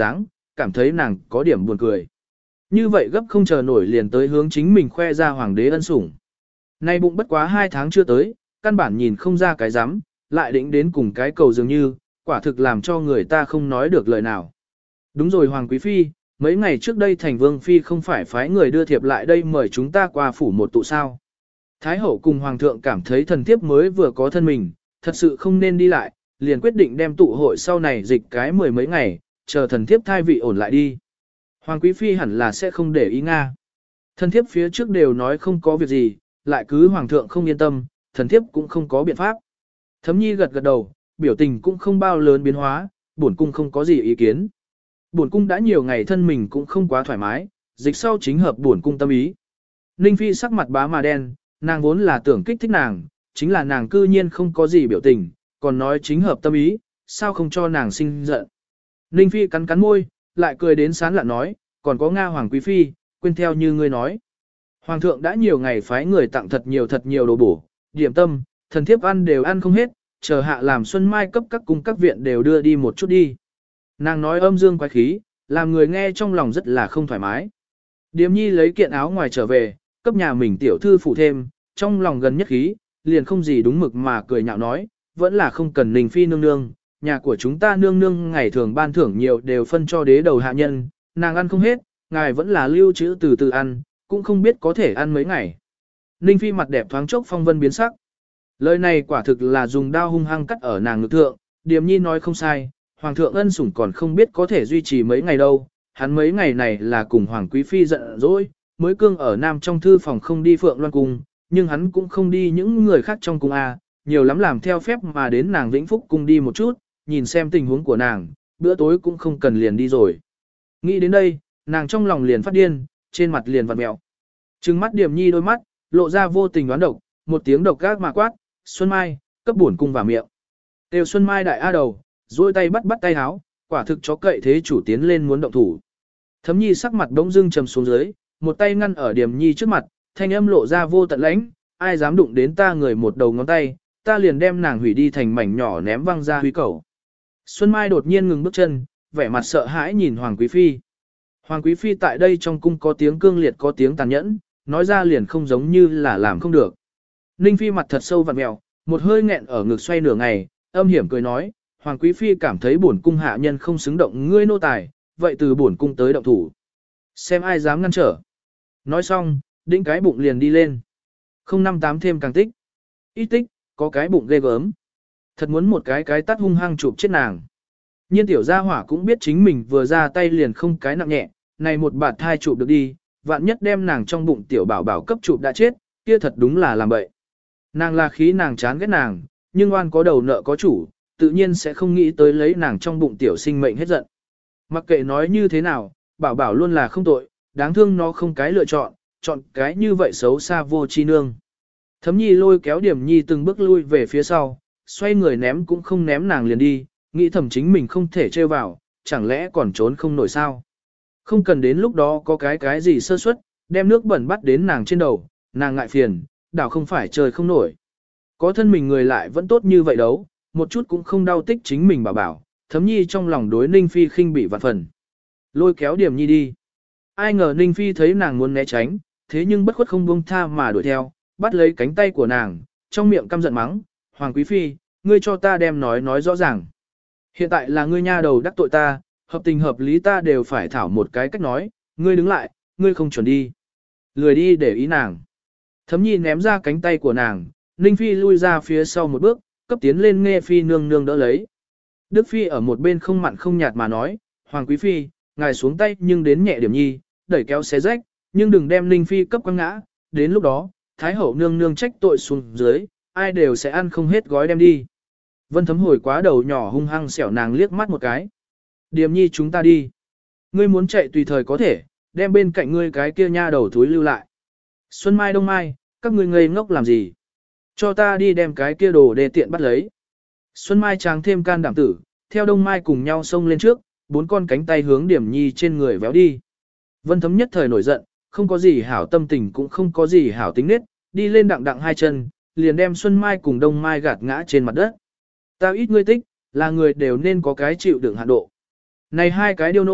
cảm thấy nàng có điểm buồn cười. Như vậy gấp không chờ nổi liền tới hướng chính mình khoe ra hoàng đế ân sủng. Nay bụng bất quá hai tháng chưa tới, căn bản nhìn không ra cái rắm lại định đến cùng cái cầu dường như, quả thực làm cho người ta không nói được lời nào. Đúng rồi Hoàng Quý Phi, mấy ngày trước đây Thành Vương Phi không phải phái người đưa thiệp lại đây mời chúng ta qua phủ một tụ sao. Thái hậu cùng Hoàng thượng cảm thấy thần thiếp mới vừa có thân mình, thật sự không nên đi lại, liền quyết định đem tụ hội sau này dịch cái mười mấy ngày, chờ thần thiếp thai vị ổn lại đi. Hoàng Quý Phi hẳn là sẽ không để ý Nga. Thần thiếp phía trước đều nói không có việc gì, lại cứ Hoàng thượng không yên tâm, thần thiếp cũng không có biện pháp. Thấm Nhi gật gật đầu, biểu tình cũng không bao lớn biến hóa, bổn cung không có gì ý kiến. Bổn cung đã nhiều ngày thân mình cũng không quá thoải mái, dịch sau chính hợp bổn cung tâm ý. Ninh Phi sắc mặt bá mà đen, nàng vốn là tưởng kích thích nàng, chính là nàng cư nhiên không có gì biểu tình, còn nói chính hợp tâm ý, sao không cho nàng sinh giận. Ninh Phi cắn cắn môi, lại cười đến sán lạ nói, còn có Nga Hoàng Quý Phi, quên theo như ngươi nói. Hoàng thượng đã nhiều ngày phái người tặng thật nhiều thật nhiều đồ bổ, điểm tâm, thần thiếp ăn đều ăn không hết, chờ hạ làm xuân mai cấp các cung các viện đều đưa đi một chút đi. Nàng nói âm dương quái khí, làm người nghe trong lòng rất là không thoải mái. Điềm nhi lấy kiện áo ngoài trở về, cấp nhà mình tiểu thư phụ thêm, trong lòng gần nhất khí, liền không gì đúng mực mà cười nhạo nói, vẫn là không cần Ninh Phi nương nương, nhà của chúng ta nương nương ngày thường ban thưởng nhiều đều phân cho đế đầu hạ nhân, nàng ăn không hết, ngài vẫn là lưu trữ từ từ ăn, cũng không biết có thể ăn mấy ngày. Ninh Phi mặt đẹp thoáng chốc phong vân biến sắc. Lời này quả thực là dùng đao hung hăng cắt ở nàng ngực thượng, Điềm nhi nói không sai, Hoàng thượng ân sủng còn không biết có thể duy trì mấy ngày đâu, hắn mấy ngày này là cùng Hoàng Quý Phi giận dỗi, mới cương ở Nam trong thư phòng không đi Phượng Loan Cung, nhưng hắn cũng không đi những người khác trong cung A, nhiều lắm làm theo phép mà đến nàng Vĩnh Phúc Cung đi một chút, nhìn xem tình huống của nàng, bữa tối cũng không cần liền đi rồi. Nghĩ đến đây, nàng trong lòng liền phát điên, trên mặt liền vặn mẹo. Trừng mắt Điềm nhi đôi mắt, lộ ra vô tình đoán độc, một tiếng độc gác mà quát, Xuân Mai, cấp bổn cung vào miệng. Tiêu Xuân Mai đại a đầu, duỗi tay bắt bắt tay háo, quả thực chó cậy thế chủ tiến lên muốn động thủ. Thấm Nhi sắc mặt bỗng dưng trầm xuống dưới, một tay ngăn ở Điềm nhi trước mặt, thanh âm lộ ra vô tận lãnh, ai dám đụng đến ta người một đầu ngón tay, ta liền đem nàng hủy đi thành mảnh nhỏ ném văng ra huy cầu. Xuân Mai đột nhiên ngừng bước chân, vẻ mặt sợ hãi nhìn Hoàng Quý Phi. Hoàng Quý Phi tại đây trong cung có tiếng cương liệt có tiếng tàn nhẫn, nói ra liền không giống như là làm không được. Ninh Phi mặt thật sâu vặn mèo, một hơi nghẹn ở ngực xoay nửa ngày, âm hiểm cười nói, Hoàng Quý Phi cảm thấy bổn cung hạ nhân không xứng động ngươi nô tài, vậy từ bổn cung tới động thủ. Xem ai dám ngăn trở. Nói xong, đĩnh cái bụng liền đi lên. Không năm tám thêm càng tích. Ít tích, có cái bụng ghê gớm. Thật muốn một cái cái tắt hung hăng chụp chết nàng. Nhiên tiểu gia hỏa cũng biết chính mình vừa ra tay liền không cái nặng nhẹ, này một bạt thai chụp được đi, vạn nhất đem nàng trong bụng tiểu bảo bảo cấp chụp đã chết, kia thật đúng là làm bậy. Nàng là khí nàng chán ghét nàng, nhưng oan có đầu nợ có chủ, tự nhiên sẽ không nghĩ tới lấy nàng trong bụng tiểu sinh mệnh hết giận. Mặc kệ nói như thế nào, bảo bảo luôn là không tội, đáng thương nó không cái lựa chọn, chọn cái như vậy xấu xa vô chi nương. Thấm Nhi lôi kéo Điểm Nhi từng bước lui về phía sau, xoay người ném cũng không ném nàng liền đi, nghĩ thầm chính mình không thể trêu vào, chẳng lẽ còn trốn không nổi sao. Không cần đến lúc đó có cái cái gì sơ suất, đem nước bẩn bắt đến nàng trên đầu, nàng ngại phiền, đảo không phải trời không nổi. Có thân mình người lại vẫn tốt như vậy đâu, một chút cũng không đau tích chính mình bảo bảo, Thấm Nhi trong lòng đối Ninh Phi khinh bị vạn phần. Lôi kéo Điểm Nhi đi. Ai ngờ Ninh Phi thấy nàng muốn né tránh, thế nhưng bất khuất không buông tha mà đuổi theo, bắt lấy cánh tay của nàng, trong miệng căm giận mắng, Hoàng Quý Phi, ngươi cho ta đem nói nói rõ ràng. Hiện tại là ngươi nha đầu đắc tội ta, hợp tình hợp lý ta đều phải thảo một cái cách nói, ngươi đứng lại, ngươi không chuẩn đi. Lười đi để ý nàng. Thấm Nhi ném ra cánh tay của nàng, Ninh Phi lui ra phía sau một bước, cấp tiến lên Nghe Phi nương nương đỡ lấy. Đức Phi ở một bên không mặn không nhạt mà nói, Hoàng Quý Phi, ngài xuống tay nhưng đến nhẹ Điểm Nhi, đẩy kéo xé rách, nhưng đừng đem Ninh Phi cấp quăng ngã, đến lúc đó, Thái hậu nương nương trách tội xuống dưới, ai đều sẽ ăn không hết gói đem đi. Vân Thấm hồi quá đầu nhỏ hung hăng xẻo nàng liếc mắt một cái. Điểm Nhi chúng ta đi. Ngươi muốn chạy tùy thời có thể, đem bên cạnh ngươi cái kia nha đầu thúi lưu lại. Xuân Mai Đông Mai, các ngươi ngây ngốc làm gì? Cho ta đi đem cái kia đồ đề tiện bắt lấy. Xuân Mai tráng thêm can đảm tử, theo Đông Mai cùng nhau xông lên trước, bốn con cánh tay hướng Điểm Nhi trên người véo đi. Vân Thấm nhất thời nổi giận, không có gì hảo tâm tình cũng không có gì hảo tính nết, đi lên đặng đặng hai chân, liền đem Xuân Mai cùng Đông Mai gạt ngã trên mặt đất. Ta ít ngươi tích, là người đều nên có cái chịu đựng hạn độ. Này hai cái điêu nô,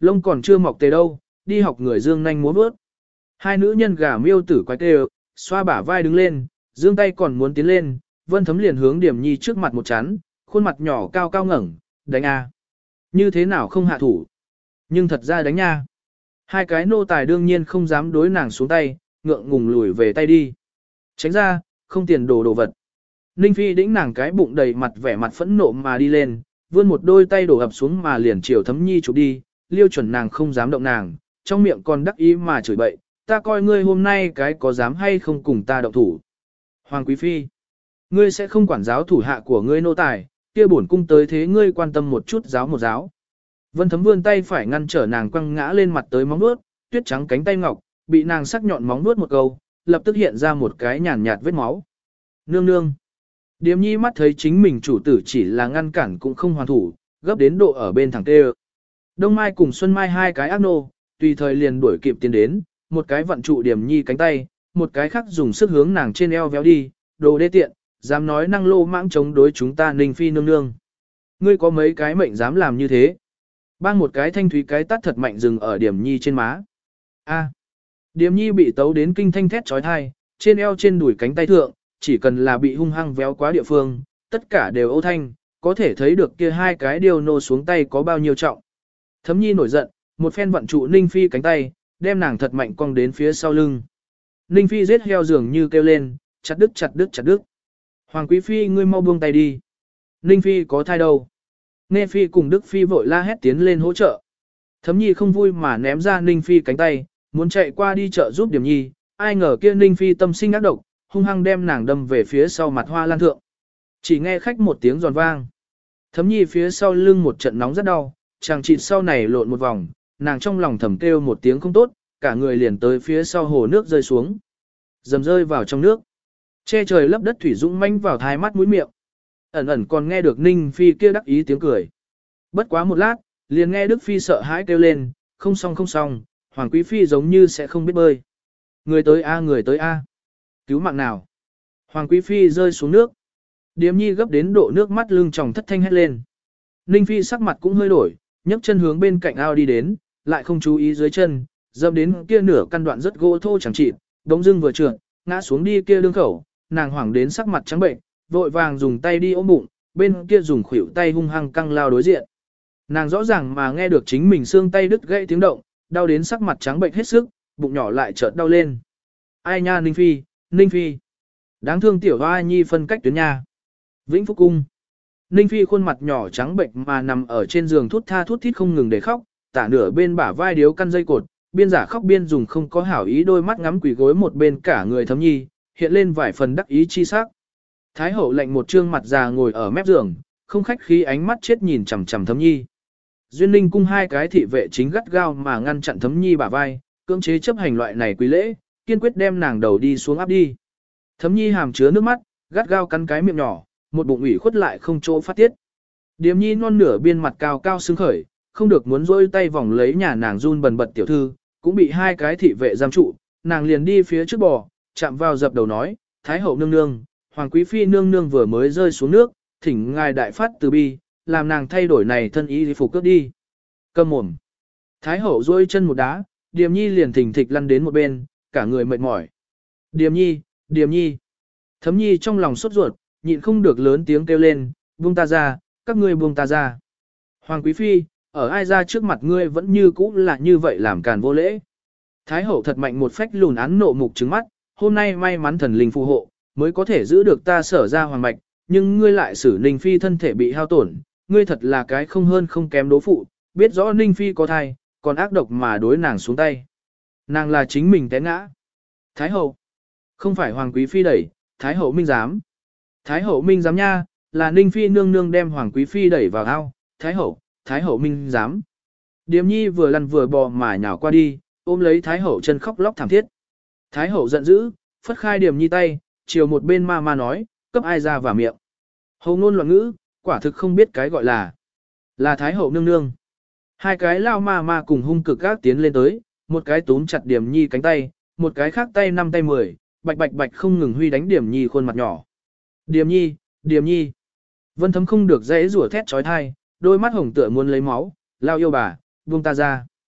lông còn chưa mọc tề đâu, đi học người dương nhanh múa vớt. Hai nữ nhân gà miêu tử quái tê, xoa bả vai đứng lên, dương tay còn muốn tiến lên, Vân Thấm liền hướng Điểm Nhi trước mặt một chán, khuôn mặt nhỏ cao cao ngẩng, đánh a. Như thế nào không hạ thủ? Nhưng thật ra đánh nha. Hai cái nô tài đương nhiên không dám đối nàng xuống tay, ngượng ngùng lùi về tay đi. Tránh ra, không tiền đồ đồ vật. Ninh Phi đĩnh nàng cái bụng đầy mặt vẻ mặt phẫn nộ mà đi lên, vươn một đôi tay đổ ập xuống mà liền chiều Thấm Nhi chụp đi, liêu chuẩn nàng không dám động nàng, trong miệng còn đắc ý mà chửi bậy, ta coi ngươi hôm nay cái có dám hay không cùng ta động thủ. Hoàng Quý Phi, ngươi sẽ không quản giáo thủ hạ của ngươi nô tài, kia bổn cung tới thế ngươi quan tâm một chút giáo một giáo. Vân Thấm vươn tay phải ngăn trở nàng quăng ngã lên mặt tới móng vuốt, tuyết trắng cánh tay ngọc, bị nàng sắc nhọn móng vuốt một câu, lập tức hiện ra một cái nhàn nhạt vết máu. Nương nương. Điềm Nhi mắt thấy chính mình chủ tử chỉ là ngăn cản cũng không hoàn thủ, gấp đến độ ở bên thẳng tê. Đông Mai cùng Xuân Mai hai cái ác nô, tùy thời liền đuổi kịp tiến đến, một cái vận trụ Điềm Nhi cánh tay, một cái khác dùng sức hướng nàng trên eo véo đi, đồ đê tiện, dám nói năng lô mãng chống đối chúng ta Ninh Phi nương nương. Ngươi có mấy cái mệnh dám làm như thế? Bang một cái thanh thúy cái tát thật mạnh dừng ở Điềm Nhi trên má. A. Điềm Nhi bị tấu đến kinh thanh thét chói tai, trên eo trên đùi cánh tay thượng, chỉ cần là bị hung hăng véo quá địa phương, tất cả đều ô thanh, có thể thấy được kia hai cái điều nô xuống tay có bao nhiêu trọng. Thấm Nhi nổi giận, một phen vận trụ Ninh Phi cánh tay, đem nàng thật mạnh cong đến phía sau lưng. Ninh Phi giết heo dường như kêu lên, chặt đứt chặt đứt chặt đứt. Hoàng Quý Phi ngươi mau buông tay đi. Ninh Phi có thai đâu? Nghe Phi cùng Đức Phi vội la hét tiến lên hỗ trợ. Thấm Nhi không vui mà ném ra Ninh Phi cánh tay, muốn chạy qua đi chợ giúp Điểm Nhi, ai ngờ kia Ninh Phi tâm sinh ác độc, hung hăng đem nàng đâm về phía sau mặt hoa lan thượng. Chỉ nghe khách một tiếng giòn vang. Thấm Nhi phía sau lưng một trận nóng rất đau, chàng chịt sau này lộn một vòng, nàng trong lòng thầm kêu một tiếng không tốt, cả người liền tới phía sau hồ nước rơi xuống. Dầm rơi vào trong nước. Che trời lấp đất thủy dũng manh vào thai mắt mũi miệng. Ẩn ẩn còn nghe được Ninh Phi kia đắc ý tiếng cười. Bất quá một lát, liền nghe Đức Phi sợ hãi kêu lên, không xong không xong, Hoàng Quý Phi giống như sẽ không biết bơi. Người tới a người tới a, cứu mạng nào. Hoàng Quý Phi rơi xuống nước. Điềm Nhi gấp đến độ nước mắt lưng tròng thất thanh hét lên. Ninh Phi sắc mặt cũng hơi đổi, nhấc chân hướng bên cạnh ao đi đến, lại không chú ý dưới chân, dâm đến kia nửa căn đoạn rất gỗ thô chẳng chịt, đống dưng vừa trượt, ngã xuống đi kia đương khẩu, nàng hoảng đến sắc mặt trắng bệnh, vội vàng dùng tay đi ôm bụng, bên kia dùng khuỷu tay hung hăng căng lao đối diện. Nàng rõ ràng mà nghe được chính mình xương tay đứt gãy tiếng động, đau đến sắc mặt trắng bệnh hết sức, bụng nhỏ lại chợt đau lên. Ai nha Ninh Phi, Ninh Phi. Đáng thương tiểu hoa nhi phân cách tuyến nha. Vĩnh Phúc Cung. Ninh Phi khuôn mặt nhỏ trắng bệnh mà nằm ở trên giường thút tha thút thít không ngừng để khóc, tả nửa bên bả vai điếu căn dây cột, biên giả khóc biên dùng không có hảo ý đôi mắt ngắm quỷ gối một bên cả người Thấm Nhi, hiện lên vài phần đắc ý chi sắc. Thái hậu lệnh một trương mặt già ngồi ở mép giường, không khách khí ánh mắt chết nhìn chằm chằm Thấm Nhi. Duyên Ninh cung hai cái thị vệ chính gắt gao mà ngăn chặn Thấm Nhi bả vai, cưỡng chế chấp hành loại này quý lễ, kiên quyết đem nàng đầu đi xuống áp đi. Thấm Nhi hàm chứa nước mắt, gắt gao cắn cái miệng nhỏ, một bụng ủy khuất lại không chỗ phát tiết. Điềm Nhi non nửa biên mặt cao cao sưng khởi, không được muốn rôi tay vòng lấy nhà nàng run bần bật tiểu thư, cũng bị hai cái thị vệ giam trụ, nàng liền đi phía trước bò, chạm vào dập đầu nói, Thái hậu nương nương, Hoàng Quý Phi nương nương vừa mới rơi xuống nước, thỉnh ngài đại phát từ bi, làm nàng thay đổi này thân y phục cướp đi. Câm mồm. Thái hậu rôi chân một đá, Điềm Nhi liền thỉnh thịch lăn đến một bên, cả người mệt mỏi. Điềm Nhi, Điềm Nhi. Thấm Nhi trong lòng sốt ruột, nhịn không được lớn tiếng kêu lên, buông ta ra, các ngươi buông ta ra. Hoàng Quý Phi, ở ai ra trước mặt ngươi vẫn như cũ là như vậy làm càn vô lễ. Thái hậu thật mạnh một phách lùn án nộ mục trứng mắt, hôm nay may mắn thần linh phù hộ, mới có thể giữ được ta sở ra hoàng mạch, nhưng ngươi lại xử Ninh Phi thân thể bị hao tổn, ngươi thật là cái không hơn không kém đố phụ, biết rõ Ninh Phi có thai, còn ác độc mà đối nàng xuống tay. Nàng là chính mình té ngã. Thái hậu, không phải Hoàng Quý Phi đẩy, Thái hậu minh giám. Thái hậu minh giám nha, là Ninh Phi nương nương đem Hoàng Quý Phi đẩy vào ao, Thái hậu, Thái hậu minh giám. Điềm Nhi vừa lăn vừa bò mà nhào qua đi, ôm lấy Thái hậu chân khóc lóc thảm thiết. Thái hậu giận dữ, phất khai Điềm Nhi tay, chiều một bên ma ma nói, cấp ai ra vào miệng. Hầu ngôn loạn ngữ, quả thực không biết cái gọi là. Là Thái hậu nương nương. Hai cái lao ma ma cùng hung cực gác tiến lên tới, một cái túm chặt Điềm Nhi cánh tay, một cái khác tay năm tay mười, bạch bạch bạch không ngừng huy đánh Điềm Nhi khuôn mặt nhỏ. Điềm Nhi, Điềm Nhi. Vân Thấm không được dễ rủa thét trói thai, đôi mắt hồng tựa muốn lấy máu, lao yêu bà, buông ta ra.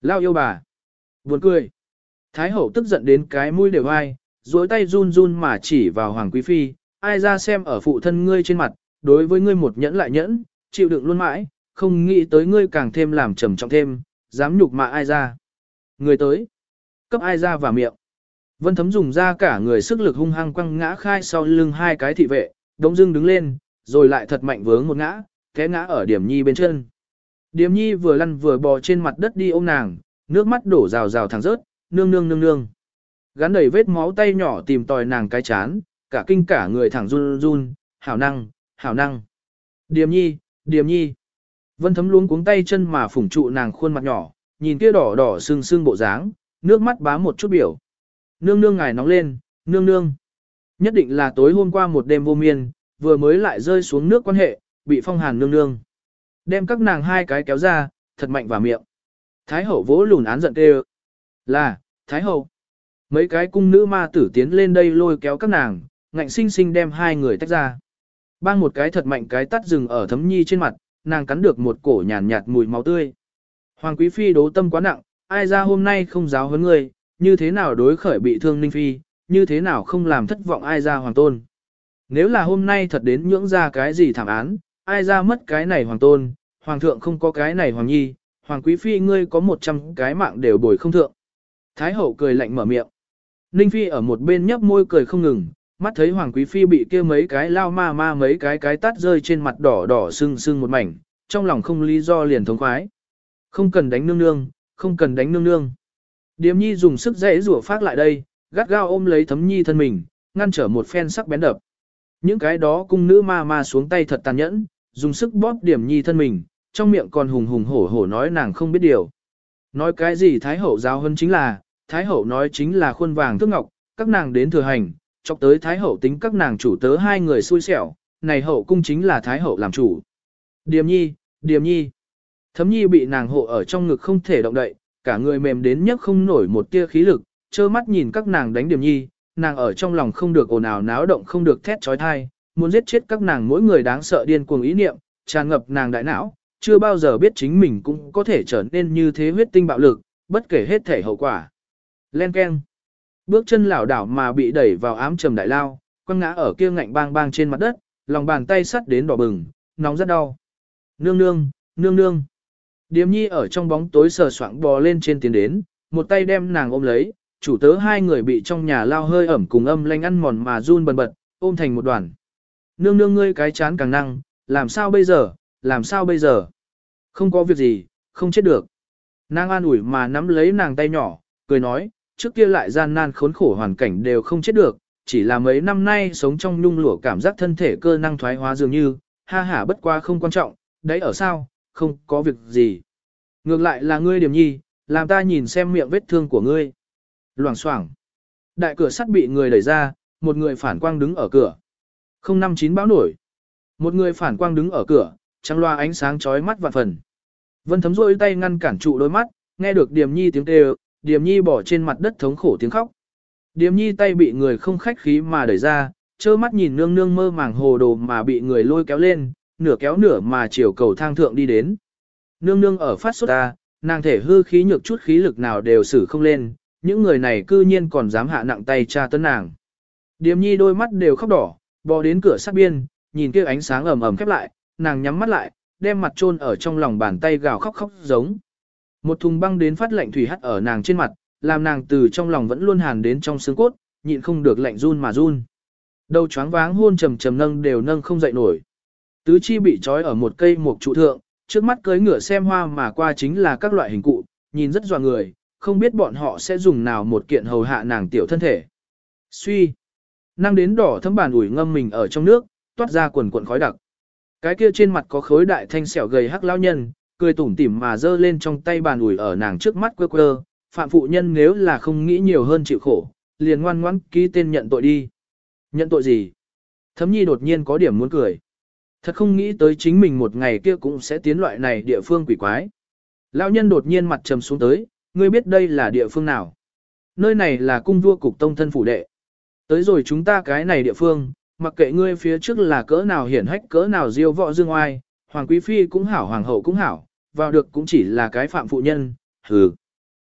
Lao yêu bà. Buồn cười. Thái hậu tức giận đến cái mũi đều ai, duỗi tay run run mà chỉ vào Hoàng Quý Phi, ai ra xem ở phụ thân ngươi trên mặt, đối với ngươi một nhẫn lại nhẫn, chịu đựng luôn mãi, không nghĩ tới ngươi càng thêm làm trầm trọng thêm, dám nhục mạ ai ra. Người tới, cấp ai ra vào miệng. Vân Thấm dùng ra cả người sức lực hung hăng quăng ngã khai sau lưng hai cái thị vệ, đống dưng đứng lên, rồi lại thật mạnh vướng một ngã, té ngã ở Điểm Nhi bên chân. Điểm Nhi vừa lăn vừa bò trên mặt đất đi ôm nàng, nước mắt đổ rào rào thẳng rớt, nương nương nương nương. Gắn đầy vết máu tay nhỏ tìm tòi nàng cái chán, cả kinh cả người thẳng run run, hảo năng, hảo năng. Điểm Nhi, Điểm Nhi. Vân Thấm luống cuống tay chân mà phủng trụ nàng khuôn mặt nhỏ, nhìn kia đỏ đỏ sưng sưng bộ dáng, nước mắt bám một chút biểu. Nương nương ngài nóng lên, nương nương. Nhất định là tối hôm qua một đêm vô miên, vừa mới lại rơi xuống nước quan hệ, bị phong hàn nương nương. Đem các nàng hai cái kéo ra, thật mạnh vào miệng. Thái hậu vỗ lùn án giận kêu. Là, Thái hậu. Mấy cái cung nữ ma tử tiến lên đây lôi kéo các nàng, ngạnh sinh sinh đem hai người tách ra. Bang một cái thật mạnh cái tắt rừng ở Thấm Nhi trên mặt, nàng cắn được một cổ nhàn nhạt, nhạt mùi máu tươi. Hoàng Quý Phi đố tâm quá nặng, ai ra hôm nay không giáo huấn người, như thế nào đối khởi bị thương Ninh Phi, như thế nào không làm thất vọng ai ra hoàng tôn. Nếu là hôm nay thật đến nhưỡng ra cái gì thảm án, ai ra mất cái này hoàng tôn, hoàng thượng không có cái này hoàng nhi, Hoàng Quý Phi ngươi có một trăm cái mạng đều bồi không thượng. Thái hậu cười lạnh mở miệng. Ninh Phi ở một bên nhấp môi cười không ngừng, mắt thấy Hoàng Quý Phi bị kia mấy cái lao ma ma mấy cái cái tát rơi trên mặt đỏ đỏ sưng sưng một mảnh, trong lòng không lý do liền thống khoái. Không cần đánh nương nương, không cần đánh nương nương. Điềm Nhi dùng sức dễ rủa phát lại đây, gắt gao ôm lấy Thấm Nhi thân mình, ngăn trở một phen sắc bén đập. Những cái đó cung nữ ma ma xuống tay thật tàn nhẫn, dùng sức bóp Điềm Nhi thân mình, trong miệng còn hùng hùng hổ hổ nói nàng không biết điều. Nói cái gì Thái hậu giáo hơn chính là, Thái hậu nói chính là khuôn vàng thước ngọc, các nàng đến thừa hành, chọc tới Thái hậu tính các nàng chủ tớ hai người xui xẻo, này hậu cung chính là Thái hậu làm chủ. Điềm Nhi, Điềm Nhi. Thấm Nhi bị nàng hộ ở trong ngực không thể động đậy, cả người mềm đến nhấc không nổi một tia khí lực, trơ mắt nhìn các nàng đánh Điềm Nhi, nàng ở trong lòng không được ồn ào náo động không được thét trói thai, muốn giết chết các nàng mỗi người đáng sợ điên cuồng ý niệm, tràn ngập nàng đại não, chưa bao giờ biết chính mình cũng có thể trở nên như thế huyết tinh bạo lực, bất kể hết thể hậu quả. Len keng. Bước chân lảo đảo mà bị đẩy vào ám trầm đại lao, quăng ngã ở kia ngạnh bang bang trên mặt đất, lòng bàn tay sắt đến đỏ bừng, nóng rất đau. Nương nương, nương nương. Điềm Nhi ở trong bóng tối sờ soạng bò lên trên tiến đến, một tay đem nàng ôm lấy, chủ tớ hai người bị trong nhà lao hơi ẩm cùng âm lanh ăn mòn mà run bần bật, ôm thành một đoàn. Nương nương ngươi cái chán càng năng, làm sao bây giờ, làm sao bây giờ? Không có việc gì, không chết được. Nàng an ủi mà nắm lấy nàng tay nhỏ, cười nói, trước kia lại gian nan khốn khổ hoàn cảnh đều không chết được, chỉ là mấy năm nay sống trong nhung lụa cảm giác thân thể cơ năng thoái hóa dường như, ha hả bất qua không quan trọng, đấy ở sao, không có việc gì. Ngược lại là ngươi Điềm Nhi, làm ta nhìn xem miệng vết thương của ngươi. Loảng xoảng. Đại cửa sắt bị người đẩy ra, một người phản quang đứng ở cửa. không năm chín báo nổi. Một người phản quang đứng ở cửa, trăng loa ánh sáng chói mắt vạn phần. Vân Thấm rôi tay ngăn cản trụ đôi mắt, nghe được Điềm Nhi tiếng kêu, Điềm Nhi bỏ trên mặt đất thống khổ tiếng khóc. Điềm Nhi tay bị người không khách khí mà đẩy ra, trơ mắt nhìn nương nương mơ màng hồ đồ mà bị người lôi kéo lên, nửa kéo nửa mà chiều cầu thang thượng đi đến. Nương nương ở phát sốt ta, nàng thể hư khí nhược chút khí lực nào đều xử không lên, những người này cư nhiên còn dám hạ nặng tay tra tấn nàng. Điềm Nhi đôi mắt đều khóc đỏ, bò đến cửa sát biên, nhìn kia ánh sáng ầm ầm khép lại, nàng nhắm mắt lại, đem mặt chôn ở trong lòng bàn tay gào khóc khóc giống. Một thùng băng đến phát lạnh thủy hắt ở nàng trên mặt, làm nàng từ trong lòng vẫn luôn hàn đến trong xương cốt, nhịn không được lạnh run mà run. Đầu choáng váng hôn trầm trầm nâng đều nâng không dậy nổi. Tứ chi bị trói ở một cây mục trụ thượng, trước mắt cưỡi ngựa xem hoa mà qua chính là các loại hình cụ, nhìn rất dọa người, không biết bọn họ sẽ dùng nào một kiện hầu hạ nàng tiểu thân thể. Suy, năng đến đỏ thấm bàn ủi ngâm mình ở trong nước, toát ra quần cuộn khói đặc. Cái kia trên mặt có khối đại thanh sẹo gầy hắc lão nhân, cười tủm tỉm mà giơ lên trong tay bàn ủi ở nàng trước mắt quơ quơ, phạm phụ nhân nếu là không nghĩ nhiều hơn chịu khổ, liền ngoan ngoãn ký tên nhận tội đi. Nhận tội gì? Thấm Nhi đột nhiên có điểm muốn cười. Thật không nghĩ tới chính mình một ngày kia cũng sẽ tiến loại này địa phương quỷ quái. Lão nhân đột nhiên mặt trầm xuống tới, ngươi biết đây là địa phương nào? Nơi này là cung vua cục tông thân phủ đệ. Tới rồi chúng ta cái này địa phương, mặc kệ ngươi phía trước là cỡ nào hiển hách cỡ nào diêu võ dương oai, hoàng quý phi cũng hảo hoàng hậu cũng hảo, vào được cũng chỉ là cái phạm phụ nhân, hừ.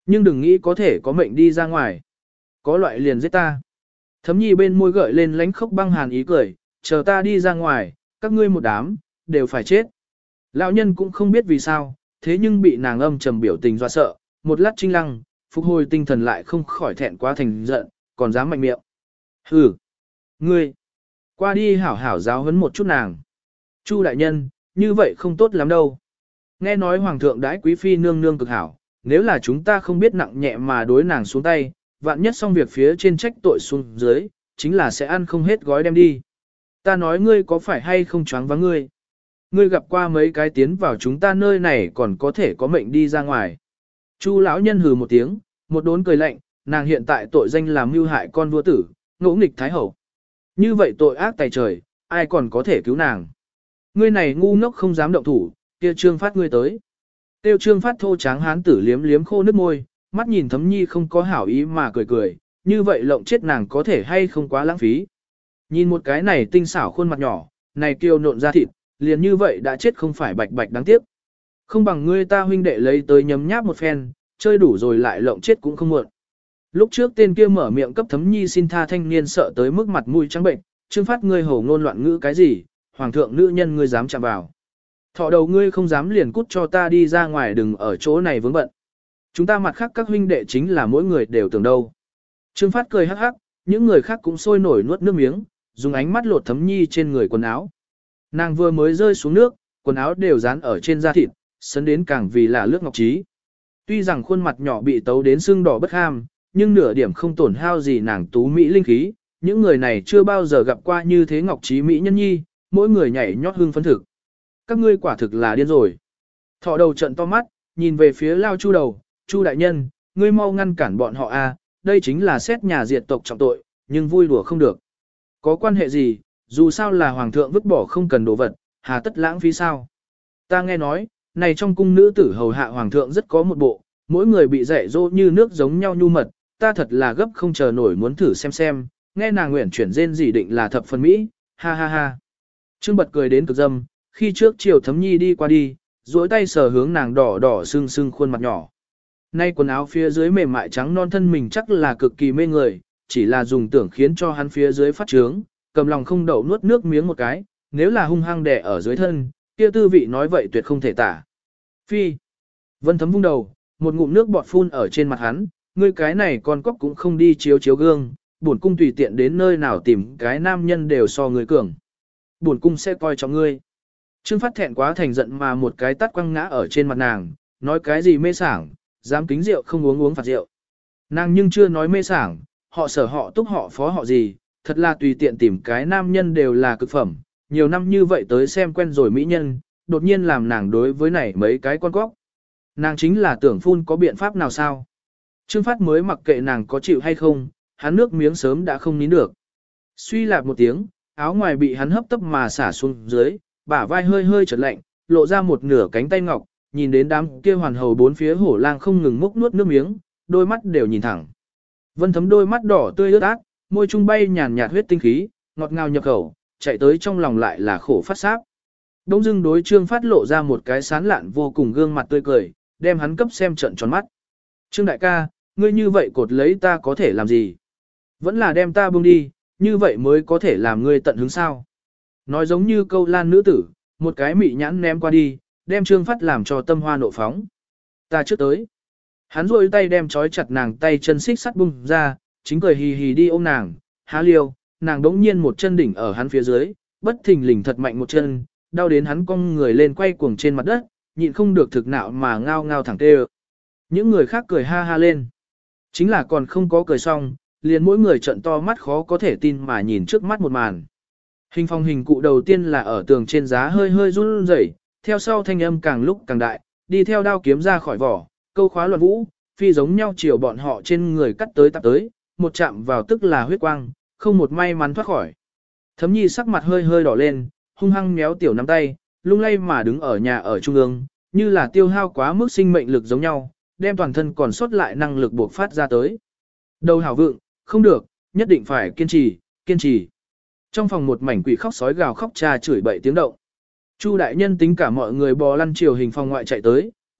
Nhưng đừng nghĩ có thể có mệnh đi ra ngoài. Có loại liền giết ta. Thấm nhi bên môi gợi lên lánh khốc băng hàn ý cười, chờ ta đi ra ngoài, các ngươi một đám, đều phải chết. Lão nhân cũng không biết vì sao, thế nhưng bị nàng âm trầm biểu tình dọa sợ, một lát trinh lăng, phục hồi tinh thần lại không khỏi thẹn quá thành giận, còn dám mạnh miệng. Hừ, ngươi, qua đi hảo hảo giáo huấn một chút nàng. Chu đại nhân, như vậy không tốt lắm đâu. Nghe nói hoàng thượng đãi quý phi nương nương cực hảo, nếu là chúng ta không biết nặng nhẹ mà đối nàng xuống tay, vạn nhất xong việc phía trên trách tội xuống dưới, chính là sẽ ăn không hết gói đem đi. Ta nói ngươi có phải hay không choáng váng ngươi? Ngươi gặp qua mấy cái tiến vào chúng ta nơi này còn có thể có mệnh đi ra ngoài. Chu lão nhân hừ một tiếng, một đốn cười lạnh, nàng hiện tại tội danh làm mưu hại con vua tử, ngỗ nghịch thái hậu. Như vậy tội ác tày trời, ai còn có thể cứu nàng? Ngươi này ngu ngốc không dám động thủ, kia Trương Phát ngươi tới. Tiêu Trương Phát thô tráng hán tử liếm liếm khô nước môi, mắt nhìn Thấm Nhi không có hảo ý mà cười cười, như vậy lộng chết nàng có thể hay không quá lãng phí. Nhìn một cái này tinh xảo khuôn mặt nhỏ, này kiều nộn ra thịt, liền như vậy đã chết không phải bạch bạch đáng tiếc. Không bằng ngươi ta huynh đệ lấy tới nhấm nháp một phen, chơi đủ rồi lại lộng chết cũng không muộn. Lúc trước tên kia mở miệng cấp Thấm Nhi xin tha thanh niên sợ tới mức mặt mũi trắng bệnh, Trương Phát ngươi hổ ngôn loạn ngữ cái gì, hoàng thượng nữ nhân ngươi dám chạm vào. Thọ đầu ngươi không dám liền cút cho ta đi ra ngoài đừng ở chỗ này vướng bận. Chúng ta mặt khác các huynh đệ chính là mỗi người đều tưởng đâu. Trương Phát cười hắc hắc, những người khác cũng sôi nổi nuốt nước miếng, dùng ánh mắt lột Thấm Nhi trên người quần áo. Nàng vừa mới rơi xuống nước, quần áo đều dán ở trên da thịt, sấn đến càng vì là lướt ngọc trí. Tuy rằng khuôn mặt nhỏ bị tấu đến sưng đỏ bất ham, nhưng nửa điểm không tổn hao gì nàng tú mỹ linh khí, những người này chưa bao giờ gặp qua như thế ngọc trí mỹ nhân nhi, mỗi người nhảy nhót hương phấn thực. Các ngươi quả thực là điên rồi. Thọ đầu trận to mắt, nhìn về phía Lao Chu đầu, Chu đại nhân, ngươi mau ngăn cản bọn họ a, đây chính là xét nhà diệt tộc trọng tội, nhưng vui đùa không được. Có quan hệ gì, dù sao là hoàng thượng vứt bỏ không cần đồ vật, hà tất lãng phí sao? Ta nghe nói, này trong cung nữ tử hầu hạ hoàng thượng rất có một bộ, mỗi người bị dạy dỗ như nước giống nhau nhu mật, ta thật là gấp không chờ nổi muốn thử xem xem, nghe nàng nguyện chuyển rên gì định là thập phần mỹ, ha ha ha. Trương Bật cười đến cực dâm, khi trước chiều Thấm Nhi đi qua đi, duỗi tay sờ hướng nàng đỏ đỏ sưng sưng khuôn mặt nhỏ. Nay quần áo phía dưới mềm mại trắng non thân mình chắc là cực kỳ mê người, chỉ là dùng tưởng khiến cho hắn phía dưới phát trướng, cầm lòng không đậu nuốt nước miếng một cái, nếu là hung hăng đè ở dưới thân, kia tư vị nói vậy tuyệt không thể tả. Phi. Vân Thấm vung đầu, một ngụm nước bọt phun ở trên mặt hắn, ngươi cái này con cóc cũng không đi chiếu chiếu gương, bổn cung tùy tiện đến nơi nào tìm cái nam nhân đều so người cường. Bổn cung sẽ coi trọng ngươi. Trương Phát thẹn quá thành giận mà một cái tát quăng ngã ở trên mặt nàng, nói cái gì mê sảng, dám kính rượu không uống uống phạt rượu. Nàng nhưng chưa nói mê sảng, họ sở họ túc họ phó họ gì, thật là tùy tiện tìm cái nam nhân đều là cực phẩm, nhiều năm như vậy tới xem quen rồi mỹ nhân, đột nhiên làm nàng đối với này mấy cái con cóc. Nàng chính là tưởng phun có biện pháp nào sao? Trương Phát mới mặc kệ nàng có chịu hay không, hắn nước miếng sớm đã không nín được. Suy lạp một tiếng, áo ngoài bị hắn hấp tấp mà xả xuống dưới, bả vai hơi hơi chợt lạnh, lộ ra một nửa cánh tay ngọc, nhìn đến đám kia hoàn hầu bốn phía hổ lang không ngừng múc nuốt nước miếng, đôi mắt đều nhìn thẳng. Vân Thấm đôi mắt đỏ tươi ướt át, môi trung bay nhàn nhạt huyết tinh khí, ngọt ngào nhập khẩu, chạy tới trong lòng lại là khổ phát sáp. Đông dưng đối Trương Phát lộ ra một cái sán lạn vô cùng gương mặt tươi cười, đem hắn cấp xem trận tròn mắt. Trương đại ca, ngươi như vậy cột lấy ta có thể làm gì? Vẫn là đem ta buông đi, như vậy mới có thể làm ngươi tận hứng sao? Nói giống như câu lan nữ tử, một cái mị nhãn ném qua đi, đem Trương Phát làm cho tâm hoa nộ phóng. Ta trước tới. Hắn rôi tay đem trói chặt nàng tay chân xích sắt bung ra, chính cười hì hì đi ôm nàng, há liêu, nàng đống nhiên một chân đỉnh ở hắn phía dưới, bất thình lình thật mạnh một chân, đau đến hắn cong người lên quay cuồng trên mặt đất, nhịn không được thực nạo mà ngao ngao thẳng tê. Những người khác cười ha ha lên. Chính là còn không có cười xong, liền mỗi người trận to mắt khó có thể tin mà nhìn trước mắt một màn. Hình phong hình cụ đầu tiên là ở tường trên giá hơi hơi run rẩy, theo sau thanh âm càng lúc càng đại, đi theo đao kiếm ra khỏi vỏ, câu khóa loạn vũ, phi giống nhau chiều bọn họ trên người cắt tới tạp tới, một chạm vào tức là huyết quang, không một may mắn thoát khỏi. Thấm Nhi sắc mặt hơi hơi đỏ lên, hung hăng méo tiểu nắm tay, lung lay mà đứng ở nhà ở trung ương, như là tiêu hao quá mức sinh mệnh lực giống nhau, đem toàn thân còn sót lại năng lực buộc phát ra tới. Đầu hảo vượng, không được, nhất định phải kiên trì, kiên trì. Trong phòng một mảnh quỷ khóc sói gào khóc cha chửi bậy tiếng động. Chu đại nhân tính cả mọi người bò lăn chiều hình phòng ngoại chạy tới,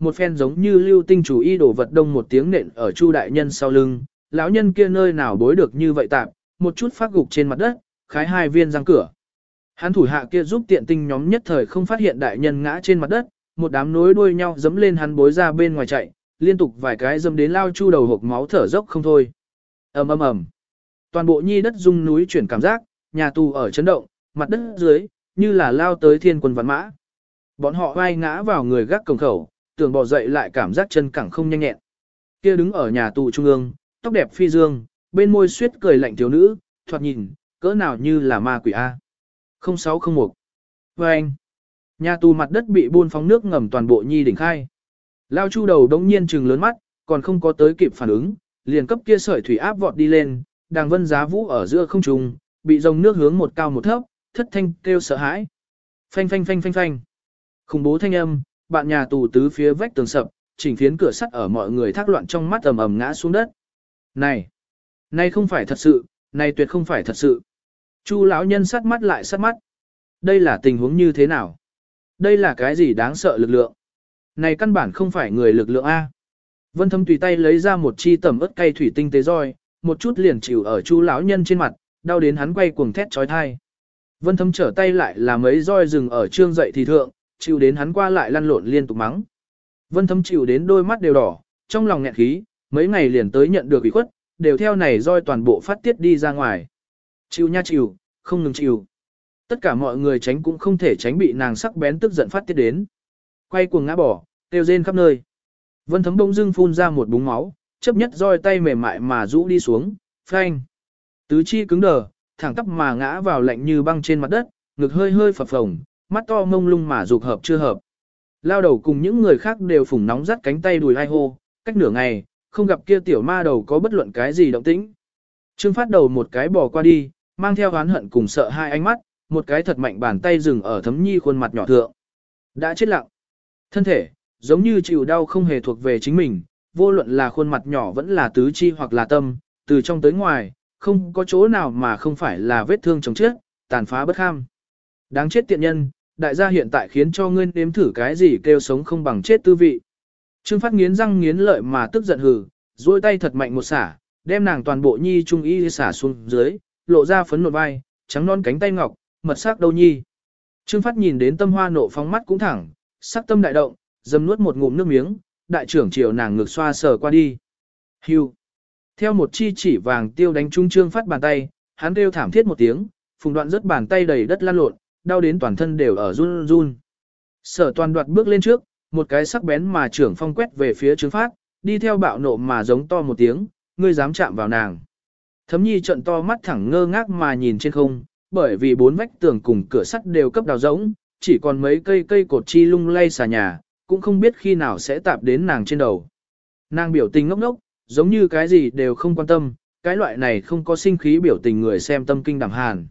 một phen giống như lưu tinh chủ y đổ vật đông một tiếng nện ở Chu đại nhân sau lưng, lão nhân kia nơi nào bối được như vậy tạm, một chút phát gục trên mặt đất, khái hai viên răng cửa. Hắn thủ hạ kia giúp tiện tinh nhóm nhất thời không phát hiện đại nhân ngã trên mặt đất, một đám nối đuôi nhau dẫm lên hắn bối ra bên ngoài chạy, liên tục vài cái dâm đến lao Chu đầu hộc máu thở dốc không thôi. Ầm ầm ầm. Toàn bộ nhi đất rung núi chuyển cảm giác, nhà tù ở chấn động, mặt đất dưới như là lao tới thiên quân vạn mã. Bọn họ vai ngã vào người gác cổng khẩu, tưởng bò dậy lại cảm giác chân cẳng không nhanh nhẹn. Kia đứng ở nhà tù trung ương, tóc đẹp phi dương, bên môi suyết cười lạnh thiếu nữ, thoạt nhìn, cỡ nào như là ma quỷ A. không sáu không một. Và anh, nhà tù mặt đất bị buôn phóng nước ngầm toàn bộ nhi đỉnh khai. Lao Chu đầu đống nhiên trừng lớn mắt, còn không có tới kịp phản ứng, liền cấp kia sợi thủy áp vọt đi lên, đàng vân giá vũ ở giữa không trung, bị dòng nước hướng một cao một thấp, thất thanh kêu sợ hãi. Phanh phanh phanh phanh phanh. Khủng bố thanh âm, bạn nhà tù tứ phía vách tường sập, chỉnh phiến cửa sắt ở mọi người thác loạn trong mắt ầm ầm ngã xuống đất. Này, này không phải thật sự, này tuyệt không phải thật sự. Chu lão nhân sát mắt lại sát mắt. Đây là tình huống như thế nào? Đây là cái gì đáng sợ lực lượng? Này căn bản không phải người lực lượng A. Vân Thâm tùy tay lấy ra một chi tẩm ớt cay thủy tinh tế roi, một chút liền chịu ở Chu lão nhân trên mặt, đau đến hắn quay cuồng thét chói tai. Vân Thâm trở tay lại là mấy roi rừng ở trương dậy thì thượng, chịu đến hắn qua lại lăn lộn liên tục mắng. Vân Thâm chịu đến đôi mắt đều đỏ, trong lòng nghẹn khí, mấy ngày liền tới nhận được ủy khuất, đều theo này roi toàn bộ phát tiết đi ra ngoài. Chịu nha chịu, không ngừng chịu. Tất cả mọi người tránh cũng không thể tránh bị nàng sắc bén tức giận phát tiết đến. Quay cuồng ngã bỏ, tiêu rên khắp nơi. Vân Thấm bỗng dưng phun ra một búng máu, chấp nhất roi tay mềm mại mà rũ đi xuống, phanh. Tứ chi cứng đờ, thẳng tắp mà ngã vào lạnh như băng trên mặt đất, ngực hơi hơi phập phồng, mắt to mông lung mà dục hợp chưa hợp. Lao đầu cùng những người khác đều phủng nóng dắt cánh tay đùi hai hô, cách nửa ngày, không gặp kia tiểu ma đầu có bất luận cái gì động tĩnh. Trương Phát đầu một cái bò qua đi, mang theo oán hận cùng sợ hai ánh mắt, một cái thật mạnh bàn tay dừng ở Thấm Nhi khuôn mặt nhỏ thượng. Đã chết lặng. Thân thể, giống như chịu đau không hề thuộc về chính mình, vô luận là khuôn mặt nhỏ vẫn là tứ chi hoặc là tâm, từ trong tới ngoài, không có chỗ nào mà không phải là vết thương chồng chết, tàn phá bất kham. Đáng chết tiện nhân, đại gia hiện tại khiến cho ngươi nếm thử cái gì kêu sống không bằng chết tư vị. Trương Phát nghiến răng nghiến lợi mà tức giận hừ, duỗi tay thật mạnh một xả, đem nàng toàn bộ nhi trung y xả xuống dưới, lộ ra phấn nộn vai, trắng non cánh tay ngọc, mật sắc đâu nhi. Trương Phát nhìn đến tâm hoa nộ phóng mắt cũng thẳng, sắc tâm đại động, dầm nuốt một ngụm nước miếng, đại trưởng chiều nàng ngực xoa sờ qua đi. Hưu. Theo một chi chỉ vàng tiêu đánh trung Trương Phát bàn tay, hắn kêu thảm thiết một tiếng, phùng đoạn rất bàn tay đầy đất lăn lộn, đau đến toàn thân đều ở run run. Sở Toàn đoạt bước lên trước, một cái sắc bén mà trưởng phong quét về phía Trương Phát, đi theo bạo nộ mà giống to một tiếng, ngươi dám chạm vào nàng. Thấm Nhi trận to mắt thẳng ngơ ngác mà nhìn trên không, bởi vì bốn vách tường cùng cửa sắt đều cấp đào rỗng, chỉ còn mấy cây cây cột chi lung lay xà nhà, cũng không biết khi nào sẽ tạp đến nàng trên đầu. Nàng biểu tình ngốc ngốc, giống như cái gì đều không quan tâm, cái loại này không có sinh khí biểu tình người xem tâm kinh đảm hàn.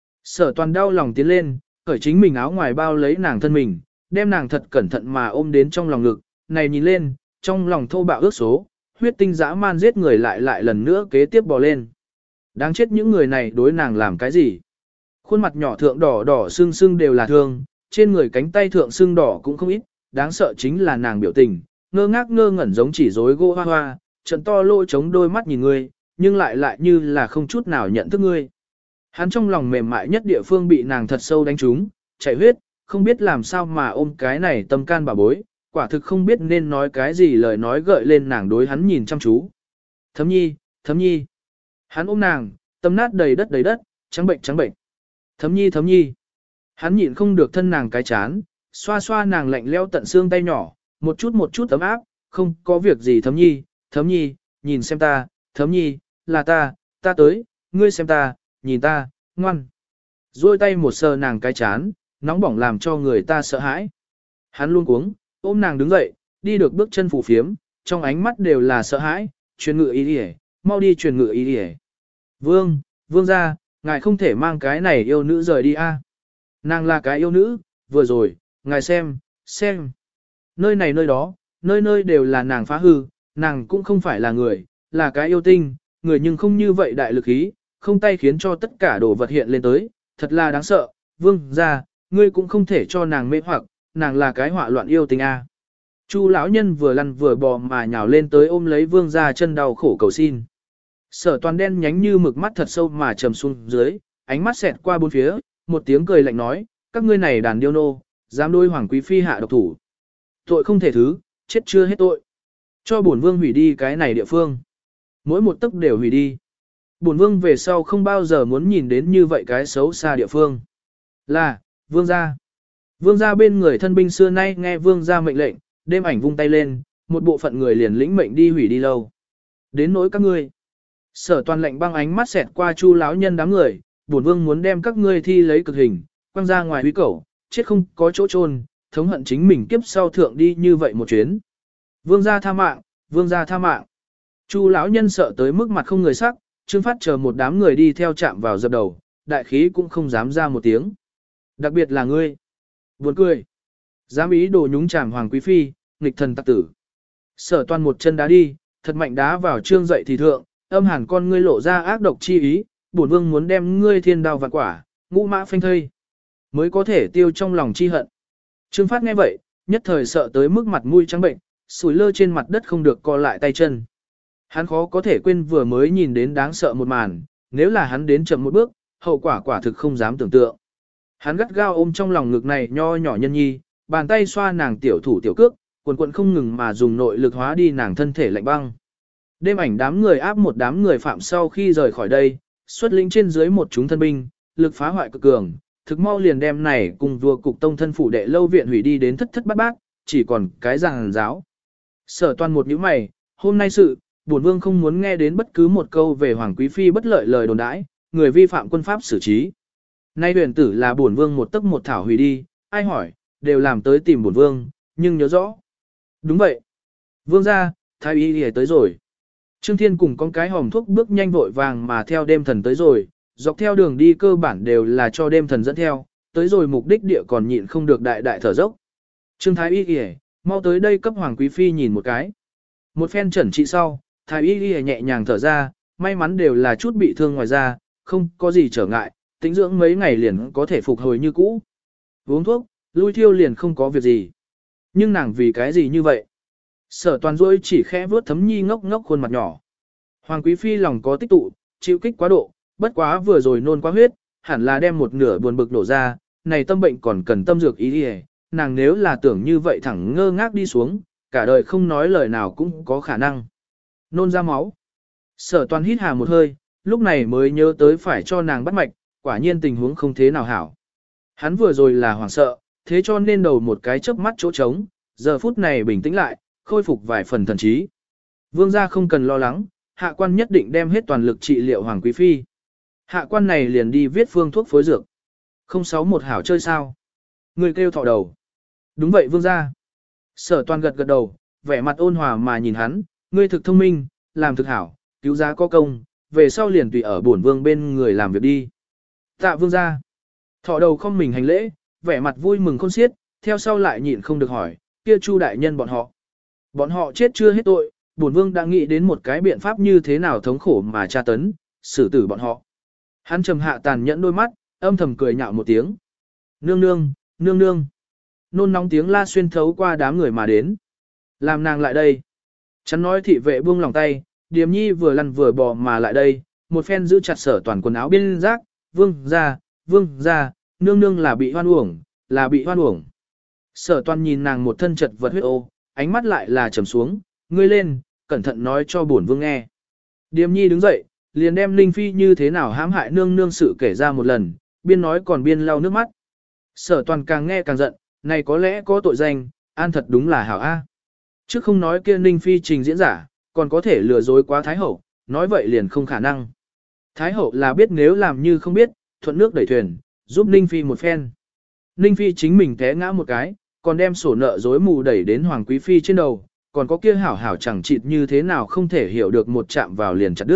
Sở Toàn đau lòng tiến lên, cởi chính mình áo ngoài bao lấy nàng thân mình, đem nàng thật cẩn thận mà ôm đến trong lòng ngực, này nhìn lên, trong lòng thô bạo ước số, huyết tinh dã man giết người lại lại lần nữa kế tiếp bò lên. Đáng chết những người này đối nàng làm cái gì? Khuôn mặt nhỏ thượng đỏ đỏ sưng sưng đều là thương, trên người cánh tay thượng sưng đỏ cũng không ít, đáng sợ chính là nàng biểu tình, ngơ ngác ngơ ngẩn giống chỉ rối gỗ hoa hoa, trận to lỗ chống đôi mắt nhìn ngươi, nhưng lại lại như là không chút nào nhận thức ngươi. Hắn trong lòng mềm mại nhất địa phương bị nàng thật sâu đánh trúng, chảy huyết, không biết làm sao mà ôm cái này tâm can bà bối, quả thực không biết nên nói cái gì lời nói gợi lên nàng đối hắn nhìn chăm chú. Thấm Nhi, Thấm Nhi. Hắn ôm nàng, tâm nát đầy đất đầy đất, trắng bệnh trắng bệnh. Thấm Nhi, Thấm Nhi. Hắn nhịn không được thân nàng cái chán, xoa xoa nàng lạnh leo tận xương tay nhỏ, một chút một chút ấm áp, không có việc gì Thấm Nhi, Thấm Nhi, nhìn xem ta, Thấm Nhi, là ta, ta tới, ngươi xem ta, nhìn ta, ngoan. Rồi tay một sờ nàng cái chán, nóng bỏng làm cho người ta sợ hãi. Hắn luôn cuống, ôm nàng đứng dậy, đi được bước chân phù phiếm, trong ánh mắt đều là sợ hãi, truyền ngự ý đi mau đi truyền ngự ý đi Vương, vương ra, ngài không thể mang cái này yêu nữ rời đi a. Nàng là cái yêu nữ, vừa rồi, ngài xem, xem. Nơi này nơi đó, nơi nơi đều là nàng phá hư, nàng cũng không phải là người, là cái yêu tinh, người nhưng không như vậy đại lực ý, không tay khiến cho tất cả đồ vật hiện lên tới, thật là đáng sợ, vương ra, ngươi cũng không thể cho nàng mê hoặc, nàng là cái họa loạn yêu tinh a. Chu lão nhân vừa lăn vừa bò mà nhào lên tới ôm lấy vương gia chân đau khổ cầu xin. Sở Toàn đen nhánh như mực mắt thật sâu mà trầm xuống dưới, ánh mắt xẹt qua bốn phía, một tiếng cười lạnh nói, các ngươi này đàn điêu nô, dám đôi hoàng quý phi hạ độc thủ. Tội không thể thứ, chết chưa hết tội. Cho bổn vương hủy đi cái này địa phương. Mỗi một tấc đều hủy đi. Bổn vương về sau không bao giờ muốn nhìn đến như vậy cái xấu xa địa phương. Là, vương gia. Vương gia bên người thân binh xưa nay nghe vương gia mệnh lệnh, đêm ảnh vung tay lên, một bộ phận người liền lĩnh mệnh đi hủy đi lâu. Đến nỗi các ngươi. Sở Toàn lệnh băng ánh mắt xẹt qua Chu lão nhân đám người, bổn vương muốn đem các ngươi thi lấy cực hình, quăng ra ngoài huy cẩu, chết không có chỗ chôn, thống hận chính mình kiếp sau thượng đi như vậy một chuyến. Vương gia tha mạng, vương gia tha mạng. Chu lão nhân sợ tới mức mặt không người sắc, Trương Phát chờ một đám người đi theo chạm vào dập đầu, đại khí cũng không dám ra một tiếng. Đặc biệt là ngươi. Buồn cười. Dám ý đồ nhúng chàm hoàng quý phi, nghịch thần tặc tử. Sở Toàn một chân đá đi, thật mạnh đá vào Trương dậy thì thượng, âm hàn con ngươi lộ ra ác độc chi ý, bổn vương muốn đem ngươi thiên đao vạn quả, ngũ mã phanh thây, mới có thể tiêu trong lòng chi hận. Trương Phát nghe vậy, nhất thời sợ tới mức mặt mũi trắng bệnh, sủi lơ trên mặt đất không được co lại tay chân. Hắn khó có thể quên vừa mới nhìn đến đáng sợ một màn, nếu là hắn đến chậm một bước, hậu quả quả thực không dám tưởng tượng. Hắn gắt gao ôm trong lòng ngực này nho nhỏ nhân nhi, bàn tay xoa nàng tiểu thủ tiểu cước, quần quần không ngừng mà dùng nội lực hóa đi nàng thân thể lạnh băng. Đêm ảnh đám người áp một đám người phạm sau khi rời khỏi đây, xuất lĩnh trên dưới một chúng thân binh, lực phá hoại cực cường, thực mau liền đem này cùng vua cục tông thân phủ đệ lâu viện hủy đi đến thất thất bát bát, chỉ còn cái giàn giáo. Sở Toàn một nhíu mày, hôm nay sự, bổn vương không muốn nghe đến bất cứ một câu về hoàng quý phi bất lợi lời đồn đãi, người vi phạm quân pháp xử trí. Nay huyền tử là bổn vương một tấc một thảo hủy đi, ai hỏi, đều làm tới tìm bổn vương, nhưng nhớ rõ. Đúng vậy. Vương gia, thái y đi tới rồi. Trương Thiên cùng con cái hòm thuốc bước nhanh vội vàng mà theo đêm thần tới rồi, dọc theo đường đi cơ bản đều là cho đêm thần dẫn theo, tới rồi mục đích địa còn nhịn không được đại đại thở dốc. Trương Thái Y Y, mau tới đây cấp Hoàng Quý Phi nhìn một cái. Một phen chẩn trị sau, Thái Y Y nhẹ nhàng thở ra, may mắn đều là chút bị thương ngoài da, không có gì trở ngại, tĩnh dưỡng mấy ngày liền có thể phục hồi như cũ. Uống thuốc, lui thiêu liền không có việc gì. Nhưng nàng vì cái gì như vậy? Sở Toàn rỗi chỉ khẽ vuốt Thấm Nhi ngốc ngốc khuôn mặt nhỏ. Hoàng Quý Phi lòng có tích tụ, chịu kích quá độ, bất quá vừa rồi nôn quá huyết, hẳn là đem một nửa buồn bực đổ ra, này tâm bệnh còn cần tâm dược ý đi, nàng nếu là tưởng như vậy thẳng ngơ ngác đi xuống, cả đời không nói lời nào cũng có khả năng. Nôn ra máu. Sở Toàn hít hà một hơi, lúc này mới nhớ tới phải cho nàng bắt mạch, quả nhiên tình huống không thế nào hảo. Hắn vừa rồi là hoảng sợ, thế cho nên đầu một cái chớp mắt chỗ trống, giờ phút này bình tĩnh lại, khôi phục vài phần thần trí. Vương gia không cần lo lắng, hạ quan nhất định đem hết toàn lực trị liệu Hoàng Quý Phi. Hạ quan này liền đi viết phương thuốc phối dược. Không sáu một hảo chơi sao? Người kêu thọ đầu. Đúng vậy vương gia. Sở Toàn gật gật đầu, vẻ mặt ôn hòa mà nhìn hắn, ngươi thực thông minh, làm thực hảo, cứu giá có công, về sau liền tùy ở bổn vương bên người làm việc đi. Tạ vương gia. Thọ đầu không mình hành lễ, vẻ mặt vui mừng khôn xiết, theo sau lại nhịn không được hỏi, kia Chu đại nhân bọn họ. Bọn họ chết chưa hết tội, bổn vương đã nghĩ đến một cái biện pháp như thế nào thống khổ mà tra tấn, xử tử bọn họ. Hắn trầm hạ tàn nhẫn đôi mắt, âm thầm cười nhạo một tiếng. Nương nương, nương nương. Nôn nóng tiếng la xuyên thấu qua đám người mà đến. Làm nàng lại đây. Chắn nói thị vệ buông lòng tay, Điềm Nhi vừa lăn vừa bò mà lại đây, một phen giữ chặt Sở Toàn quần áo bên rác, vương ra, vương ra, nương nương là bị hoan uổng, là bị hoan uổng. Sở Toàn nhìn nàng một thân chật vật huyết ô, ánh mắt lại là trầm xuống, ngươi lên, cẩn thận nói cho bổn vương nghe. Điềm Nhi đứng dậy, liền đem Linh Phi như thế nào hãm hại nương nương sự kể ra một lần, biên nói còn biên lau nước mắt. Sở Toàn càng nghe càng giận, này có lẽ có tội danh, an thật đúng là hảo A. Chứ không nói kia Ninh Phi trình diễn giả, còn có thể lừa dối quá Thái Hậu, nói vậy liền không khả năng. Thái Hậu là biết nếu làm như không biết, thuận nước đẩy thuyền, giúp Ninh Phi một phen. Ninh Phi chính mình té ngã một cái, còn đem sổ nợ dối mù đẩy đến Hoàng Quý Phi trên đầu, còn có kia hảo hảo chẳng chịt như thế nào không thể hiểu được một chạm vào liền chặt đứt.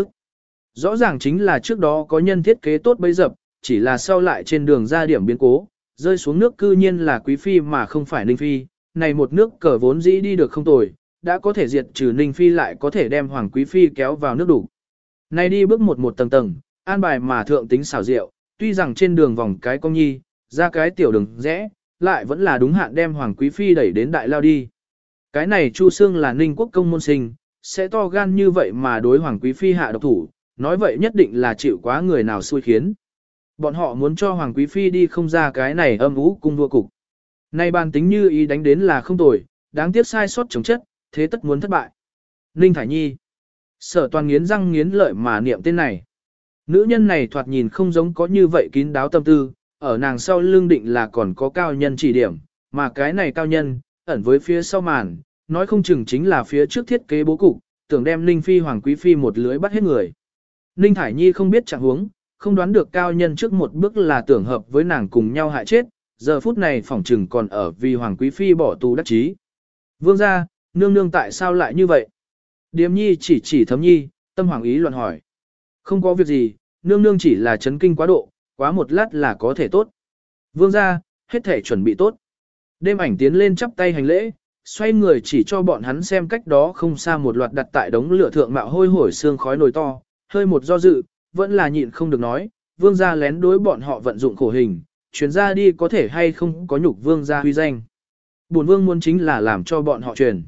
Rõ ràng chính là trước đó có nhân thiết kế tốt bấy dập, chỉ là sau lại trên đường ra điểm biến cố, rơi xuống nước cư nhiên là Quý Phi mà không phải Ninh Phi, này một nước cờ vốn dĩ đi được không tồi, đã có thể diệt trừ Ninh Phi lại có thể đem Hoàng Quý Phi kéo vào nước đủ. Này đi bước một một tầng tầng, an bài mà thượng tính xảo diệu, tuy rằng trên đường vòng cái công nhi, ra cái tiểu đường rẽ, lại vẫn là đúng hạn đem Hoàng Quý Phi đẩy đến đại lao đi. Cái này Chu Sương là Ninh Quốc công môn sinh, sẽ to gan như vậy mà đối Hoàng Quý Phi hạ độc thủ, nói vậy nhất định là chịu quá người nào xui khiến. Bọn họ muốn cho Hoàng Quý Phi đi không ra cái này âm ú cung vua cục. Nay bàn tính như ý đánh đến là không tồi, đáng tiếc sai sót chống chất, thế tất muốn thất bại. Ninh Thải Nhi. Sở Toàn nghiến răng nghiến lợi mà niệm tên này. Nữ nhân này thoạt nhìn không giống có như vậy kín đáo tâm tư, ở nàng sau lưng định là còn có cao nhân chỉ điểm, mà cái này cao nhân, ẩn với phía sau màn, nói không chừng chính là phía trước thiết kế bố cục, tưởng đem Ninh Phi Hoàng Quý Phi một lưới bắt hết người. Ninh Thải Nhi không biết trạng huống, không đoán được cao nhân trước một bước là tưởng hợp với nàng cùng nhau hại chết, giờ phút này phỏng chừng còn ở vì Hoàng Quý Phi bỏ tù đắc chí. Vương gia, nương nương tại sao lại như vậy? Điềm Nhi chỉ chỉ Thấm Nhi, tâm hoàng ý loạn hỏi. Không có việc gì, nương nương chỉ là chấn kinh quá độ, quá một lát là có thể tốt. Vương gia, hết thể chuẩn bị tốt. Đêm ảnh tiến lên chắp tay hành lễ, xoay người chỉ cho bọn hắn xem cách đó không xa một loạt đặt tại đống lửa thượng mạo hôi hổi xương khói nồi to, hơi một do dự, vẫn là nhịn không được nói, vương gia lén đối bọn họ vận dụng khổ hình, chuyến ra đi có thể hay không có nhục vương gia huy danh. Bổn vương muốn chính là làm cho bọn họ truyền.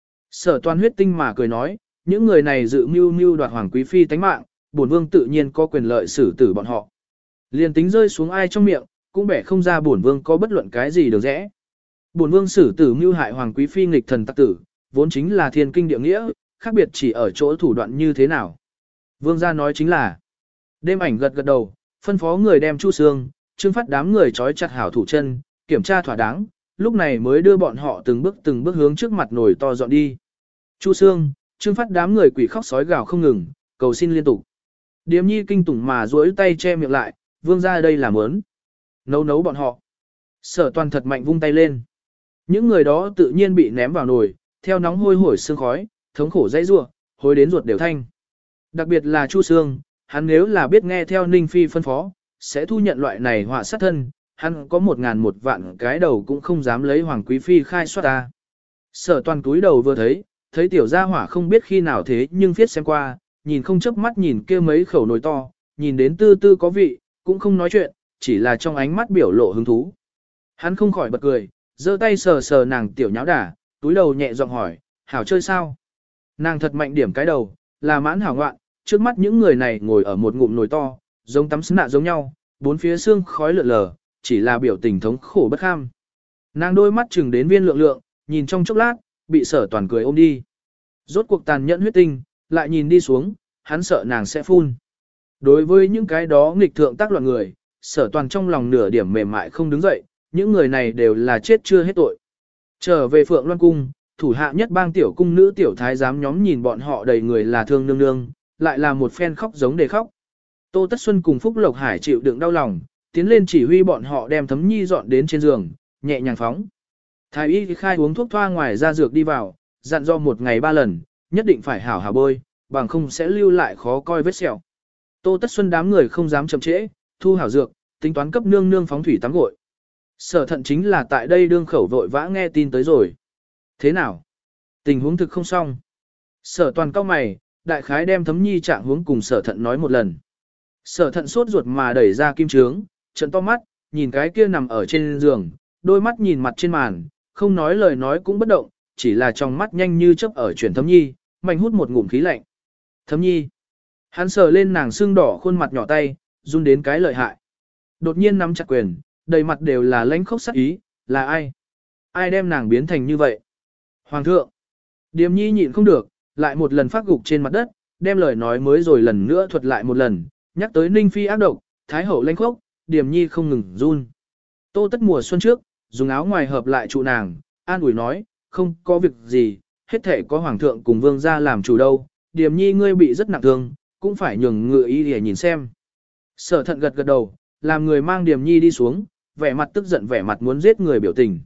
Sở Toàn huyết tinh mà cười nói, những người này dự mưu mưu đoạt Hoàng Quý Phi tánh mạng, bổn vương tự nhiên có quyền lợi xử tử bọn họ. Liền tính rơi xuống ai trong miệng, cũng bẻ không ra bổn vương có bất luận cái gì được rẽ. Bổn vương xử tử mưu hại Hoàng Quý Phi nghịch thần tặc tử, vốn chính là thiên kinh địa nghĩa, khác biệt chỉ ở chỗ thủ đoạn như thế nào. Vương gia nói chính là, đêm ảnh gật gật đầu, phân phó người đem Chu Sương, Trương Phát đám người trói chặt hảo thủ chân, kiểm tra thỏa đáng, lúc này mới đưa bọn họ từng bước từng bước hướng trước mặt nồi to dọn đi. Chu Sương, Trương Phát đám người quỷ khóc sói gào không ngừng, cầu xin liên tục. Điềm Nhi kinh tủng mà duỗi tay che miệng lại, vương gia đây là mớn. Nấu nấu bọn họ. Sở Toàn thật mạnh vung tay lên. Những người đó tự nhiên bị ném vào nồi, theo nóng hôi hổi sương khói, thống khổ dãy rủa, hối đến ruột đều thanh. Đặc biệt là Chu Sương, hắn nếu là biết nghe theo Ninh Phi phân phó, sẽ thu nhận loại này họa sát thân, hắn có một ngàn một vạn cái đầu cũng không dám lấy Hoàng Quý Phi khai soát ta. Sở Toàn túi đầu vừa thấy, thấy tiểu gia hỏa không biết khi nào thế nhưng viết xem qua, nhìn không chớp mắt nhìn kia mấy khẩu nồi to, nhìn đến tư tư có vị, cũng không nói chuyện, chỉ là trong ánh mắt biểu lộ hứng thú. Hắn không khỏi bật cười, giơ tay sờ sờ nàng tiểu nháo đả, túi đầu nhẹ giọng hỏi, hảo chơi sao? Nàng thật mạnh điểm cái đầu, là mãn hảo ngoạn, trước mắt những người này ngồi ở một ngụm nồi to, giống tắm sứ nạ giống nhau, bốn phía xương khói lượn lờ, chỉ là biểu tình thống khổ bất kham. Nàng đôi mắt chừng đến viên lượng lượng, nhìn trong chốc lát, bị Sở Toàn cười ôm đi. Rốt cuộc tàn nhẫn huyết tinh, lại nhìn đi xuống, hắn sợ nàng sẽ phun. Đối với những cái đó nghịch thượng tác loạn người, Sở Toàn trong lòng nửa điểm mềm mại không đứng dậy, những người này đều là chết chưa hết tội. Trở về Phượng Loan Cung, thủ hạ nhất bang tiểu cung nữ tiểu thái giám nhóm nhìn bọn họ đầy người là thương nương nương, lại là một phen khóc giống để khóc. Tô Tất Xuân cùng Phúc Lộc Hải chịu đựng đau lòng, tiến lên chỉ huy bọn họ đem Thấm Nhi dọn đến trên giường, nhẹ nhàng phóng. Thái y khai uống thuốc thoa ngoài ra dược đi vào, dặn do một ngày ba lần, nhất định phải hảo hảo bôi, bằng không sẽ lưu lại khó coi vết sẹo. Tô Tất Xuân đám người không dám chậm trễ, thu hảo dược, tính toán cấp nương nương phóng thủy tắm gội. Sở Thận chính là tại đây đương khẩu vội vã nghe tin tới rồi. Thế nào? Tình huống thực không xong. Sở Toàn cao mày, đại khái đem Thấm Nhi trạng huống cùng Sở Thận nói một lần. Sở Thận sốt ruột mà đẩy ra kim trướng, trận to mắt, nhìn cái kia nằm ở trên giường, đôi mắt nhìn mặt trên màn, không nói lời nói cũng bất động, chỉ là trong mắt nhanh như chớp ở chuyển Thấm Nhi, mạnh hút một ngụm khí lạnh. Thấm Nhi. Hắn sờ lên nàng sưng đỏ khuôn mặt nhỏ tay, run đến cái lợi hại. Đột nhiên nắm chặt quyền, đầy mặt đều là lãnh khốc sắc ý, là ai? Ai đem nàng biến thành như vậy? Hoàng thượng. Điềm Nhi nhịn không được, lại một lần phát gục trên mặt đất, đem lời nói mới rồi lần nữa thuật lại một lần, nhắc tới Ninh Phi ác độc, Thái hậu lãnh khốc, Điềm Nhi không ngừng run. Tô Tất mùa xuân trước, dùng áo ngoài hợp lại trụ nàng, an ủi nói, không có việc gì, hết thể có hoàng thượng cùng vương gia làm chủ đâu, Điềm Nhi ngươi bị rất nặng thương, cũng phải nhường ngựa ý để nhìn xem. Sở Thận gật gật đầu, làm người mang Điềm Nhi đi xuống, vẻ mặt tức giận vẻ mặt muốn giết người biểu tình.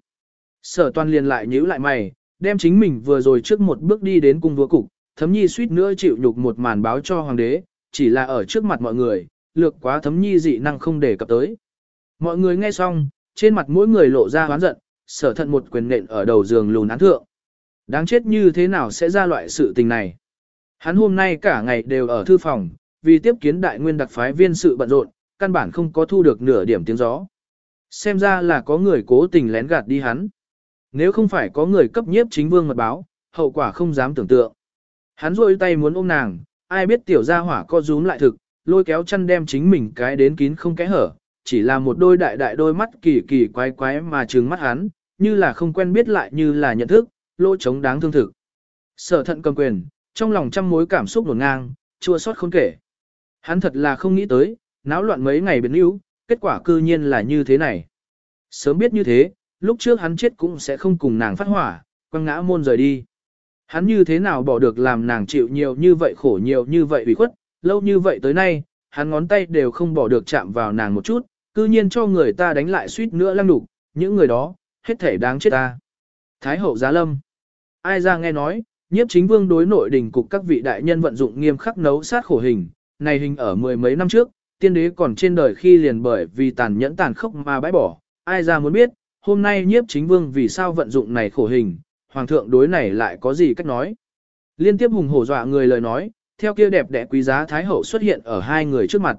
Sở Toàn liền lại nhíu lại mày, đem chính mình vừa rồi trước một bước đi đến cung vua cục, Thấm Nhi suýt nữa chịu nhục một màn báo cho hoàng đế, chỉ là ở trước mặt mọi người, lược quá Thấm Nhi dị năng không để cập tới. Mọi người nghe xong, trên mặt mỗi người lộ ra oán giận, Sở Thận một quyền nện ở đầu giường lùn án thượng. Đáng chết như thế nào sẽ ra loại sự tình này. Hắn hôm nay cả ngày đều ở thư phòng, vì tiếp kiến đại nguyên đặc phái viên sự bận rộn, căn bản không có thu được nửa điểm tiếng gió. Xem ra là có người cố tình lén gạt đi hắn. Nếu không phải có người cấp nhiếp chính vương mật báo, hậu quả không dám tưởng tượng. Hắn rôi tay muốn ôm nàng, ai biết tiểu gia hỏa co rúm lại thực, lôi kéo chăn đem chính mình cái đến kín không kẽ hở, chỉ là một đôi đại đại đôi mắt kỳ kỳ quái quái mà trừng mắt hắn, như là không quen biết lại như là nhận thức, lỗ trống đáng thương thực. Sở thận cầm quyền, trong lòng trăm mối cảm xúc nổn ngang, chua xót khôn kể. Hắn thật là không nghĩ tới, náo loạn mấy ngày biến yếu, kết quả cư nhiên là như thế này. Sớm biết như thế, lúc trước hắn chết cũng sẽ không cùng nàng phát hỏa, quăng ngã môn rời đi. Hắn như thế nào bỏ được làm nàng chịu nhiều như vậy khổ nhiều như vậy ủy khuất, lâu như vậy tới nay, hắn ngón tay đều không bỏ được chạm vào nàng một chút, cư nhiên cho người ta đánh lại suýt nữa lăng đục, những người đó, hết thể đáng chết ta. Thái hậu giá lâm. Ai ra nghe nói, nhiếp chính vương đối nội đình cục các vị đại nhân vận dụng nghiêm khắc nấu sát khổ hình, này hình ở mười mấy năm trước, tiên đế còn trên đời khi liền bởi vì tàn nhẫn tàn khốc mà bãi bỏ. Ai ra muốn biết, hôm nay nhiếp chính vương vì sao vận dụng này khổ hình, hoàng thượng đối này lại có gì cách nói. Liên tiếp hùng hổ dọa người lời nói, theo kia đẹp đẽ quý giá thái hậu xuất hiện ở hai người trước mặt.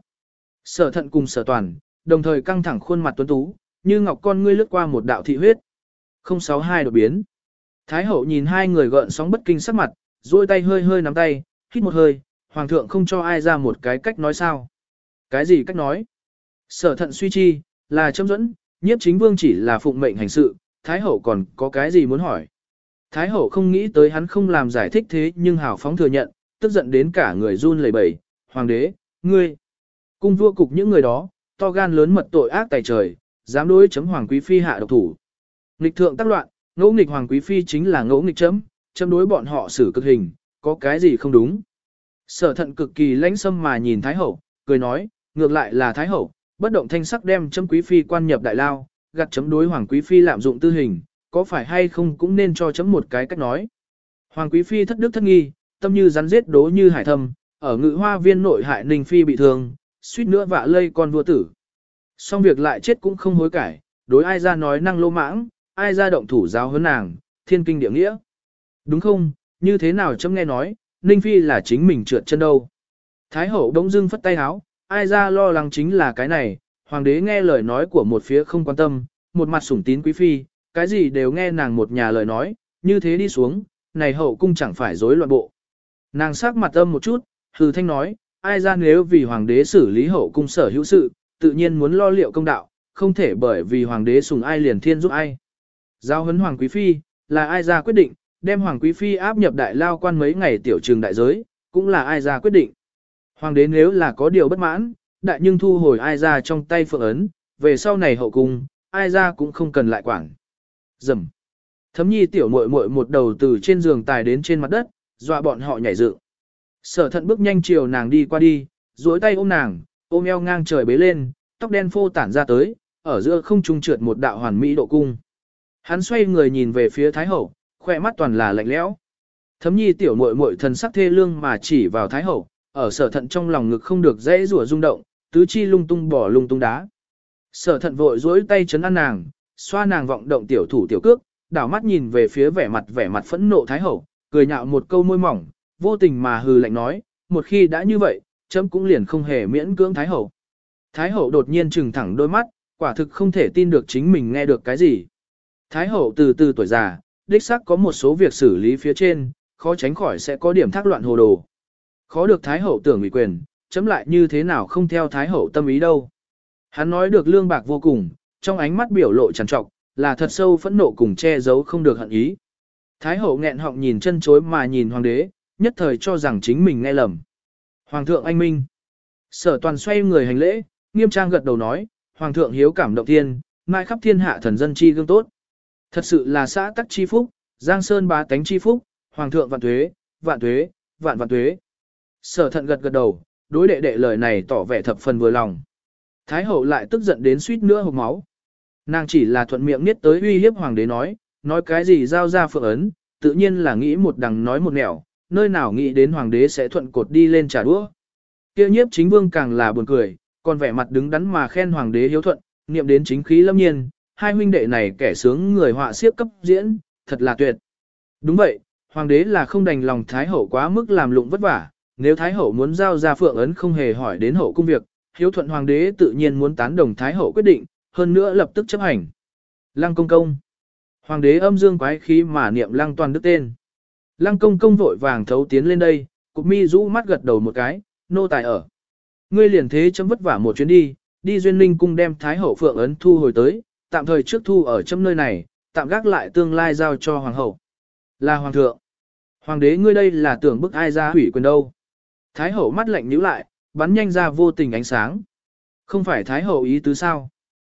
Sở thận cùng sở toàn, đồng thời căng thẳng khuôn mặt tuấn tú, như ngọc con ngươi lướt qua một đạo thị huyết. không sáu hai đột biến. Thái hậu nhìn hai người gợn sóng bất kinh sắc mặt, duỗi tay hơi hơi nắm tay, hít một hơi, hoàng thượng không cho ai ra một cái cách nói sao. Cái gì cách nói? Sở thận suy chi, là châm dẫn, nhiếp chính vương chỉ là phụng mệnh hành sự, thái hậu còn có cái gì muốn hỏi. Thái hậu không nghĩ tới hắn không làm giải thích thế nhưng hào phóng thừa nhận, tức giận đến cả người run lẩy bẩy, hoàng đế, ngươi, cung vua cục những người đó, to gan lớn mật tội ác tày trời, dám đối chấm hoàng quý phi hạ độc thủ. Nghịch thượng tác loạn, ngỗ nghịch hoàng quý phi chính là ngỗ nghịch chấm, chấm đối bọn họ xử cực hình, có cái gì không đúng. Sở thận cực kỳ lãnh sâm mà nhìn thái hậu, cười nói, ngược lại là thái hậu, bất động thanh sắc đem chấm quý phi quan nhập đại lao, gặt chấm đối hoàng quý phi lạm dụng tư hình, có phải hay không cũng nên cho chấm một cái cách nói. Hoàng quý phi thất đức thất nghi, tâm như rắn giết đố như hải thâm, ở ngự hoa viên nội hại ninh phi bị thương, suýt nữa vạ lây con vua tử. Xong việc lại chết cũng không hối cải, đối ai ra nói năng lô mãng, ai ra động thủ giáo huấn nàng, thiên kinh địa nghĩa. Đúng không, như thế nào chấm nghe nói, ninh phi là chính mình trượt chân đâu. Thái hậu đống dưng phất tay háo, ai ra lo lắng chính là cái này, hoàng đế nghe lời nói của một phía không quan tâm, một mặt sủng tín quý phi, cái gì đều nghe nàng một nhà lời nói, như thế đi xuống, này hậu cung chẳng phải rối loạn bộ. Nàng sắc mặt âm một chút, hừ thanh nói, ai ra nếu vì hoàng đế xử lý hậu cung sở hữu sự, tự nhiên muốn lo liệu công đạo, không thể bởi vì hoàng đế sùng ai liền thiên giúp ai. Giao huấn hoàng quý phi, là ai ra quyết định, đem hoàng quý phi áp nhập đại lao quan mấy ngày tiểu trường đại giới, cũng là ai ra quyết định. Hoàng đế nếu là có điều bất mãn, đại nhưng thu hồi ai ra trong tay phượng ấn, về sau này hậu cung, ai ra cũng không cần lại quản. Dầm. Thấm nhi tiểu muội muội một đầu từ trên giường tài đến trên mặt đất, dọa bọn họ nhảy dựng. Sở thận bước nhanh chiều nàng đi qua đi, duỗi tay ôm nàng, ôm eo ngang trời bế lên, tóc đen phô tản ra tới, ở giữa không trung trượt một đạo hoàn mỹ độ cung. Hắn xoay người nhìn về phía Thái hậu, khỏe mắt toàn là lạnh lẽo. Thấm nhi tiểu muội muội thần sắc thê lương mà chỉ vào Thái hậu, ở sở thận trong lòng ngực không được dễ rủa rung động, tứ chi lung tung bỏ lung tung đá. Sở thận vội duỗi tay chấn an nàng, xoa nàng vọng động tiểu thủ tiểu cước, đảo mắt nhìn về phía vẻ mặt vẻ mặt phẫn nộ Thái hậu, cười nhạo một câu môi mỏng, vô tình mà hừ lạnh nói, một khi đã như vậy, chấm cũng liền không hề miễn cưỡng Thái hậu. Thái hậu đột nhiên trừng thẳng đôi mắt, quả thực không thể tin được chính mình nghe được cái gì. Thái hậu từ từ tuổi già, đích xác có một số việc xử lý phía trên, khó tránh khỏi sẽ có điểm thác loạn hồ đồ. Khó được Thái hậu tưởng ủy quyền, chấm lại như thế nào không theo Thái hậu tâm ý đâu. Hắn nói được lương bạc vô cùng, trong ánh mắt biểu lộ trằn trọc, là thật sâu phẫn nộ cùng che giấu không được hận ý. Thái hậu nghẹn họng nhìn chân chối mà nhìn hoàng đế, nhất thời cho rằng chính mình nghe lầm. Hoàng thượng anh minh. Sở toàn xoay người hành lễ, nghiêm trang gật đầu nói, hoàng thượng hiếu cảm động thiên, mai khắp thiên hạ thần dân chi gương tốt. Thật sự là xã tắc chi phúc, giang sơn bá tánh chi phúc, hoàng thượng vạn tuế, vạn tuế, vạn vạn tuế. Sở thận gật gật đầu, đối đệ đệ lời này tỏ vẻ thập phần vừa lòng. Thái hậu lại tức giận đến suýt nữa hộc máu. Nàng chỉ là thuận miệng niết tới uy hiếp hoàng đế nói, nói cái gì giao ra phượng ấn, tự nhiên là nghĩ một đằng nói một nẻo, nơi nào nghĩ đến hoàng đế sẽ thuận cột đi lên trả đũa. Kia nhiếp chính vương càng là buồn cười, còn vẻ mặt đứng đắn mà khen hoàng đế hiếu thuận, niệm đến chính khí lâm nhiên, hai huynh đệ này kẻ sướng người họa siếp cấp diễn, thật là tuyệt. Đúng vậy, hoàng đế là không đành lòng thái hậu quá mức làm lụng vất vả, nếu thái hậu muốn giao ra phượng ấn không hề hỏi đến hậu cung việc, hiếu thuận hoàng đế tự nhiên muốn tán đồng thái hậu quyết định, hơn nữa lập tức chấp hành. Lăng công công. Hoàng đế âm dương quái khí mà niệm Lăng Toàn Đức tên. Lăng công công vội vàng thấu tiến lên đây, cục mi rũ mắt gật đầu một cái, nô tài ở. Ngươi liền thế chấm vất vả một chuyến đi, đi duyên linh cung đem Thái hậu phượng ấn thu hồi tới, tạm thời trước thu ở chấm nơi này, tạm gác lại tương lai giao cho hoàng hậu. Là hoàng thượng. Hoàng đế ngươi đây là tưởng bức ai ra hủy quyền đâu. Thái hậu mắt lạnh nhíu lại, bắn nhanh ra vô tình ánh sáng. Không phải Thái hậu ý tứ sao?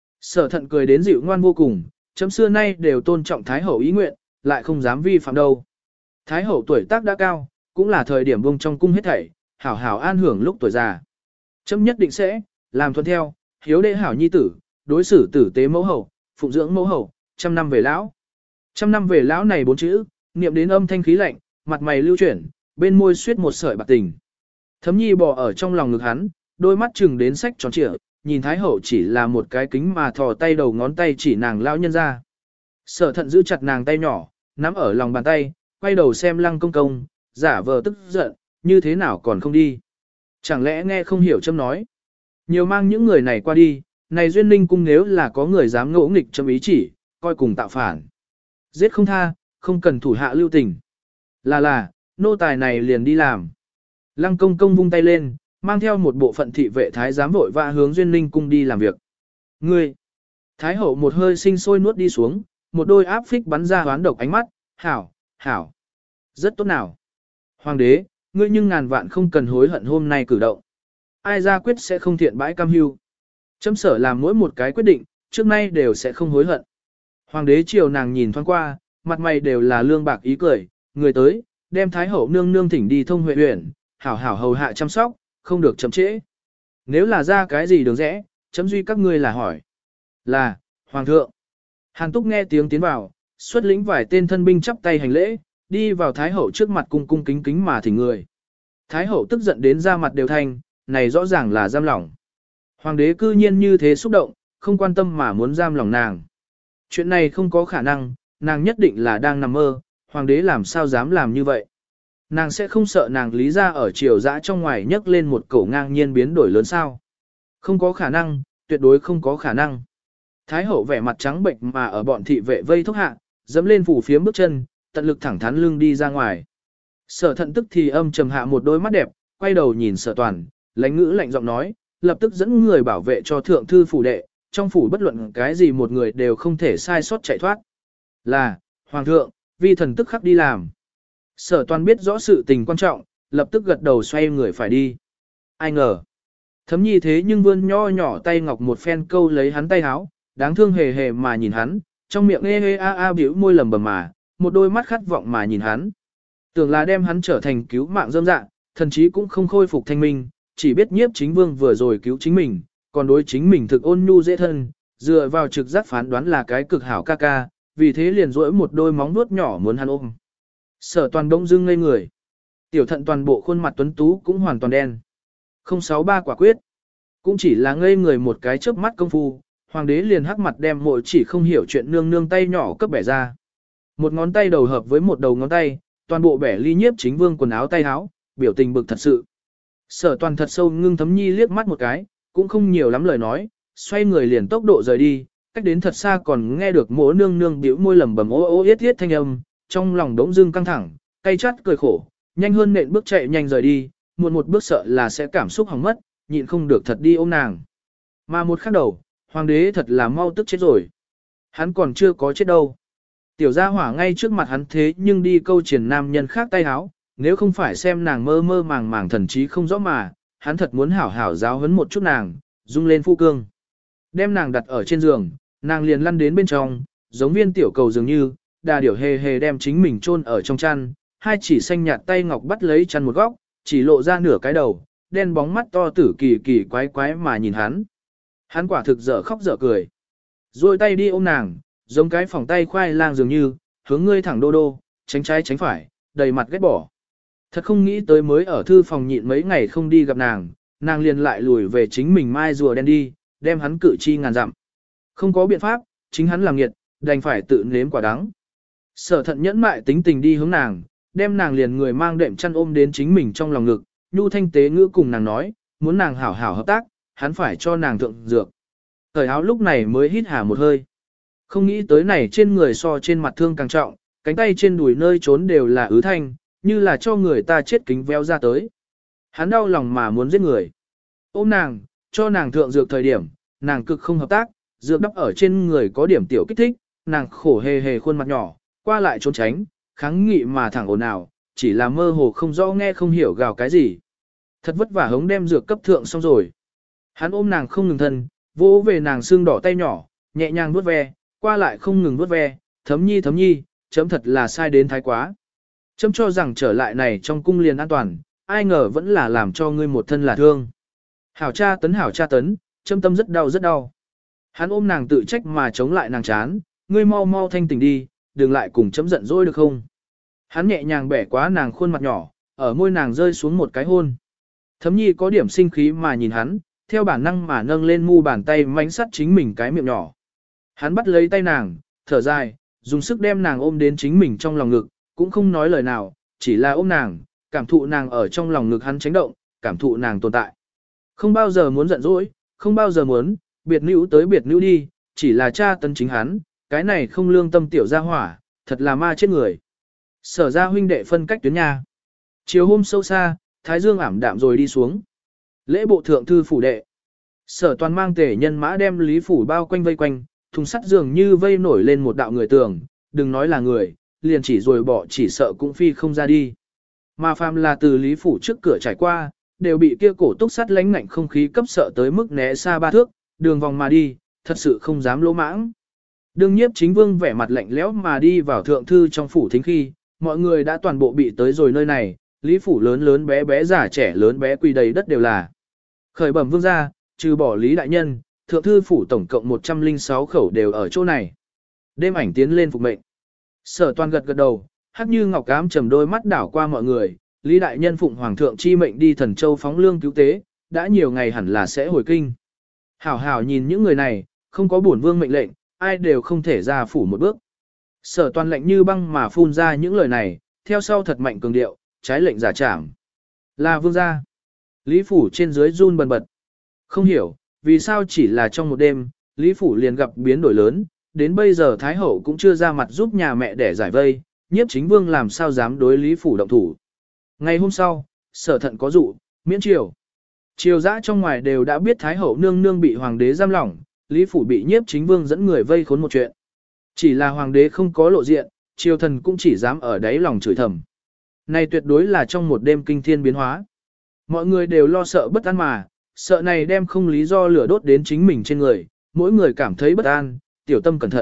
Sở thận cười đến dịu ngoan vô cùng, chấm xưa nay đều tôn trọng Thái hậu ý nguyện, lại không dám vi phạm đâu. Thái hậu tuổi tác đã cao, cũng là thời điểm buông trong cung hết thảy, hảo hảo an hưởng lúc tuổi già. Chấm nhất định sẽ, làm thuận theo, hiếu đệ hảo nhi tử, đối xử tử tế mẫu hậu, phụng dưỡng mẫu hậu, trăm năm về lão. Trăm năm về lão này bốn chữ, niệm đến âm thanh khí lạnh, mặt mày lưu chuyển, bên môi suýt một sợi bạc tình. Thấm nhi bò ở trong lòng ngực hắn, đôi mắt chừng đến sách tròn trịa, nhìn Thái hậu chỉ là một cái kính mà thò tay đầu ngón tay chỉ nàng lão nhân ra. Sở thận giữ chặt nàng tay nhỏ, nắm ở lòng bàn tay, quay đầu xem Lăng công công, giả vờ tức giận, như thế nào còn không đi. Chẳng lẽ nghe không hiểu châm nói. Nhiều mang những người này qua đi, này duyên linh cung nếu là có người dám ngỗ nghịch châm ý chỉ, coi cùng tạo phản. Giết không tha, không cần thủ hạ lưu tình. Là là, nô tài này liền đi làm. Lăng công công vung tay lên, mang theo một bộ phận thị vệ thái giám vội vã hướng duyên linh cung đi làm việc. Ngươi! Thái hậu một hơi sinh sôi nuốt đi xuống, một đôi áp phích bắn ra hoán độc ánh mắt, hảo, hảo. Rất tốt nào. Hoàng đế, ngươi nhưng ngàn vạn không cần hối hận hôm nay cử động. Ai ra quyết sẽ không thiện bãi cam hưu. Chấm sở làm mỗi một cái quyết định, trước nay đều sẽ không hối hận. Hoàng đế chiều nàng nhìn thoáng qua, mặt mày đều là lương bạc ý cười, người tới, đem Thái hậu nương nương thỉnh đi thông huệ huyện, hảo hảo hầu hạ chăm sóc, không được chậm trễ. Nếu là ra cái gì đường rẽ, chấm duy các ngươi là hỏi. Là, Hoàng thượng. Hàn Túc nghe tiếng tiến vào, xuất lĩnh vài tên thân binh chắp tay hành lễ, đi vào Thái hậu trước mặt cung cung kính kính mà thỉnh người. Thái hậu tức giận đến da mặt đều thanh, này rõ ràng là giam lỏng. Hoàng đế cư nhiên như thế xúc động, không quan tâm mà muốn giam lỏng nàng. Chuyện này không có khả năng, nàng nhất định là đang nằm mơ, hoàng đế làm sao dám làm như vậy. Nàng sẽ không sợ nàng lý ra ở triều dã trong ngoài nhấc lên một cổ ngang nhiên biến đổi lớn sao. Không có khả năng, tuyệt đối không có khả năng. Thái hậu vẻ mặt trắng bệnh mà ở bọn thị vệ vây thúc hạ, dẫm lên phủ phía bước chân, tận lực thẳng thắn lưng đi ra ngoài. Sở thận tức thì âm trầm hạ một đôi mắt đẹp, quay đầu nhìn sở toàn, lãnh ngữ lạnh giọng nói, lập tức dẫn người bảo vệ cho thượng thư phủ đệ, trong phủ bất luận cái gì một người đều không thể sai sót chạy thoát. Là, hoàng thượng, vi thần tức khắc đi làm. Sở toàn biết rõ sự tình quan trọng, lập tức gật đầu xoay người phải đi. Ai ngờ, thấm nhi thế nhưng vươn nho nhỏ tay ngọc một phen câu lấy hắn tay háo, đáng thương hề hề mà nhìn hắn, trong miệng ê ê a a biểu môi lầm bầm mà, một đôi mắt khát vọng mà nhìn hắn. Tưởng là đem hắn trở thành cứu mạng dâm dạng, thần chí cũng không khôi phục thanh minh, chỉ biết nhiếp chính vương vừa rồi cứu chính mình, còn đối chính mình thực ôn nhu dễ thân, dựa vào trực giác phán đoán là cái cực hảo ca ca, vì thế liền rỗi một đôi móng vuốt nhỏ muốn hắn ôm. Sở toàn đông dưng ngây người. Tiểu thận toàn bộ khuôn mặt tuấn tú cũng hoàn toàn đen. không sáu ba quả quyết. Cũng chỉ là ngây người một cái chớp mắt công phu, hoàng đế liền hắc mặt đem mội chỉ không hiểu chuyện nương nương tay nhỏ cấp bẻ ra. Một ngón tay đầu hợp với một đầu ngón tay, toàn bộ bẻ ly nhiếp chính vương quần áo tay áo, biểu tình bực thật sự. Sở toàn thật sâu ngưng thấm nhi liếc mắt một cái, cũng không nhiều lắm lời nói, xoay người liền tốc độ rời đi, cách đến thật xa còn nghe được mỗ nương nương biểu môi lầm bầm ô ô yết yết thanh âm, trong lòng đống dưng căng thẳng, cay chắt cười khổ, nhanh hơn nện bước chạy nhanh rời đi, muộn một bước sợ là sẽ cảm xúc hỏng mất, nhịn không được thật đi ôm nàng. Mà một khắc đầu, hoàng đế thật là mau tức chết rồi. Hắn còn chưa có chết đâu. Tiểu gia hỏa ngay trước mặt hắn thế nhưng đi câu triển nam nhân khác tay háo, nếu không phải xem nàng mơ mơ màng màng thần trí không rõ mà, hắn thật muốn hảo hảo giáo huấn một chút nàng, rung lên phu cương. Đem nàng đặt ở trên giường, nàng liền lăn đến bên trong, giống viên tiểu cầu dường như, đà điểu hề hề đem chính mình chôn ở trong chăn, hai chỉ xanh nhạt tay ngọc bắt lấy chăn một góc, chỉ lộ ra nửa cái đầu, đen bóng mắt to tử kỳ kỳ quái quái mà nhìn hắn. Hắn quả thực dở khóc dở cười. Rồi tay đi ôm nàng, giống cái phòng tay khoai lang dường như, hướng ngươi thẳng đô đô, tránh trái tránh phải, đầy mặt ghét bỏ. Thật không nghĩ tới mới ở thư phòng nhịn mấy ngày không đi gặp nàng, nàng liền lại lùi về chính mình mai rùa đen đi, đem hắn cự chi ngàn dặm. Không có biện pháp, chính hắn làm nghiệt, đành phải tự nếm quả đắng. Sở thận nhẫn mại tính tình đi hướng nàng, đem nàng liền người mang đệm chăn ôm đến chính mình trong lòng ngực, nhu thanh tế ngữ cùng nàng nói, muốn nàng hảo hảo hợp tác, hắn phải cho nàng thượng dược. Thời áo lúc này mới hít hà một hơi. Không nghĩ tới này trên người so trên mặt thương càng trọng, cánh tay trên đùi nơi trốn đều là ứ thanh, như là cho người ta chết kính véo ra tới. Hắn đau lòng mà muốn giết người. Ôm nàng, cho nàng thượng dược thời điểm, nàng cực không hợp tác, dược đắp ở trên người có điểm tiểu kích thích, nàng khổ hề hề khuôn mặt nhỏ, qua lại trốn tránh, kháng nghị mà thẳng ồn ào, chỉ là mơ hồ không rõ nghe không hiểu gào cái gì. Thật vất vả hống đem dược cấp thượng xong rồi. Hắn ôm nàng không ngừng thân, vỗ về nàng xương đỏ tay nhỏ, nhẹ nhàng vuốt ve, qua lại không ngừng vuốt ve, thấm nhi thấm nhi, chấm thật là sai đến thái quá. Chấm cho rằng trở lại này trong cung liền an toàn, ai ngờ vẫn là làm cho ngươi một thân là thương. Hảo cha tấn hảo cha tấn, chấm tâm rất đau rất đau. Hắn ôm nàng tự trách mà chống lại nàng chán, ngươi mau mau thanh tỉnh đi, đừng lại cùng chấm giận dỗi được không. Hắn nhẹ nhàng bẻ quá nàng khuôn mặt nhỏ, ở môi nàng rơi xuống một cái hôn. Thấm nhi có điểm sinh khí mà nhìn hắn, theo bản năng mà nâng lên mu bàn tay mánh sắt chính mình cái miệng nhỏ. Hắn bắt lấy tay nàng, thở dài, dùng sức đem nàng ôm đến chính mình trong lòng ngực, cũng không nói lời nào, chỉ là ôm nàng, cảm thụ nàng ở trong lòng ngực hắn chánh động, cảm thụ nàng tồn tại. Không bao giờ muốn giận dỗi, không bao giờ muốn, biệt nữ tới biệt nữ đi, chỉ là cha tấn chính hắn, cái này không lương tâm tiểu gia hỏa, thật là ma chết người. Sở ra huynh đệ phân cách tuyến nha. Chiều hôm sâu xa, thái dương ảm đạm rồi đi xuống. Lễ bộ thượng thư phủ đệ. Sở toàn mang tể nhân mã đem lý phủ bao quanh vây quanh, thùng sắt dường như vây nổi lên một đạo người tường, đừng nói là người, liền chỉ rồi bỏ chỉ sợ cũng phi không ra đi. Mà phàm là từ lý phủ trước cửa trải qua, đều bị kia cổ túc sắt lánh ngạnh không khí cấp sợ tới mức né xa ba thước, đường vòng mà đi, thật sự không dám lỗ mãng. Đương nhiếp chính vương vẻ mặt lạnh lẽo mà đi vào thượng thư trong phủ thính khi, mọi người đã toàn bộ bị tới rồi nơi này, lý phủ lớn lớn bé bé già trẻ lớn bé quỳ đầy đất đều là. Khởi bẩm vương gia, trừ bỏ lý đại nhân, thượng thư phủ tổng cộng một trăm lẻ sáu khẩu đều ở chỗ này. Đêm ảnh tiến lên phục mệnh. Sở toàn gật gật đầu, hắc như ngọc cám trầm đôi mắt đảo qua mọi người, lý đại nhân phụng hoàng thượng chi mệnh đi thần châu phóng lương cứu tế, đã nhiều ngày hẳn là sẽ hồi kinh. Hảo hảo nhìn những người này, không có bổn vương mệnh lệnh, ai đều không thể ra phủ một bước. Sở toàn lệnh như băng mà phun ra những lời này, theo sau thật mạnh cường điệu, trái lệnh giả trảm. Là vương gia. Lý phủ trên dưới run bần bật. Không hiểu, vì sao chỉ là trong một đêm, Lý phủ liền gặp biến đổi lớn, đến bây giờ Thái hậu cũng chưa ra mặt giúp nhà mẹ để giải vây, nhiếp chính vương làm sao dám đối Lý phủ động thủ. Ngày hôm sau, sở thận có dụ, miễn triều. Triều dã trong ngoài đều đã biết Thái hậu nương nương bị hoàng đế giam lỏng, Lý phủ bị nhiếp chính vương dẫn người vây khốn một chuyện. Chỉ là hoàng đế không có lộ diện, triều thần cũng chỉ dám ở đáy lòng chửi thầm. Này tuyệt đối là trong một đêm kinh thiên biến hóa. Mọi người đều lo sợ bất an mà, sợ này đem không lý do lửa đốt đến chính mình trên người, mỗi người cảm thấy bất an, tiểu tâm cẩn thận.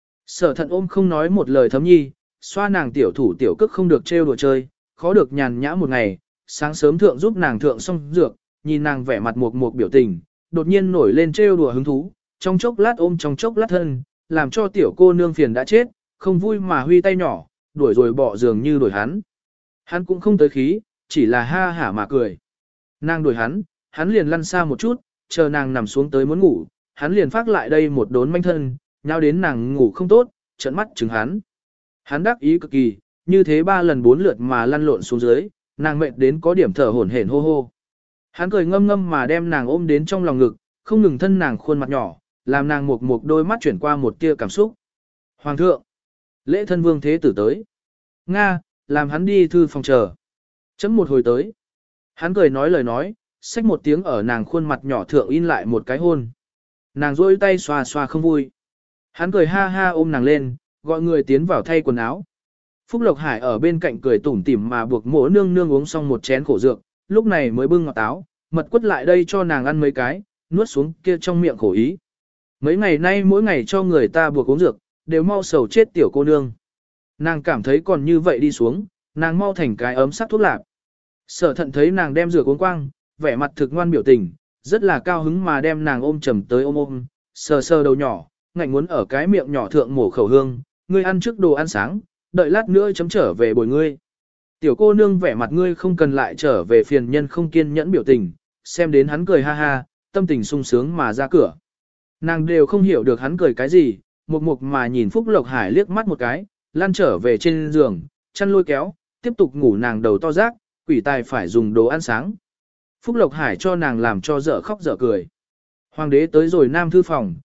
Sở thận ôm không nói một lời thấm nhi, xoa nàng tiểu thủ tiểu cước không được trêu đùa chơi, khó được nhàn nhã một ngày, sáng sớm thượng giúp nàng thượng xong dược, nhìn nàng vẻ mặt mục mục biểu tình, đột nhiên nổi lên trêu đùa hứng thú, trong chốc lát ôm trong chốc lát thân, làm cho tiểu cô nương phiền đã chết, không vui mà huy tay nhỏ, đuổi rồi bỏ giường như đuổi hắn. Hắn cũng không tới khí, chỉ là ha hả mà cười. Nàng đuổi hắn, hắn liền lăn xa một chút, chờ nàng nằm xuống tới muốn ngủ, hắn liền phát lại đây một đốn manh thân, nhau đến nàng ngủ không tốt, trợn mắt chừng hắn. Hắn đắc ý cực kỳ, như thế ba lần bốn lượt mà lăn lộn xuống dưới, nàng mệt đến có điểm thở hổn hển hô hô. Hắn cười ngâm ngâm mà đem nàng ôm đến trong lòng ngực, không ngừng thân nàng khuôn mặt nhỏ, làm nàng một một đôi mắt chuyển qua một tia cảm xúc. Hoàng thượng, lễ thân vương thế tử tới. Nga, làm hắn đi thư phòng chờ. Chấm một hồi tới. Hắn cười nói lời nói, xách một tiếng ở nàng khuôn mặt nhỏ thượng in lại một cái hôn. Nàng rôi tay xoa xoa không vui. Hắn cười ha ha ôm nàng lên, gọi người tiến vào thay quần áo. Phúc Lộc Hải ở bên cạnh cười tủm tỉm mà buộc mỗ nương nương uống xong một chén khổ dược, lúc này mới bưng ngọt táo, mật quất lại đây cho nàng ăn mấy cái, nuốt xuống kia trong miệng khổ ý. Mấy ngày nay mỗi ngày cho người ta buộc uống dược, đều mau sầu chết tiểu cô nương. Nàng cảm thấy còn như vậy đi xuống, nàng mau thành cái ấm sắc thuốc lạp. Sở thận thấy nàng đem dược uống quang, vẻ mặt thực ngoan biểu tình, rất là cao hứng mà đem nàng ôm chầm tới ôm ôm, sờ sờ đầu nhỏ, ngạnh muốn ở cái miệng nhỏ thượng mổ khẩu hương, ngươi ăn trước đồ ăn sáng, đợi lát nữa chấm trở về bồi ngươi. Tiểu cô nương vẻ mặt ngươi không cần lại trở về phiền nhân không kiên nhẫn biểu tình, xem đến hắn cười ha ha, tâm tình sung sướng mà ra cửa. Nàng đều không hiểu được hắn cười cái gì, mục mục mà nhìn Phúc Lộc Hải liếc mắt một cái, lăn trở về trên giường, chăn lôi kéo, tiếp tục ngủ nàng đầu to rác, quỷ tài phải dùng đồ ăn sáng. Phúc Lộc Hải cho nàng làm cho dở khóc dở cười. Hoàng đế tới rồi nam thư phòng,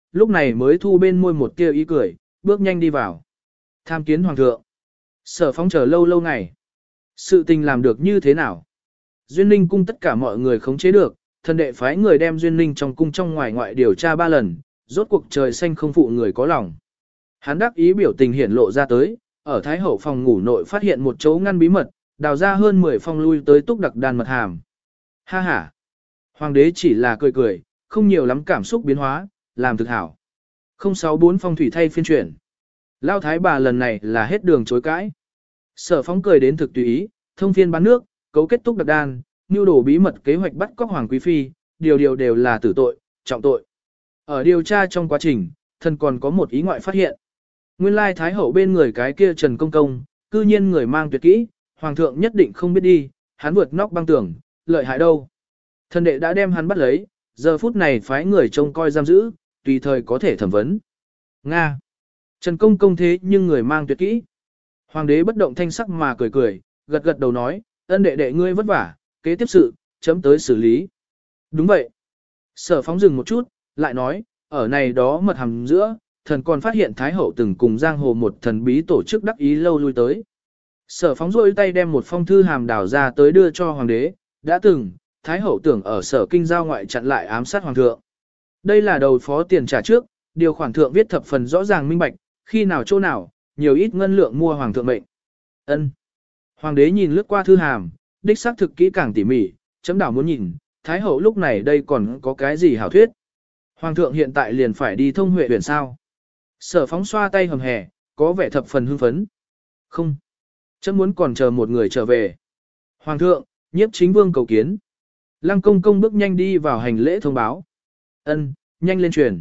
lúc này mới thu bên môi một tia ý cười, bước nhanh đi vào. Tham kiến hoàng thượng. Sở Phong chờ lâu lâu ngày. Sự tình làm được như thế nào? Duyên Ninh cung tất cả mọi người khống chế được, thần đệ phái người đem Duyên Ninh trong cung trong ngoài ngoại điều tra ba lần, rốt cuộc trời xanh không phụ người có lòng. Hắn đắc ý biểu tình hiển lộ ra tới, ở Thái Hậu phòng ngủ nội phát hiện một chỗ ngăn bí mật, đào ra hơn mười phong lui tới túc đặc đan mật hàm. Ha ha! Hoàng đế chỉ là cười cười, không nhiều lắm cảm xúc biến hóa, làm thực hảo. không sáu bốn phong thủy thay phiên chuyển. Lao thái bà lần này là hết đường chối cãi. Sở Phong cười đến thực tùy ý, thông phiên bán nước, cấu kết túc đặc đan, nưu đồ bí mật kế hoạch bắt cóc hoàng quý phi, điều điều đều là tử tội, trọng tội. Ở điều tra trong quá trình, thần còn có một ý ngoại phát hiện. Nguyên lai thái hậu bên người cái kia Trần Công Công, cư nhiên người mang tuyệt kỹ, hoàng thượng nhất định không biết đi, hắn vượt nóc băng tường, lợi hại đâu. Thần đệ đã đem hắn bắt lấy, giờ phút này phái người trông coi giam giữ, tùy thời có thể thẩm vấn. Nga. Trần Công Công thế nhưng người mang tuyệt kỹ. Hoàng đế bất động thanh sắc mà cười cười, gật gật đầu nói, ân đệ đệ ngươi vất vả, kế tiếp sự, chấm tới xử lý. Đúng vậy. Sở Phóng dừng một chút, lại nói, ở này đó mật hàm giữa, thần còn phát hiện Thái Hậu từng cùng giang hồ một thần bí tổ chức đắc ý lâu lui tới. Sở Phóng rôi tay đem một phong thư hàm đảo ra tới đưa cho hoàng đế, đã từng, Thái Hậu tưởng ở sở kinh giao ngoại chặn lại ám sát hoàng thượng. Đây là đầu phó tiền trả trước, điều khoản thượng viết thập phần rõ ràng minh bạch, khi nào chỗ nào, nhiều ít ngân lượng mua hoàng thượng mệnh. Ân. Hoàng đế nhìn lướt qua thư hàm, đích xác thực kỹ càng tỉ mỉ, chấm đảo muốn nhìn, Thái Hậu lúc này đây còn có cái gì hảo thuyết. Hoàng thượng hiện tại liền phải đi thông huệ huyện sao. Sở Phóng xoa tay hầm hè, có vẻ thập phần hưng phấn. Không. Chấm muốn còn chờ một người trở về. Hoàng thượng, nhiếp chính vương cầu kiến. Lăng công công bước nhanh đi vào hành lễ thông báo. Ân, nhanh lên truyền.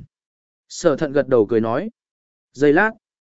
Sở Thận gật đầu cười nói. Giây lát.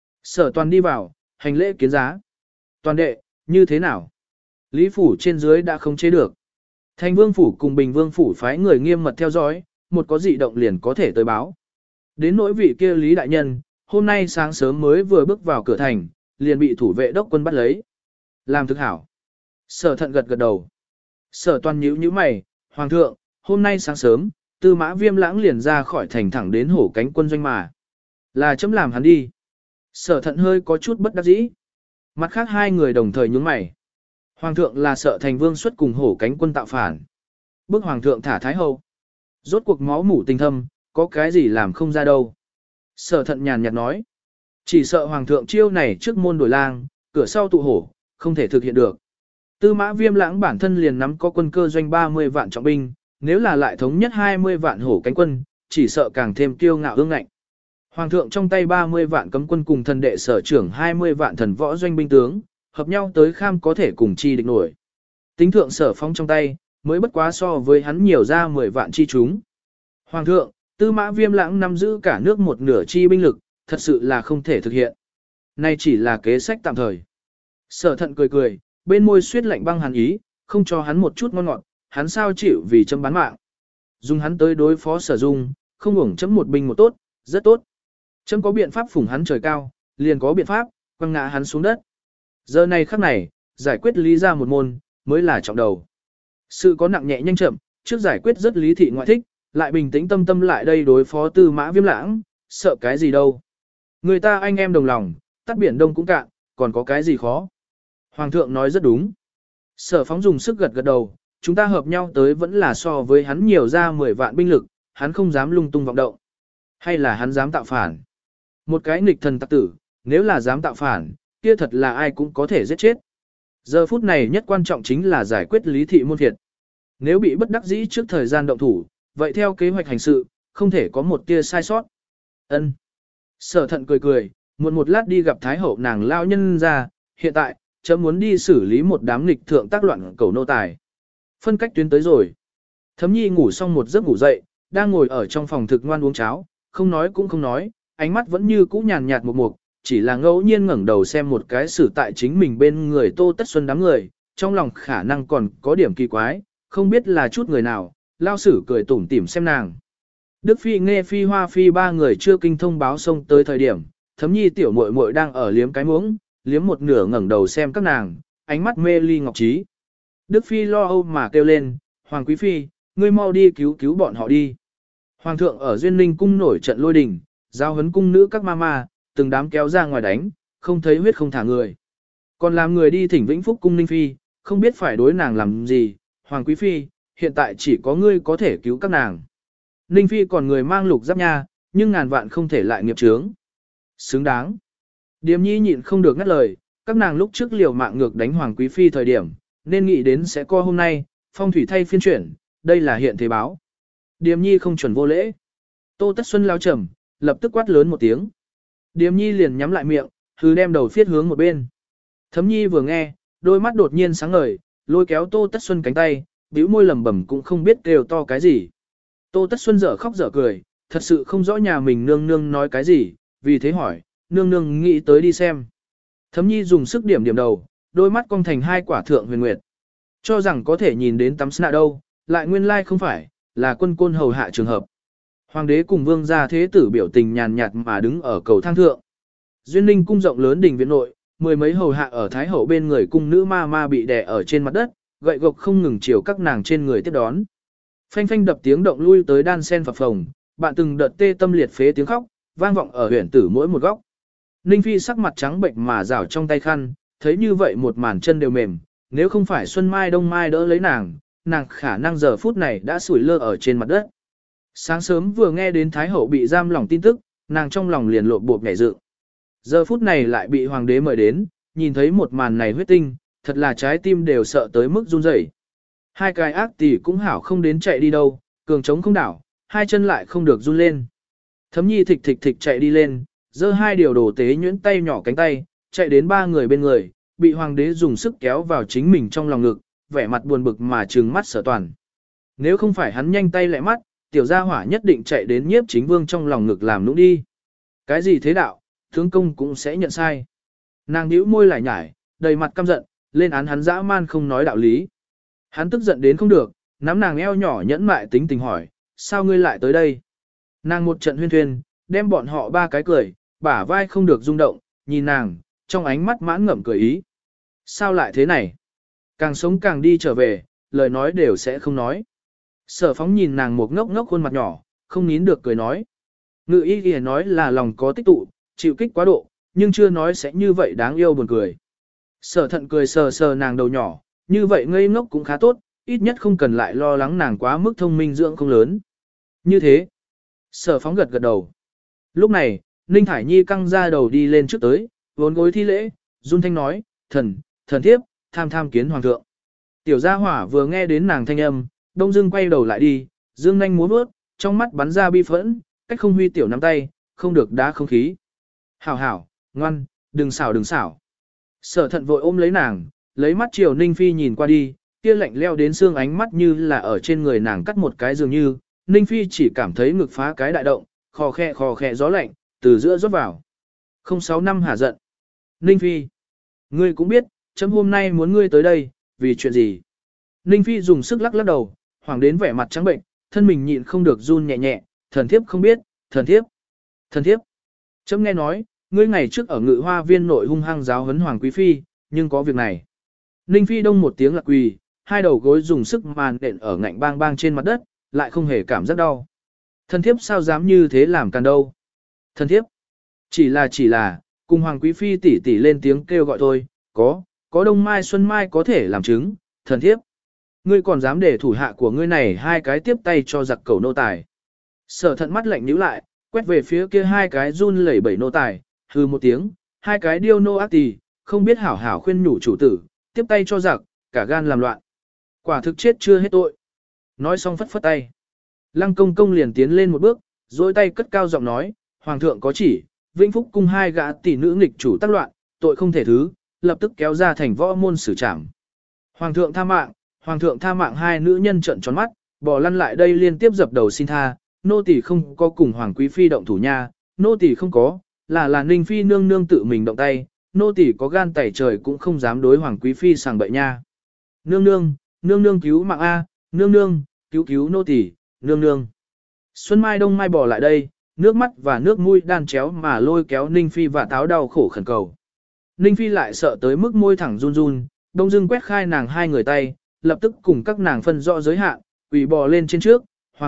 Sở Toàn đi vào, hành lễ kiến giá. Toàn đệ, như thế nào? Lý phủ trên dưới đã không chế được. Thành vương phủ cùng bình vương phủ phái người nghiêm mật theo dõi, một có dị động liền có thể tới báo. Đến nỗi vị kia Lý đại nhân, hôm nay sáng sớm mới vừa bước vào cửa thành, liền bị thủ vệ đốc quân bắt lấy. Làm thực hảo. Sở Thận gật gật đầu. Sở Toàn nhíu nhíu mày, Hoàng thượng, hôm nay sáng sớm, Tư Mã Viêm lãng liền ra khỏi thành thẳng đến hổ cánh quân doanh mà. Là chấm làm hắn đi. Sở Thận hơi có chút bất đắc dĩ. Mặt khác hai người đồng thời nhướng mày. Hoàng thượng là sợ thành vương xuất cùng hổ cánh quân tạo phản. Bức hoàng thượng thả thái hậu. Rốt cuộc máu mủ tình thâm, có cái gì làm không ra đâu. Sở Thận nhàn nhạt nói. Chỉ sợ hoàng thượng chiêu này trước môn đổi lang, cửa sau tụ hổ, không thể thực hiện được. Tư Mã Viêm lãng bản thân liền nắm có quân cơ doanh ba mươi vạn trọng binh, nếu là lại thống nhất hai mươi vạn hổ cánh quân, chỉ sợ càng thêm kiêu ngạo ương ngạnh. Hoàng thượng trong tay ba mươi vạn cấm quân cùng thần đệ sở trưởng hai mươi vạn thần võ doanh binh tướng, hợp nhau tới kham có thể cùng chi địch nổi. Tính thượng Sở Phong trong tay, mới bất quá so với hắn nhiều ra mười vạn chi chúng. Hoàng thượng, Tư Mã Viêm lãng nắm giữ cả nước một nửa chi binh lực, thật sự là không thể thực hiện. Nay chỉ là kế sách tạm thời. Sở Thận cười cười, bên môi suyết lạnh băng hàn ý, không cho hắn một chút ngon ngọt, hắn sao chịu vì chấm bán mạng. Dùng hắn tới đối phó Sở Dung, không uổng chấm một binh một tốt, rất tốt. Chấm có biện pháp phủng hắn trời cao, liền có biện pháp, quăng ngã hắn xuống đất. Giờ này khắc này, giải quyết lý ra một môn, mới là trọng đầu. Sự có nặng nhẹ nhanh chậm, trước giải quyết rất lý thị ngoại thích, lại bình tĩnh tâm tâm lại đây đối phó Tư Mã Viêm lãng, sợ cái gì đâu. Người ta anh em đồng lòng, tắt biển đông cũng cạn, còn có cái gì khó. Hoàng thượng nói rất đúng. Sở Phóng dùng sức gật gật đầu, chúng ta hợp nhau tới vẫn là so với hắn nhiều ra mười vạn binh lực, hắn không dám lung tung vọng động. Hay là hắn dám tạo phản? Một cái nghịch thần tặc tử, nếu là dám tạo phản, kia thật là ai cũng có thể giết chết. Giờ phút này nhất quan trọng chính là giải quyết lý thị môn thiệt. Nếu bị bất đắc dĩ trước thời gian động thủ, vậy theo kế hoạch hành sự, không thể có một tia sai sót. Ân. Sở Thận cười cười, muộn một lát đi gặp Thái Hậu nàng lao nhân ra, hiện tại, chấm muốn đi xử lý một đám nghịch thượng tác loạn cầu nô tài. Phân cách tuyến tới rồi. Thấm Nhi ngủ xong một giấc ngủ dậy, đang ngồi ở trong phòng thực ngoan uống cháo, không nói cũng không nói, ánh mắt vẫn như cũ nhàn nhạt một mục, chỉ là ngẫu nhiên ngẩng đầu xem một cái xử tại chính mình bên người Tô Tất Xuân đám người, trong lòng khả năng còn có điểm kỳ quái, không biết là chút người nào, lao sử cười tủm tỉm xem nàng. Đức Phi Nghe Phi Hoa Phi ba người chưa kinh thông báo xông tới thời điểm, Thấm Nhi tiểu muội muội đang ở liếm cái muỗng, liếm một nửa ngẩng đầu xem các nàng, ánh mắt mê ly ngọc trí. Đức Phi lo âu mà kêu lên, Hoàng Quý Phi, ngươi mau đi cứu cứu bọn họ đi. Hoàng thượng ở Duyên Ninh cung nổi trận lôi đình, giao huấn cung nữ các ma ma, từng đám kéo ra ngoài đánh, không thấy huyết không thả người. Còn làm người đi thỉnh Vĩnh Phúc cung Ninh Phi, không biết phải đối nàng làm gì, Hoàng Quý Phi, hiện tại chỉ có ngươi có thể cứu các nàng. Ninh Phi còn người mang lục giáp nha, nhưng ngàn vạn không thể lại nghiệp chướng. Xứng đáng. Điềm nhi nhịn không được ngắt lời, các nàng lúc trước liều mạng ngược đánh Hoàng Quý Phi thời điểm, nên nghĩ đến sẽ co hôm nay, phong thủy thay phiên chuyển, đây là hiện thế báo. Điềm nhi không chuẩn vô lễ. Tô Tất Xuân lao trầm, lập tức quát lớn một tiếng. Điềm nhi liền nhắm lại miệng, hứ đem đầu phiết hướng một bên. Thấm nhi vừa nghe, đôi mắt đột nhiên sáng ngời, lôi kéo Tô Tất Xuân cánh tay, bĩu môi lẩm bẩm cũng không biết kêu to cái gì. Tô Tất Xuân dở khóc dở cười, thật sự không rõ nhà mình nương nương nói cái gì, vì thế hỏi, nương nương nghĩ tới đi xem. Thấm nhi dùng sức điểm điểm đầu, đôi mắt cong thành hai quả thượng huyền nguyệt. Cho rằng có thể nhìn đến tắm sna đâu, lại nguyên lai không phải, là quân côn hầu hạ trường hợp. Hoàng đế cùng vương gia thế tử biểu tình nhàn nhạt mà đứng ở cầu thang thượng. Duyên Ninh cung rộng lớn đình viện nội, mười mấy hầu hạ ở thái hậu bên người cung nữ ma ma bị đè ở trên mặt đất, gậy gộc không ngừng chiều các nàng trên người tiếp đón. Phanh phanh đập tiếng động lui tới đan sen phập phồng, bạn từng đợt tê tâm liệt phế tiếng khóc, vang vọng ở huyền tử mỗi một góc. Ninh Phi sắc mặt trắng bệnh mà rảo trong tay khăn, thấy như vậy một màn chân đều mềm, nếu không phải Xuân Mai Đông Mai đỡ lấy nàng, nàng khả năng giờ phút này đã sủi lơ ở trên mặt đất. Sáng sớm vừa nghe đến Thái Hậu bị giam lỏng tin tức, nàng trong lòng liền lộn bộp nhảy dựng. Giờ phút này lại bị Hoàng đế mời đến, nhìn thấy một màn này huyết tinh, thật là trái tim đều sợ tới mức run rẩy. Hai cái ác tỷ cũng hảo không đến chạy đi đâu, cường trống không đảo, hai chân lại không được run lên. Thấm nhi thịch thịch thịch chạy đi lên, giơ hai điều đồ tế nhuyễn tay nhỏ cánh tay, chạy đến ba người bên người, bị hoàng đế dùng sức kéo vào chính mình trong lòng ngực, vẻ mặt buồn bực mà trừng mắt Sở Toàn. Nếu không phải hắn nhanh tay lẹ mắt, tiểu gia hỏa nhất định chạy đến nhiếp chính vương trong lòng ngực làm nũng đi. Cái gì thế đạo, tướng công cũng sẽ nhận sai. Nàng nhíu môi lại nhải, đầy mặt căm giận, lên án hắn dã man không nói đạo lý. Hắn tức giận đến không được, nắm nàng eo nhỏ nhẫn mại tính tình hỏi, sao ngươi lại tới đây? Nàng một trận huyên thuyên, đem bọn họ ba cái cười, bả vai không được rung động, nhìn nàng, trong ánh mắt mãn ngậm cười ý. Sao lại thế này? Càng sống càng đi trở về, lời nói đều sẽ không nói. Sở Phóng nhìn nàng một ngốc ngốc khuôn mặt nhỏ, không nín được cười nói. Ngự y ghi nói là lòng có tích tụ, chịu kích quá độ, nhưng chưa nói sẽ như vậy đáng yêu buồn cười. Sở Thận cười sờ sờ nàng đầu nhỏ, như vậy ngây ngốc cũng khá tốt, ít nhất không cần lại lo lắng nàng quá mức thông minh dưỡng không lớn. Như thế, Sở Phóng gật gật đầu. Lúc này, Ninh Thải Nhi căng ra đầu đi lên trước tới, vốn gối thi lễ, run thanh nói, thần, thần thiếp, tham tham kiến hoàng thượng. Tiểu gia hỏa vừa nghe đến nàng thanh âm, đông dưng quay đầu lại đi, dương nhanh múa bước, trong mắt bắn ra bi phẫn, cách không huy tiểu nắm tay, không được đá không khí. Hảo hảo, ngoan, đừng xảo đừng xảo. Sở Thận vội ôm lấy nàng, lấy mắt chiều Ninh Phi nhìn qua đi, kia lạnh leo đến xương ánh mắt như là ở trên người nàng cắt một cái dường như, Ninh Phi chỉ cảm thấy ngực phá cái đại động, khò khẽ khò khẽ gió lạnh, từ giữa rót vào. Không sáu năm hả giận. Ninh Phi, ngươi cũng biết, chấm hôm nay muốn ngươi tới đây, vì chuyện gì? Ninh Phi dùng sức lắc lắc đầu, hoàng đến vẻ mặt trắng bệnh, thân mình nhịn không được run nhẹ nhẹ, thần thiếp không biết, thần thiếp, thần thiếp. Chấm nghe nói, ngươi ngày trước ở ngự hoa viên nội hung hăng giáo huấn hoàng quý phi, nhưng có việc này. Ninh Phi đông một tiếng lạc quỳ, hai đầu gối dùng sức màn đện ở ngạnh bang bang trên mặt đất, lại không hề cảm giác đau. Thần thiếp sao dám như thế làm càn đâu? Thần thiếp, chỉ là chỉ là, cùng hoàng quý phi tỷ tỷ lên tiếng kêu gọi thôi, có, có đông mai xuân mai có thể làm chứng, thần thiếp. Ngươi còn dám để thủ hạ của ngươi này hai cái tiếp tay cho giặc cầu nô tài. Sở Thận mắt lạnh nhíu lại, quét về phía kia hai cái run lẩy bẩy nô tài, hừ một tiếng, hai cái điêu nô ác tỳ, không biết hảo hảo khuyên nhủ chủ tử, tiếp tay cho giặc, cả gan làm loạn. Quả thực chết chưa hết tội. Nói xong phất phất tay. Lăng Công Công liền tiến lên một bước, dối tay cất cao giọng nói, Hoàng thượng có chỉ, Vĩnh Phúc cung hai gã tỷ nữ nghịch chủ tác loạn, tội không thể thứ, lập tức kéo ra thành võ môn xử trảm. Hoàng thượng tha mạng, Hoàng thượng tha mạng, hai nữ nhân trợn tròn mắt, bò lăn lại đây liên tiếp dập đầu xin tha, nô tỳ không có cùng Hoàng quý phi động thủ nha, nô tỳ không có, là là Ninh Phi nương nương tự mình động tay, nô tỳ có gan tẩy trời cũng không dám đối Hoàng quý phi sàng bậy nha. Nương nương, nương nương cứu mạng a, nương nương, cứu cứu nô tỳ, nương nương. Xuân Mai Đông Mai bò lại đây, nước mắt và nước mũi đan chéo mà lôi kéo Ninh Phi và táo đau khổ khẩn cầu. Ninh Phi lại sợ tới mức môi thẳng run run, đông dưng quét khai nàng hai người tay, lập tức cùng các nàng phân rõ giới hạn, quỳ bò lên trên trước, Hoàng thượng,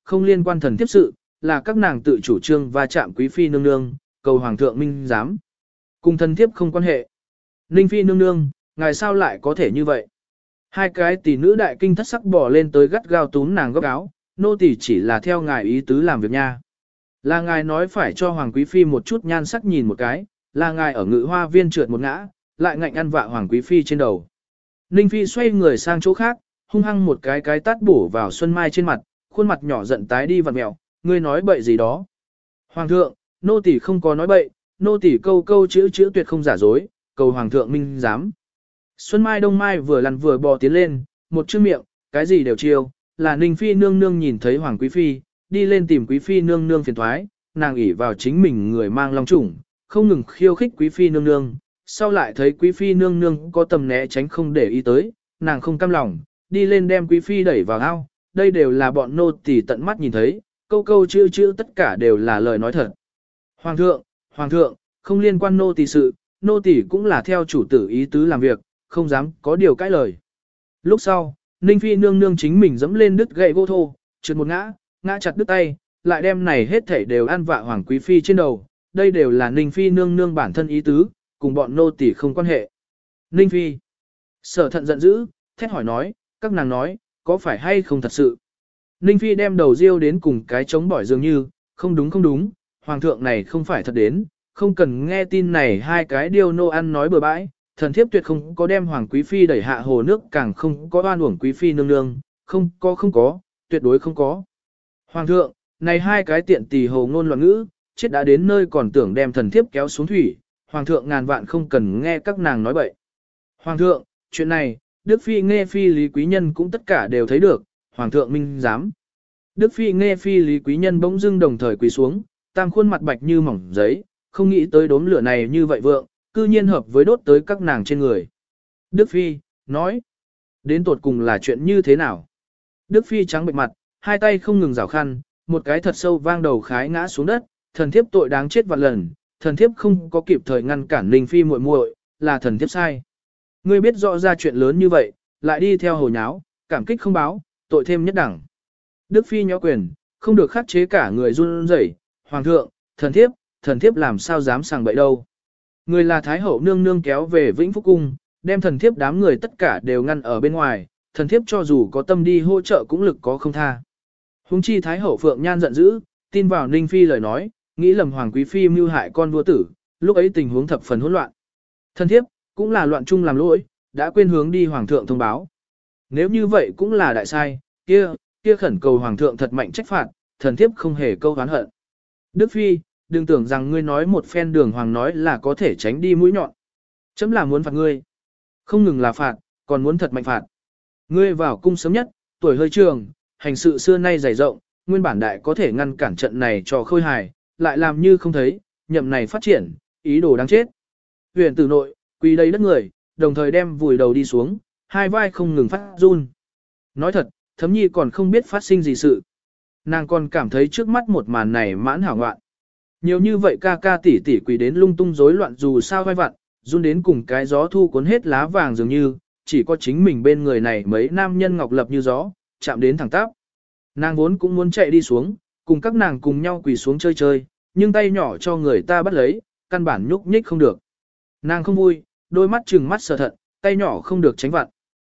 không liên quan thần thiếp sự, là các nàng tự chủ trương và chạm quý phi nương nương, cầu hoàng thượng minh giám. Cùng thần thiếp không quan hệ. Ninh phi nương nương, ngài sao lại có thể như vậy? Hai cái tỷ nữ đại kinh thất sắc bỏ lên tới gắt gao túm nàng góc áo, nô tỳ chỉ là theo ngài ý tứ làm việc nha. Là ngài nói phải cho hoàng quý phi một chút nhan sắc nhìn một cái, là ngài ở ngự hoa viên trượt một ngã, lại ngạnh ăn vạ hoàng quý phi trên đầu. Ninh phi xoay người sang chỗ khác, hung hăng một cái cái tát bổ vào Xuân Mai trên mặt, khuôn mặt nhỏ giận tái đi vặn mẹo, ngươi nói bậy gì đó. Hoàng thượng, nô tỳ không có nói bậy, nô tỳ câu câu chữ chữ tuyệt không giả dối, cầu hoàng thượng minh giám. Xuân Mai Đông Mai vừa lăn vừa bò tiến lên, một chữ miệng, cái gì đều chiêu, là Ninh phi nương nương nhìn thấy hoàng quý phi, đi lên tìm quý phi nương nương phiền thoái, nàng ỷ vào chính mình người mang long chủng, không ngừng khiêu khích quý phi nương nương, sau lại thấy quý phi nương nương có tầm né tránh không để ý tới, nàng không cam lòng, đi lên đem quý phi đẩy vào ao, đây đều là bọn nô tỳ tận mắt nhìn thấy, câu câu chữ chữ tất cả đều là lời nói thật. Hoàng thượng, hoàng thượng, không liên quan nô tỳ sự, nô tỳ cũng là theo chủ tử ý tứ làm việc, không dám có điều cãi lời. Lúc sau, Ninh phi nương nương chính mình dẫm lên đứt gậy gỗ thô, trượt một ngã, ngã chặt đứt tay, lại đem này hết thảy đều ăn vạ hoàng quý phi trên đầu, đây đều là Ninh phi nương nương bản thân ý tứ, cùng bọn nô tỳ không quan hệ. Ninh phi, Sở Thận giận dữ, thét hỏi nói, các nàng nói, có phải hay không thật sự? Ninh phi đem đầu riêu đến cùng cái chống bỏi dường như, không đúng không đúng, hoàng thượng này không phải thật đến, không cần nghe tin này hai cái điều nô ăn nói bừa bãi, thần thiếp tuyệt không có đem hoàng quý phi đẩy hạ hồ nước, càng không có oan uổng quý phi nương nương, không có không có, tuyệt đối không có. Hoàng thượng, này hai cái tiện tỳ hồ ngôn loạn ngữ, chết đã đến nơi còn tưởng đem thần thiếp kéo xuống thủy, hoàng thượng ngàn vạn không cần nghe các nàng nói bậy. Hoàng thượng, chuyện này, Đức Phi nghe Phi Lý Quý Nhân cũng tất cả đều thấy được, hoàng thượng minh giám. Đức Phi nghe Phi Lý Quý Nhân bỗng dưng đồng thời quỳ xuống, tam khuôn mặt bạch như mỏng giấy, không nghĩ tới đốm lửa này như vậy vượng, cư nhiên hợp với đốt tới các nàng trên người. Đức Phi, nói, đến tột cùng là chuyện như thế nào? Đức Phi trắng bệnh mặt, hai tay không ngừng rảo khăn, một cái thật sâu vang đầu khái ngã xuống đất, thần thiếp tội đáng chết vạn lần, thần thiếp không có kịp thời ngăn cản Ninh Phi muội muội, là thần thiếp sai. Ngươi biết rõ ra chuyện lớn như vậy, lại đi theo hồ nháo, cảm kích không báo, tội thêm nhất đẳng. Đức Phi nhó quyền, không được khắc chế cả người run rẩy, hoàng thượng, thần thiếp, thần thiếp làm sao dám sàng bậy đâu. Người là Thái hậu nương nương kéo về Vĩnh Phúc Cung, đem thần thiếp đám người tất cả đều ngăn ở bên ngoài, thần thiếp cho dù có tâm đi hỗ trợ cũng lực có không tha. Hùng chi Thái hậu Phượng Nhan giận dữ, tin vào Ninh Phi lời nói, nghĩ lầm Hoàng Quý Phi mưu hại con vua tử, lúc ấy tình huống thập phần hỗn loạn. Thần thiếp, cũng là loạn chung làm lỗi, đã quên hướng đi Hoàng thượng thông báo. Nếu như vậy cũng là đại sai, kia, kia khẩn cầu Hoàng thượng thật mạnh trách phạt, thần thiếp không hề câu oán hận. Đức Phi, đừng tưởng rằng ngươi nói một phen đường hoàng nói là có thể tránh đi mũi nhọn. Chấm là muốn phạt ngươi. Không ngừng là phạt, còn muốn thật mạnh phạt. Ngươi vào cung sớm nhất, tuổi hơi trường, hành sự xưa nay dày rộng, nguyên bản đại có thể ngăn cản trận này cho khôi hài, lại làm như không thấy, nhậm này phát triển, ý đồ đáng chết. Huyền tử nội, quỳ đầy đất người, đồng thời đem vùi đầu đi xuống, hai vai không ngừng phát run. Nói thật, Thấm Nhi còn không biết phát sinh gì sự. Nàng còn cảm thấy trước mắt một màn này mãn hảo ngoạn. Nhiều như vậy ca ca tỷ tỷ quỳ đến lung tung rối loạn dù sao vai vặn, run đến cùng cái gió thu cuốn hết lá vàng dường như, chỉ có chính mình bên người này mấy nam nhân ngọc lập như gió, chạm đến thẳng tắp. Nàng vốn cũng muốn chạy đi xuống, cùng các nàng cùng nhau quỳ xuống chơi chơi, nhưng tay nhỏ cho người ta bắt lấy, căn bản nhúc nhích không được. Nàng không vui, đôi mắt trừng mắt Sở Thận, tay nhỏ không được tránh vặn.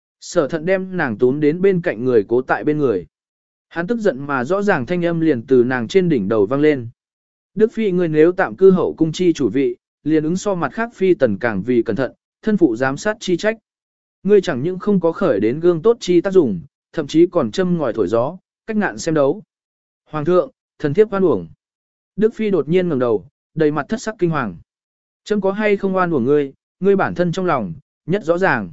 Sở Thận đem nàng tún đến bên cạnh người cố tại bên người. Hắn tức giận mà rõ ràng thanh âm liền từ nàng trên đỉnh đầu vang lên. Đức Phi ngươi nếu tạm cư hậu cung chi chủ vị, liền ứng so mặt khác Phi tần càng vì cẩn thận, thân phụ giám sát chi trách. Ngươi chẳng những không có khởi đến gương tốt chi tác dụng, thậm chí còn châm ngòi thổi gió, cách ngạn xem đấu. Hoàng thượng, thần thiếp oan uổng. Đức Phi đột nhiên ngẩng đầu, đầy mặt thất sắc kinh hoàng. Chấm có hay không oan uổng ngươi, ngươi bản thân trong lòng, nhất rõ ràng.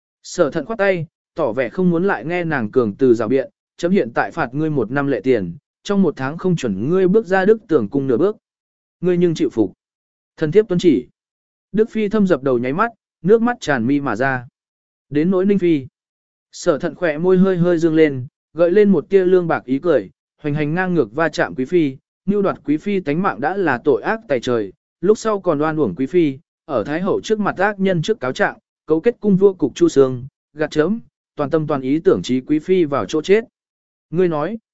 Sở Thận khoát tay, tỏ vẻ không muốn lại nghe nàng cường từ rào biện, chấm hiện tại phạt ngươi một năm lệ tiền, trong một tháng không chuẩn ngươi bước ra Đức Tưởng cung nửa bước. Ngươi nhưng chịu phục. Thần thiếp tuân chỉ. Đức Phi thâm dập đầu nháy mắt, nước mắt tràn mi mà ra. Đến nỗi Ninh Phi. Sở Thận khỏe môi hơi hơi dương lên, gợi lên một tia lương bạc ý cười, hoành hành ngang ngược va chạm Quý Phi, mưu đoạt Quý Phi tánh mạng đã là tội ác tày trời, lúc sau còn oan uổng Quý Phi, ở Thái Hậu trước mặt ác nhân trước cáo trạng, cấu kết cung vua cục chu sương, gạt chấm, toàn tâm toàn ý tưởng trí Quý Phi vào chỗ chết. Ngươi nói,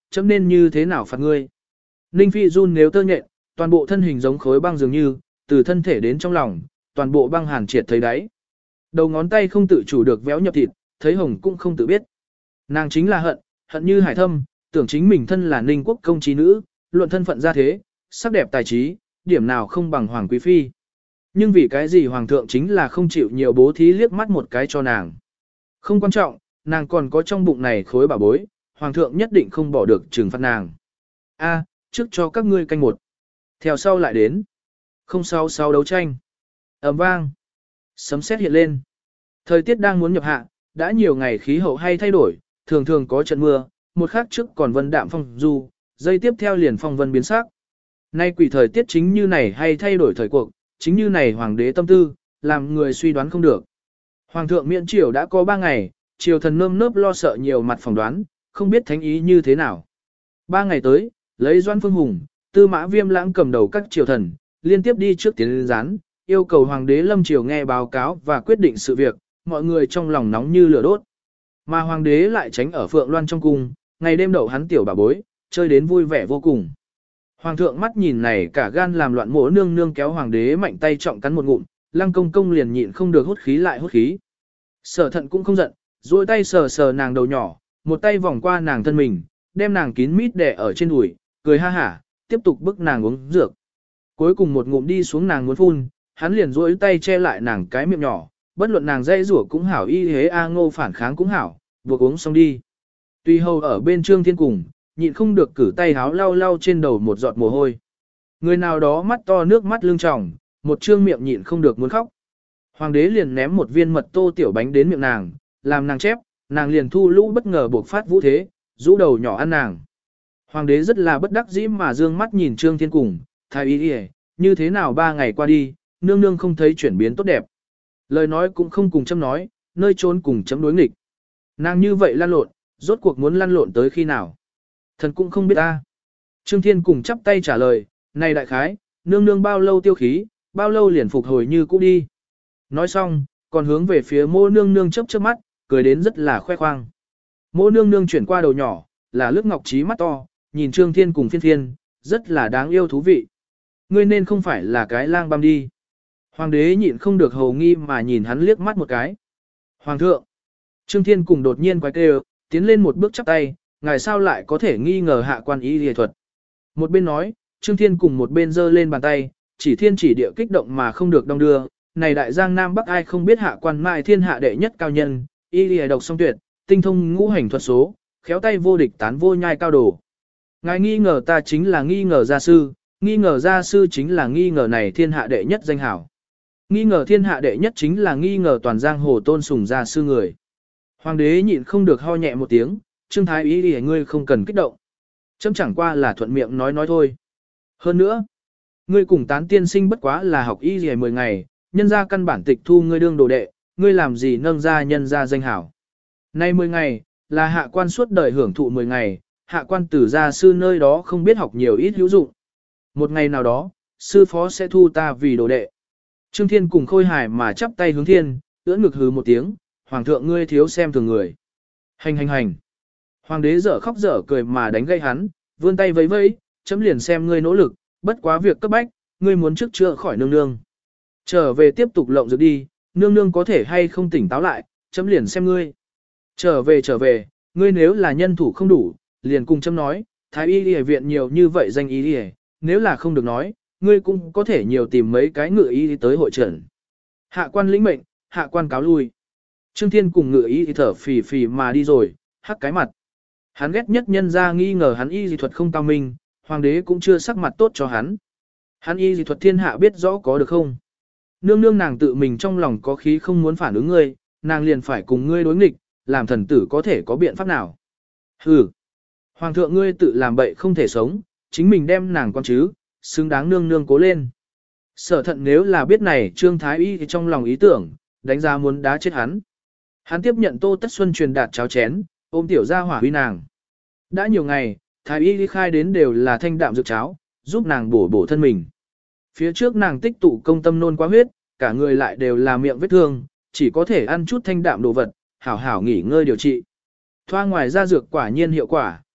chấm nên như thế nào phạt ngươi. Ninh Phi run nếu tơ nhện, toàn bộ thân hình giống khối băng dường như, từ thân thể đến trong lòng, toàn bộ băng hàn triệt thấy đáy. Đầu ngón tay không tự chủ được véo nhập thịt, thấy hồng cũng không tự biết. Nàng chính là hận, hận như hải thâm, tưởng chính mình thân là Ninh quốc công trí nữ, luận thân phận ra thế, sắc đẹp tài trí, điểm nào không bằng Hoàng Quý Phi. Nhưng vì cái gì Hoàng thượng chính là không chịu nhiều bố thí liếc mắt một cái cho nàng. Không quan trọng, nàng còn có trong bụng này khối bà bối, Hoàng thượng nhất định không bỏ được trừng phạt nàng. A, trước cho các ngươi canh một. Theo sau lại đến. Không sáu sáu đấu tranh. Ầm vang. Sấm sét hiện lên. Thời tiết đang muốn nhập hạ, đã nhiều ngày khí hậu hay thay đổi, thường thường có trận mưa, một khắc trước còn vân đạm phong du, giây tiếp theo liền phong vân biến sắc. Nay quỷ thời tiết chính như này hay thay đổi thời cuộc, chính như này hoàng đế tâm tư, làm người suy đoán không được. Hoàng thượng miễn triều đã có ba ngày, triều thần nơm nớp lo sợ nhiều mặt phỏng đoán, không biết thánh ý như thế nào. Ba ngày tới, lấy Doan Phương Hùng, Tư Mã Viêm Lãng cầm đầu các triều thần, liên tiếp đi trước tiến lên gián, yêu cầu hoàng đế lâm triều nghe báo cáo và quyết định sự việc, mọi người trong lòng nóng như lửa đốt. Mà hoàng đế lại tránh ở Phượng Loan trong cung, ngày đêm đậu hắn tiểu bà bối, chơi đến vui vẻ vô cùng. Hoàng thượng mắt nhìn này cả gan làm loạn mỗ nương nương kéo hoàng đế mạnh tay trọng cắn một ngụm, Lăng Công Công liền nhịn không được hút khí lại hút khí. Sở Thận cũng không giận, duỗi tay sờ sờ nàng đầu nhỏ, một tay vòng qua nàng thân mình, đem nàng kín mít đè ở trên đùi, cười ha hả, tiếp tục bức nàng uống dược. Cuối cùng một ngụm đi xuống nàng muốn phun, hắn liền duỗi tay che lại nàng cái miệng nhỏ, bất luận nàng dây rủa cũng hảo y hế a ngô phản kháng cũng hảo, buộc uống xong đi. Tuy hầu ở bên Trương Thiên cùng, nhịn không được cử tay háo lau lau trên đầu một giọt mồ hôi. Người nào đó mắt to nước mắt lưng tròng, một trương miệng nhịn không được muốn khóc. Hoàng đế liền ném một viên mật tô tiểu bánh đến miệng nàng, làm nàng chép, nàng liền thu lũ bất ngờ buộc phát vũ thế, rũ đầu nhỏ ăn nàng. Hoàng đế rất là bất đắc dĩ mà dương mắt nhìn Trương Thiên cùng, thái y đi như thế nào ba ngày qua đi, nương nương không thấy chuyển biến tốt đẹp. Lời nói cũng không cùng chấm nói, nơi trốn cùng chấm đối nghịch. Nàng như vậy lăn lộn, rốt cuộc muốn lăn lộn tới khi nào. Thần cũng không biết ta. Trương Thiên cùng chắp tay trả lời, này đại khái, nương nương bao lâu tiêu khí, bao lâu liền phục hồi như cũ đi. Nói xong, còn hướng về phía mô nương nương chớp chớp mắt, cười đến rất là khoe khoang. Mô nương nương chuyển qua đầu nhỏ, là lướt ngọc trí mắt to, nhìn Trương Thiên cùng phiên phiên, rất là đáng yêu thú vị. Ngươi nên không phải là cái lang băm đi. Hoàng đế nhịn không được hầu nghi mà nhìn hắn liếc mắt một cái. Hoàng thượng. Trương Thiên cùng đột nhiên quay kêu, tiến lên một bước chắp tay, ngài sao lại có thể nghi ngờ hạ quan y y thuật. Một bên nói, Trương Thiên cùng một bên giơ lên bàn tay, chỉ thiên chỉ địa kích động mà không được đong đưa. Này đại giang nam bắc ai không biết hạ quan mai thiên hạ đệ nhất cao nhân, y y độc song tuyệt, tinh thông ngũ hành thuật số, khéo tay vô địch tán vô nhai cao đồ. Ngài nghi ngờ ta chính là nghi ngờ gia sư, nghi ngờ gia sư chính là nghi ngờ này thiên hạ đệ nhất danh hảo. Nghi ngờ thiên hạ đệ nhất chính là nghi ngờ toàn giang hồ tôn sùng gia sư người. Hoàng đế nhịn không được ho nhẹ một tiếng, Trương Thái ý đi ngươi không cần kích động. Chấm chẳng qua là thuận miệng nói nói thôi. Hơn nữa, ngươi cùng tán tiên sinh bất quá là học y gì mười ngày, nhân ra căn bản tịch thu ngươi đương đồ đệ, ngươi làm gì nâng ra nhân ra danh hảo. Nay mười ngày, là hạ quan suốt đời hưởng thụ mười ngày, hạ quan từ gia sư nơi đó không biết học nhiều ít hữu dụng. Một ngày nào đó, sư phó sẽ thu ta vì đồ đệ. Trương Thiên cùng Khôi Hải mà chắp tay hướng thiên, ưỡn ngực hừ một tiếng, hoàng thượng ngươi thiếu xem thường người. Hành hành hành. Hoàng đế dở khóc dở cười mà đánh gây hắn, vươn tay vẫy vẫy, chấm liền xem ngươi nỗ lực, bất quá việc cấp bách, ngươi muốn trước chữa khỏi nương nương. Trở về tiếp tục lộng dược đi, nương nương có thể hay không tỉnh táo lại, chấm liền xem ngươi. Trở về trở về, ngươi nếu là nhân thủ không đủ, liền cùng chấm nói, thái y y viện nhiều như vậy danh y y, nếu là không được nói, ngươi cũng có thể nhiều tìm mấy cái ngựa y tới hội trần. Hạ quan lĩnh mệnh, hạ quan cáo lui. Trương Thiên cùng ngựa y thở phì phì mà đi rồi, hắc cái mặt. Hắn ghét nhất nhân ra nghi ngờ hắn y dị thuật không cao minh, hoàng đế cũng chưa sắc mặt tốt cho hắn. Hắn y dị thuật thiên hạ biết rõ có được không? Nương nương nàng tự mình trong lòng có khí không muốn phản ứng ngươi, nàng liền phải cùng ngươi đối nghịch, làm thần tử có thể có biện pháp nào? Hừ. Hoàng thượng ngươi tự làm bậy không thể sống, chính mình đem nàng con chứ, xứng đáng nương nương cố lên. Sở Thận nếu là biết này Trương Thái Y thì trong lòng ý tưởng, đánh giá muốn đá chết hắn. Hắn tiếp nhận Tô Tất Xuân truyền đạt cháo chén, ôm tiểu ra hỏa huy nàng. Đã nhiều ngày, Thái Y khai đến đều là thanh đạm dược cháo, giúp nàng bổ bổ thân mình. Phía trước nàng tích tụ công tâm nôn quá huyết, cả người lại đều là miệng vết thương, chỉ có thể ăn chút thanh đạm đồ vật, hảo hảo nghỉ ngơi điều trị. Thoa ngoài ra dược quả nhiên hiệu quả,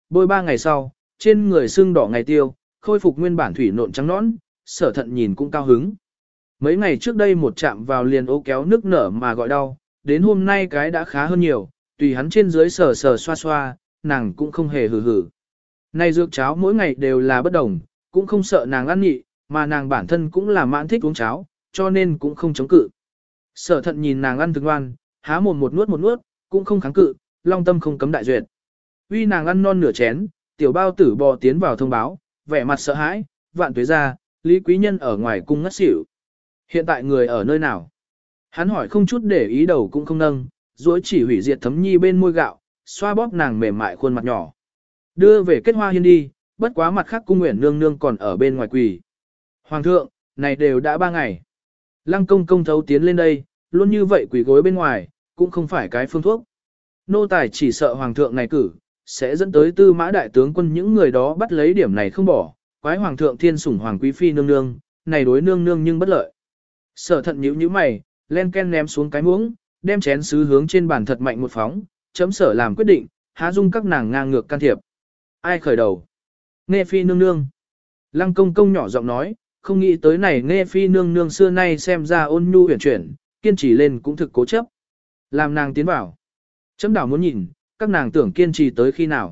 bôi ba ngày sau, trên người sưng đỏ ngày tiêu, khôi phục nguyên bản thủy nộn trắng nõn, sở thận nhìn cũng cao hứng. Mấy ngày trước đây một chạm vào liền ố kéo nước nở mà gọi đau, đến hôm nay cái đã khá hơn nhiều, tùy hắn trên dưới sờ sờ xoa xoa, nàng cũng không hề hừ hừ. Này dược cháo mỗi ngày đều là bất đồng, cũng không sợ nàng ăn nhị, mà nàng bản thân cũng là mãn thích uống cháo, cho nên cũng không chống cự. Sở thận nhìn nàng ăn thực ngoan, há mồm một nuốt một nuốt, cũng không kháng cự, long tâm không cấm đại duyệt. Uy nàng ăn non nửa chén, tiểu bao tử bò tiến vào thông báo, vẻ mặt sợ hãi, vạn tuế ra, Lý Quý Nhân ở ngoài cung ngất xỉu. Hiện tại người ở nơi nào? Hắn hỏi không chút để ý đầu cũng không nâng, duỗi chỉ hủy diệt Thấm Nhi bên môi gạo, xoa bóp nàng mềm mại khuôn mặt nhỏ. Đưa về kết hoa hiên đi, bất quá mặt khác cung nguyện nương nương còn ở bên ngoài quỳ. Hoàng thượng, này đều đã ba ngày. Lăng công công thấu tiến lên đây, luôn như vậy quỳ gối bên ngoài, cũng không phải cái phương thuốc. Nô tài chỉ sợ hoàng thượng này cử, sẽ dẫn tới tư mã đại tướng quân những người đó bắt lấy điểm này không bỏ, quái hoàng thượng thiên sủng hoàng quý phi nương nương, này đối nương nương nhưng bất lợi. Sở thận nhíu nhíu mày, len ken ném xuống cái muỗng, đem chén sứ hướng trên bàn thật mạnh một phóng, chấm sở làm quyết định, há dung các nàng ngang ngược can thiệp. Ai khởi đầu? Nghe phi nương nương. Lăng công công nhỏ giọng nói, không nghĩ tới này nghe phi nương nương xưa nay xem ra ôn nhu huyền chuyển, kiên trì lên cũng thực cố chấp. Làm nàng tiến vào. Chấm đảo muốn nhìn, các nàng tưởng kiên trì tới khi nào.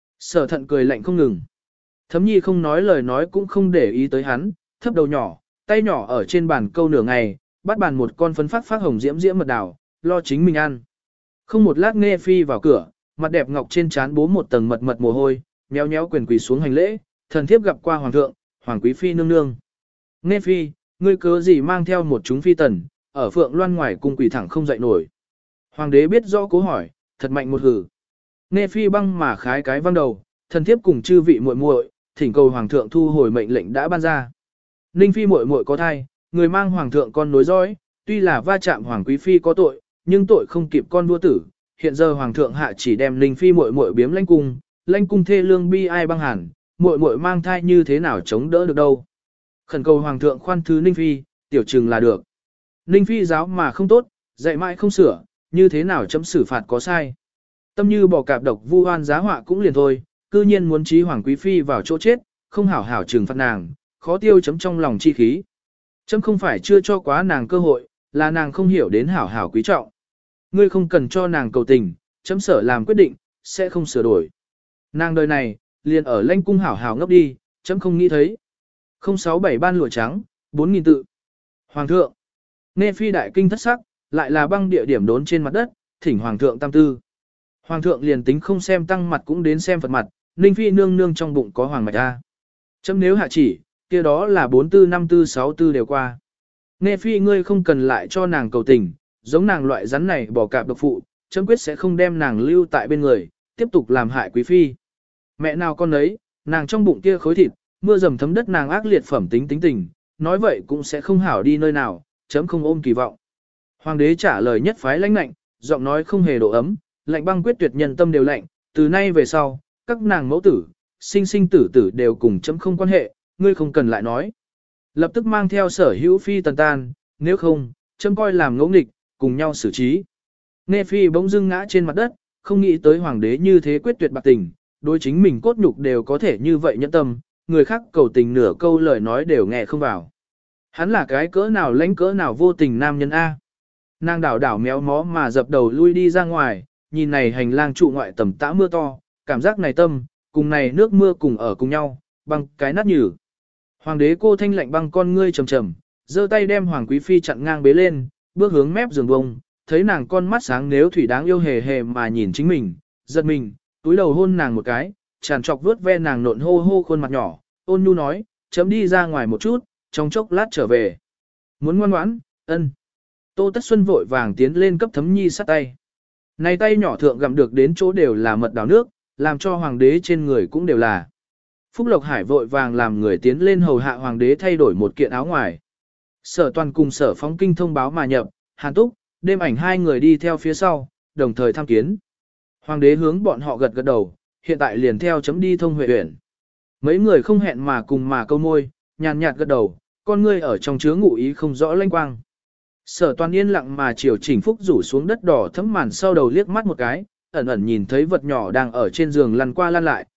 Sở thận cười lạnh không ngừng. Thấm Nhi không nói lời nói cũng không để ý tới hắn, thấp đầu nhỏ, tay nhỏ ở trên bàn câu nửa ngày, bắt bàn một con phấn phát phát hồng diễm diễm mật đào, lo chính mình ăn. Không một lát nghe phi vào cửa, mặt đẹp ngọc trên trán bố một tầng mật mật mồ hôi, nhéo nhéo quyền quỳ xuống hành lễ, thần thiếp gặp qua hoàng thượng, hoàng quý phi nương nương. Nghe phi, ngươi cớ gì mang theo một chúng phi tần, ở phượng loan ngoài cung quỳ thẳng không dậy nổi. Hoàng đế biết rõ cố hỏi, thật mạnh một hử. Nghe phi băng mà khái cái văng đầu, thần thiếp cùng chư vị muội muội, thỉnh cầu hoàng thượng thu hồi mệnh lệnh đã ban ra. Ninh phi muội muội có thai, người mang hoàng thượng con nối dõi, tuy là va chạm hoàng quý phi có tội, nhưng tội không kịp con vua tử. Hiện giờ hoàng thượng hạ chỉ đem Ninh phi muội muội biếm lãnh cung, lãnh cung thê lương bi ai băng hẳn, muội muội mang thai như thế nào chống đỡ được đâu. Khẩn cầu hoàng thượng khoan thứ Ninh phi, tiểu trừng là được. Ninh phi giáo mà không tốt, dạy mãi không sửa, như thế nào chấm xử phạt có sai. Tâm như bỏ cạp độc vu oan giá họa cũng liền thôi, cư nhiên muốn trí hoàng quý phi vào chỗ chết, không hảo hảo trừng phạt nàng, khó tiêu chấm trong lòng chi khí. Chấm không phải chưa cho quá nàng cơ hội, là nàng không hiểu đến hảo hảo quý trọng. Ngươi không cần cho nàng cầu tình, chấm sở làm quyết định, sẽ không sửa đổi. Nàng đời này, liền ở lãnh cung hảo hảo ngốc đi, chấm không nghĩ thấy. không sáu bảy ban lụa trắng, bốn nghìn tự. Hoàng thượng, nghe phi đại kinh thất sắc, lại là băng địa điểm đốn trên mặt đất, thỉnh hoàng thượng tam tư. Hoàng thượng liền tính không xem tăng mặt cũng đến xem Phật mặt, Ninh phi nương nương trong bụng có hoàng mạch a. Chấm nếu hạ chỉ, kia đó là bốn tư năm tư sáu tư đều qua. Nghe phi ngươi không cần lại cho nàng cầu tình, giống nàng loại rắn này bỏ cạp độc phụ, chấm quyết sẽ không đem nàng lưu tại bên người, tiếp tục làm hại quý phi. Mẹ nào con ấy, nàng trong bụng kia khối thịt, mưa dầm thấm đất nàng ác liệt phẩm tính tính tình, nói vậy cũng sẽ không hảo đi nơi nào, chấm không ôm kỳ vọng. Hoàng đế trả lời nhất phái lãnh lạnh, giọng nói không hề độ ấm, lạnh băng quyết tuyệt nhân tâm đều lạnh, từ nay về sau, các nàng mẫu tử, sinh sinh tử tử đều cùng chấm không quan hệ, ngươi không cần lại nói. Lập tức mang theo sở hữu phi tần tan, nếu không, chấm coi làm ngỗ nghịch, cùng nhau xử trí. Nghe phi bỗng dưng ngã trên mặt đất, không nghĩ tới hoàng đế như thế quyết tuyệt bạc tình, đối chính mình cốt nhục đều có thể như vậy nhẫn tâm, người khác cầu tình nửa câu lời nói đều nghe không vào. Hắn là cái cỡ nào lãnh cỡ nào vô tình nam nhân A. Nàng đảo đảo méo mó mà dập đầu lui đi ra ngoài, nhìn này hành lang trụ ngoại tầm tã mưa to, cảm giác này tâm, cùng này nước mưa cùng ở cùng nhau, băng cái nát nhừ. Hoàng đế cô thanh lạnh băng con ngươi trầm trầm, giơ tay đem hoàng quý phi chặn ngang bế lên, bước hướng mép giường bông, thấy nàng con mắt sáng nếu thủy đáng yêu hề hề mà nhìn chính mình, giật mình, túi đầu hôn nàng một cái, tràn trọc vuốt ve nàng nộn hô hô khuôn mặt nhỏ, ôn nhu nói, chấm đi ra ngoài một chút, trong chốc lát trở về. Muốn ngoan ngoãn, ân. Tô Tất Xuân vội vàng tiến lên cấp Thấm Nhi sát tay. Này tay nhỏ thượng gặm được đến chỗ đều là mật đào nước, làm cho hoàng đế trên người cũng đều là. Phúc Lộc Hải vội vàng làm người tiến lên hầu hạ hoàng đế thay đổi một kiện áo ngoài. Sở Toàn cùng Sở Phóng Kinh thông báo mà nhập, Hàn Túc, đêm ảnh hai người đi theo phía sau, đồng thời tham kiến. Hoàng đế hướng bọn họ gật gật đầu, hiện tại liền theo chấm đi thông huệ uyển. Mấy người không hẹn mà cùng mà câu môi, nhàn nhạt gật đầu, con ngươi ở trong chứa ngụ ý không rõ lanh quang. Sở Toàn yên lặng mà chiều chỉnh Phúc rủ xuống đất đỏ thấm màn sau đầu liếc mắt một cái, ẩn ẩn nhìn thấy vật nhỏ đang ở trên giường lăn qua lăn lại,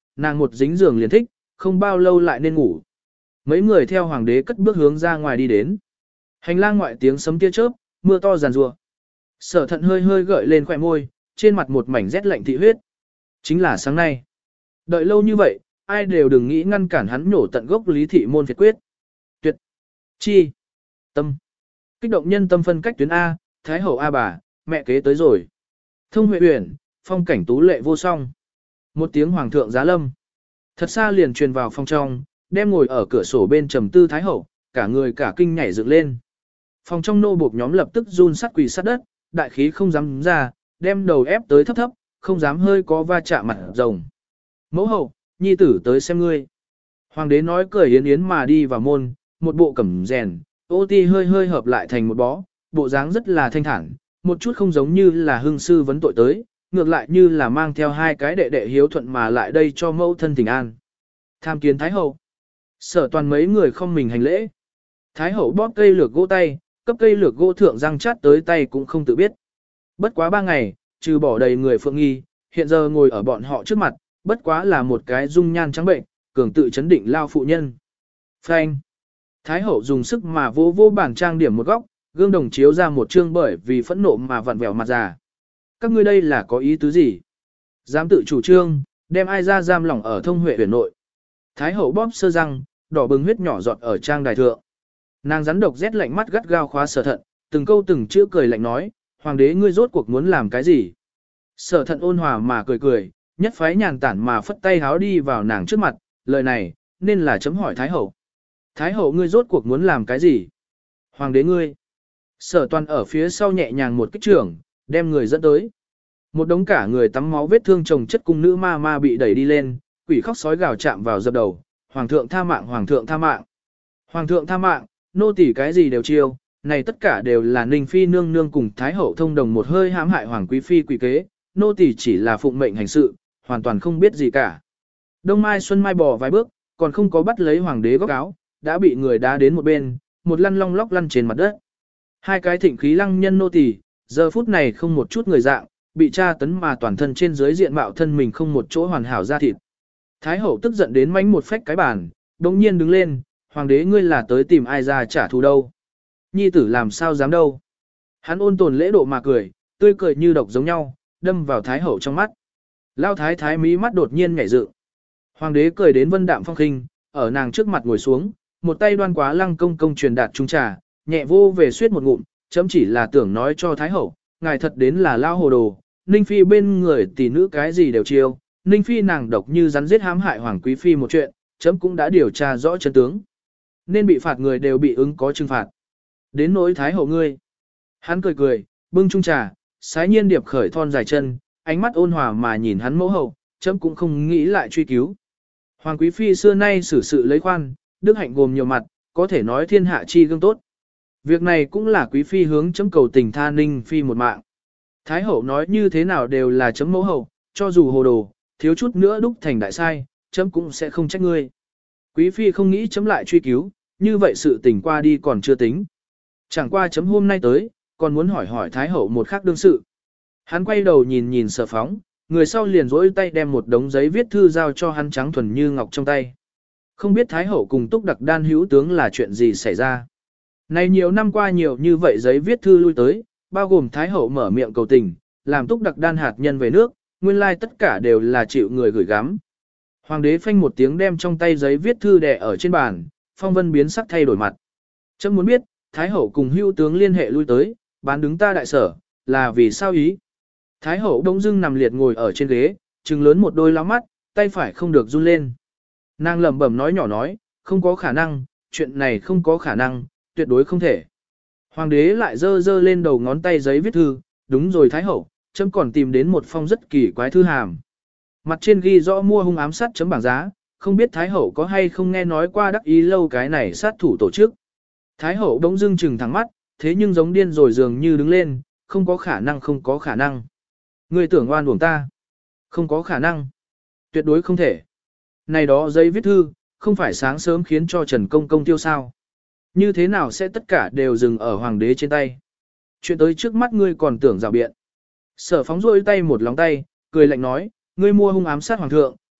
nàng một dính giường liền thích, không bao lâu lại nên ngủ. Mấy người theo hoàng đế cất bước hướng ra ngoài đi đến. Hành lang ngoại tiếng sấm tia chớp, mưa to giàn rùa. Sở thận hơi hơi gợi lên khỏe môi, trên mặt một mảnh rét lạnh thị huyết. Chính là sáng nay. Đợi lâu như vậy, ai đều đừng nghĩ ngăn cản hắn nhổ tận gốc lý thị môn phiệt quyết. Tuyệt. Chi. Tâm. Kích động nhân tâm phân cách tuyến A, Thái hậu A bà, mẹ kế tới rồi. Thông Huệ Uyển, phong cảnh tú lệ vô song. Một tiếng hoàng thượng giá lâm. Thật xa liền truyền vào phòng trong, đem ngồi ở cửa sổ bên trầm tư Thái hậu, cả người cả kinh nhảy dựng lên. Phòng trong nô buộc nhóm lập tức run sắt quỳ sát đất, đại khí không dám ra, đem đầu ép tới thấp thấp, không dám hơi có va chạm mặt rồng. Mẫu hậu, nhi tử tới xem ngươi. Hoàng đế nói cười yến yến mà đi vào môn, một bộ cẩm rèn, ô ti hơi hơi hợp lại thành một bó, bộ dáng rất là thanh thản, một chút không giống như là hưng sư vấn tội tới, ngược lại như là mang theo hai cái đệ đệ hiếu thuận mà lại đây cho mẫu thân thỉnh an. Tham kiến Thái hậu. Sở toàn mấy người không mình hành lễ. Thái hậu bóp cây lược gỗ tay, cấp cây lược gỗ thượng răng chát tới tay cũng không tự biết. Bất quá ba ngày, trừ bỏ đầy người phượng nghi, hiện giờ ngồi ở bọn họ trước mặt, bất quá là một cái dung nhan trắng bệnh, cường tự chấn định lao phụ nhân. Phanh. Thái hậu dùng sức mà vô vô bản trang điểm một góc, gương đồng chiếu ra một chương bởi vì phẫn nộ mà vặn vẹo mặt già. Các ngươi đây là có ý tứ gì? Dám tự chủ trương, đem ai ra giam lỏng ở Thông Huệ Huyền nội. Thái hậu bóp sơ răng, đỏ bừng huyết nhỏ giọt ở trang đài thượng. Nàng rắn độc rét lạnh mắt gắt gao khóa Sở thận, từng câu từng chữ cười lạnh nói, hoàng đế ngươi rốt cuộc muốn làm cái gì? Sở thận ôn hòa mà cười cười, nhất phái nhàn tản mà phất tay háo đi vào nàng trước mặt, lời này, nên là chấm hỏi Thái hậu. Thái hậu ngươi rốt cuộc muốn làm cái gì? Hoàng đế ngươi. Sở toàn ở phía sau nhẹ nhàng một kích trưởng, đem người dẫn tới. Một đống cả người tắm máu vết thương chồng chất cung nữ ma ma bị đẩy đi lên, quỷ khóc sói gào chạm vào dập đầu. Hoàng thượng tha mạng, hoàng thượng tha mạng. Hoàng thượng tha mạng, nô tỳ cái gì đều chiêu, này tất cả đều là Ninh phi nương nương cùng Thái hậu thông đồng một hơi hãm hại hoàng quý phi quỷ kế, nô tỳ chỉ là phụng mệnh hành sự, hoàn toàn không biết gì cả. Đông Mai Xuân Mai bò vài bước, còn không có bắt lấy hoàng đế góc áo, đã bị người đá đến một bên, một lăn long lóc lăn trên mặt đất. Hai cái thịnh khí lăng nhân nô tỳ, giờ phút này không một chút người dạng, bị tra tấn mà toàn thân trên dưới diện mạo thân mình không một chỗ hoàn hảo ra thịt. Thái hậu tức giận đến mánh một phách cái bàn, đồng nhiên đứng lên, hoàng đế ngươi là tới tìm ai ra trả thù đâu. Nhi tử làm sao dám đâu. Hắn ôn tồn lễ độ mà cười, tươi cười như độc giống nhau, đâm vào thái hậu trong mắt. Lao thái thái mí mắt đột nhiên nhảy dựng. Hoàng đế cười đến vân đạm phong khinh, ở nàng trước mặt ngồi xuống, một tay đoan quá lăng công công truyền đạt trung trà, nhẹ vô về suyết một ngụm, chấm chỉ là tưởng nói cho thái hậu, ngài thật đến là lao hồ đồ, Ninh phi bên người tỷ nữ cái gì đều chiêu, Ninh phi nàng độc như rắn giết hãm hại hoàng quý phi một chuyện, chấm cũng đã điều tra rõ chân tướng. Nên bị phạt người đều bị ứng có trừng phạt. Đến nỗi thái hậu ngươi. Hắn cười cười, bưng chung trà, sái nhiên điệp khởi thon dài chân, ánh mắt ôn hòa mà nhìn hắn mẫu hậu, chấm cũng không nghĩ lại truy cứu. Hoàng quý phi xưa nay xử sự lấy khoan, đức hạnh gồm nhiều mặt, có thể nói thiên hạ chi gương tốt. Việc này cũng là quý phi hướng chấm cầu tình tha Ninh phi một mạng. Thái hậu nói như thế nào đều là chấm mẫu hậu, cho dù hồ đồ, thiếu chút nữa đúc thành đại sai, chấm cũng sẽ không trách ngươi. Quý phi không nghĩ chấm lại truy cứu, như vậy sự tình qua đi còn chưa tính. Chẳng qua chấm hôm nay tới, còn muốn hỏi hỏi Thái hậu một khác đương sự. Hắn quay đầu nhìn nhìn Sở Phóng, người sau liền rỗi tay đem một đống giấy viết thư giao cho hắn trắng thuần như ngọc trong tay. Không biết Thái hậu cùng Túc Đặc Đan hữu tướng là chuyện gì xảy ra. Này nhiều năm qua nhiều như vậy giấy viết thư lui tới, bao gồm Thái hậu mở miệng cầu tình, làm Túc Đặc Đan hạt nhân về nước, nguyên lai tất cả đều là chịu người gửi gắm. Hoàng đế phanh một tiếng đem trong tay giấy viết thư đè ở trên bàn, phong vân biến sắc thay đổi mặt. Chấm muốn biết, Thái hậu cùng hữu tướng liên hệ lui tới, bán đứng ta đại sở, là vì sao ý? Thái hậu đông dưng nằm liệt ngồi ở trên ghế, trừng lớn một đôi lá mắt, tay phải không được run lên. Nàng lẩm bẩm nói nhỏ nói, không có khả năng, chuyện này không có khả năng, tuyệt đối không thể. Hoàng đế lại giơ giơ lên đầu ngón tay giấy viết thư, đúng rồi Thái hậu, chấm còn tìm đến một phong rất kỳ quái thư hàm. Mặt trên ghi rõ mua hung ám sát chấm bảng giá, không biết Thái hậu có hay không nghe nói qua đắc ý lâu cái này sát thủ tổ chức. Thái hậu đống dưng trừng thẳng mắt, thế nhưng giống điên rồi dường như đứng lên, không có khả năng không có khả năng. Người tưởng oan uổng ta. Không có khả năng. Tuyệt đối không thể. Này đó giấy viết thư, không phải sáng sớm khiến cho Trần Công Công tiêu sao. Như thế nào sẽ tất cả đều dừng ở hoàng đế trên tay. Chuyện tới trước mắt ngươi còn tưởng rào biện. Sở Phóng rôi tay một lóng tay, cười lạnh nói, ngươi mua hung ám sát hoàng thượng,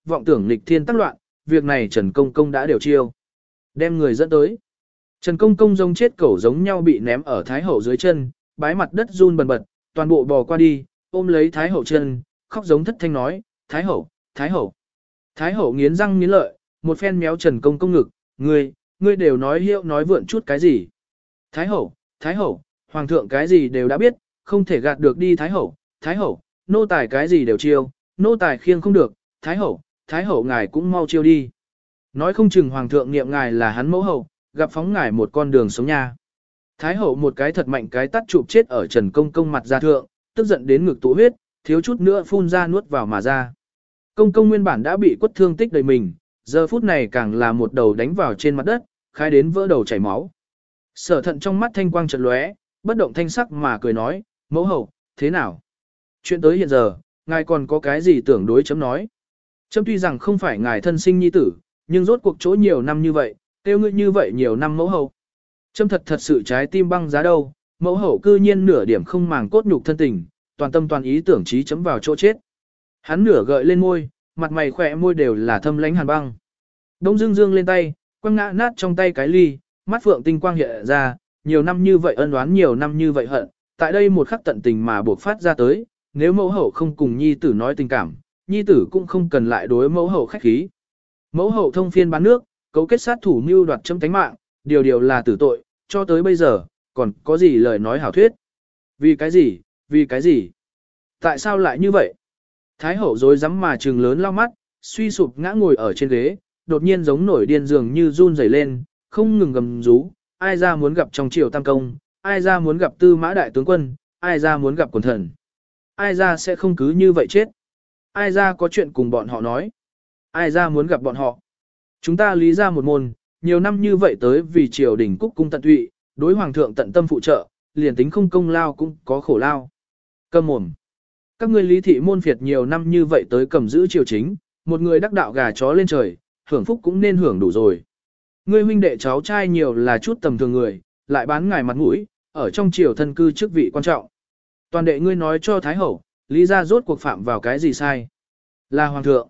vọng tưởng nghịch thiên tác loạn, việc này Trần Công Công đã điều chiêu. Đem người dẫn tới. Trần Công Công giống chết cẩu giống nhau bị ném ở Thái Hậu dưới chân, bái mặt đất run bần bật, toàn bộ bò qua đi, ôm lấy Thái Hậu chân, khóc giống thất thanh nói, Thái Hậu, Thái Hậu. Thái Hậu nghiến răng nghiến lợi, một phen méo Trần Công Công ngực, ngươi, ngươi đều nói hiệu nói vượn chút cái gì. Thái Hậu, Thái Hậu, Hoàng thượng cái gì đều đã biết, không thể gạt được đi Thái Hậu, Thái Hậu, nô tài cái gì đều chiêu, nô tài khiêng không được, Thái Hậu, Thái Hậu ngài cũng mau chiêu đi. Nói không chừng Hoàng thượng niệm ngài là hắn mẫu hậu, gặp phóng ngài một con đường sống nha. Thái Hậu một cái thật mạnh cái tắt chụp chết ở Trần Công Công mặt ra thượng, tức giận đến ngực tụ huyết, thiếu chút nữa phun ra nuốt vào mà ra. Công Công nguyên bản đã bị quất thương tích đầy mình, giờ phút này càng là một đầu đánh vào trên mặt đất, khai đến vỡ đầu chảy máu. Sở Thận trong mắt thanh quang chợt lóe, bất động thanh sắc mà cười nói, mẫu hậu, thế nào? Chuyện tới hiện giờ, ngài còn có cái gì tưởng đối chấm nói? Chấm tuy rằng không phải ngài thân sinh nhi tử, nhưng rốt cuộc chỗ nhiều năm như vậy, tiêu ngươi như vậy nhiều năm mẫu hậu. Chấm thật thật sự trái tim băng giá đâu, mẫu hậu cư nhiên nửa điểm không màng cốt nhục thân tình, toàn tâm toàn ý tưởng trí chấm vào chỗ chết. Hắn nửa gợi lên môi, mặt mày khỏe môi đều là thâm lãnh hàn băng. Đông Dương Dương lên tay, quăng ngã nát trong tay cái ly, mắt phượng tinh quang hiện ra, nhiều năm như vậy ân oán nhiều năm như vậy hận, tại đây một khắc tận tình mà buộc phát ra tới, nếu mẫu hậu không cùng nhi tử nói tình cảm, nhi tử cũng không cần lại đối mẫu hậu khách khí. Mẫu hậu thông phiên bán nước, cấu kết sát thủ mưu đoạt chấm tánh mạng, điều điều là tử tội, cho tới bây giờ, còn có gì lời nói hảo thuyết. Vì cái gì, vì cái gì? Tại sao lại như vậy? Thái hậu dối rắm mà trừng lớn lao mắt, suy sụp ngã ngồi ở trên ghế, đột nhiên giống nổi điên dường như run rẩy lên, không ngừng gầm rú, ai ra muốn gặp trong triều tam công, ai ra muốn gặp tư mã đại tướng quân, ai ra muốn gặp quần thần. Ai ra sẽ không cứ như vậy chết. Ai ra có chuyện cùng bọn họ nói. Ai ra muốn gặp bọn họ. Chúng ta lý ra một môn, nhiều năm như vậy tới vì triều đình cúc cung tận tụy, đối hoàng thượng tận tâm phụ trợ, liền tính không công lao cũng có khổ lao. Câm mồm. Các ngươi lý thị môn phiệt nhiều năm như vậy tới cầm giữ triều chính, một người đắc đạo gà chó lên trời, hưởng phúc cũng nên hưởng đủ rồi. Ngươi huynh đệ cháu trai nhiều là chút tầm thường người, lại bán ngài mặt mũi, ở trong triều thân cư chức vị quan trọng. Toàn đệ ngươi nói cho Thái Hậu, lý ra rốt cuộc phạm vào cái gì sai? Là Hoàng thượng.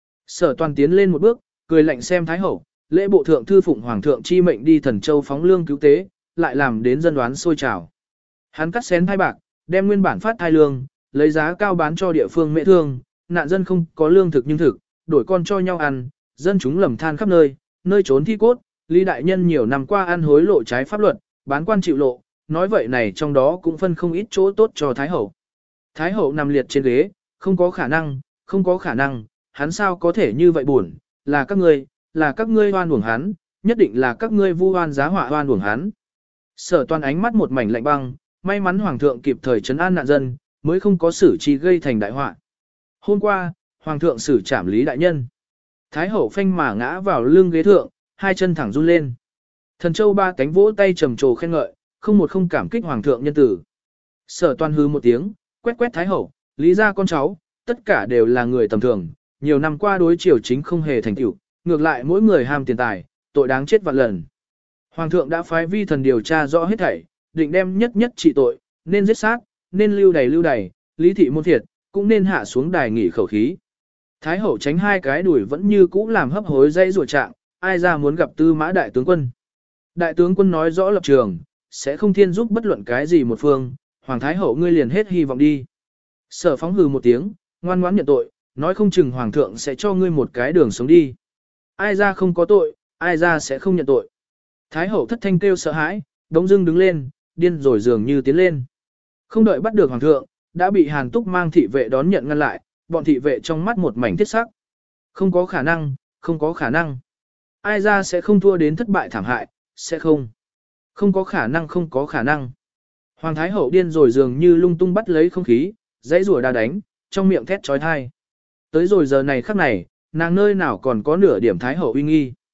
Sở Toàn tiến lên một bước, cười lạnh xem Thái Hậu, lễ bộ thượng thư phụng Hoàng thượng chi mệnh đi Thần Châu phóng lương cứu tế, lại làm đến dân đoán sôi trào. Hắn cắt xén thai bạc, đem nguyên bản phát thai lương, lấy giá cao bán cho địa phương mẹ thương, nạn dân không có lương thực nhưng thực, đổi con cho nhau ăn, dân chúng lầm than khắp nơi, nơi trốn thi cốt, Lý đại nhân nhiều năm qua ăn hối lộ trái pháp luật, bán quan chịu lộ, nói vậy này trong đó cũng phân không ít chỗ tốt cho Thái Hậu. Thái Hậu nằm liệt trên ghế, không có khả năng, không có khả năng, hắn sao có thể như vậy buồn, là các ngươi, là các ngươi oan uổng hắn, nhất định là các ngươi vu oan giá họa oan uổng hắn. Sở Toàn ánh mắt một mảnh lạnh băng, may mắn Hoàng thượng kịp thời trấn an nạn dân, mới không có xử trí gây thành đại họa. Hôm qua, Hoàng thượng xử trảm Lý đại nhân. Thái Hậu phanh mà ngã vào lưng ghế thượng, hai chân thẳng run lên. Thần Châu ba cánh vỗ tay trầm trồ khen ngợi, không một không cảm kích Hoàng thượng nhân tử. Sở Toàn hư một tiếng, quét quét Thái Hậu, Lý ra con cháu, tất cả đều là người tầm thường, nhiều năm qua đối triều chính không hề thành tựu, ngược lại mỗi người ham tiền tài, tội đáng chết vạn lần. Hoàng thượng đã phái vi thần điều tra rõ hết thảy, định đem nhất nhất trị tội, nên giết sát, nên lưu đày lưu đày, Lý thị môn thiệt, cũng nên hạ xuống đài nghỉ khẩu khí. Thái Hậu tránh hai cái đuổi vẫn như cũ làm hấp hối dây rùa trạng, ai ra muốn gặp tư mã đại tướng quân. Đại tướng quân nói rõ lập trường, sẽ không thiên giúp bất luận cái gì một phương, Hoàng Thái Hậu ngươi liền hết hy vọng đi. Sở Phóng hừ một tiếng, ngoan ngoãn nhận tội, nói không chừng Hoàng thượng sẽ cho ngươi một cái đường sống đi. Ai ra không có tội, ai ra sẽ không nhận tội. Thái Hậu thất thanh kêu sợ hãi, đống dưng đứng lên, điên rồi dường như tiến lên. Không đợi bắt được Hoàng thượng, đã bị Hàn Túc mang thị vệ đón nhận ngăn lại, bọn thị vệ trong mắt một mảnh thiết sắc. Không có khả năng, không có khả năng. Ai ra sẽ không thua đến thất bại thảm hại, sẽ không. Không có khả năng không có khả năng. Hoàng Thái Hậu điên rồi dường như lung tung bắt lấy không khí, dãy rủa đa đánh, trong miệng thét trói thai. Tới rồi giờ này khắc này, nàng nơi nào còn có nửa điểm Thái Hậu uy nghi.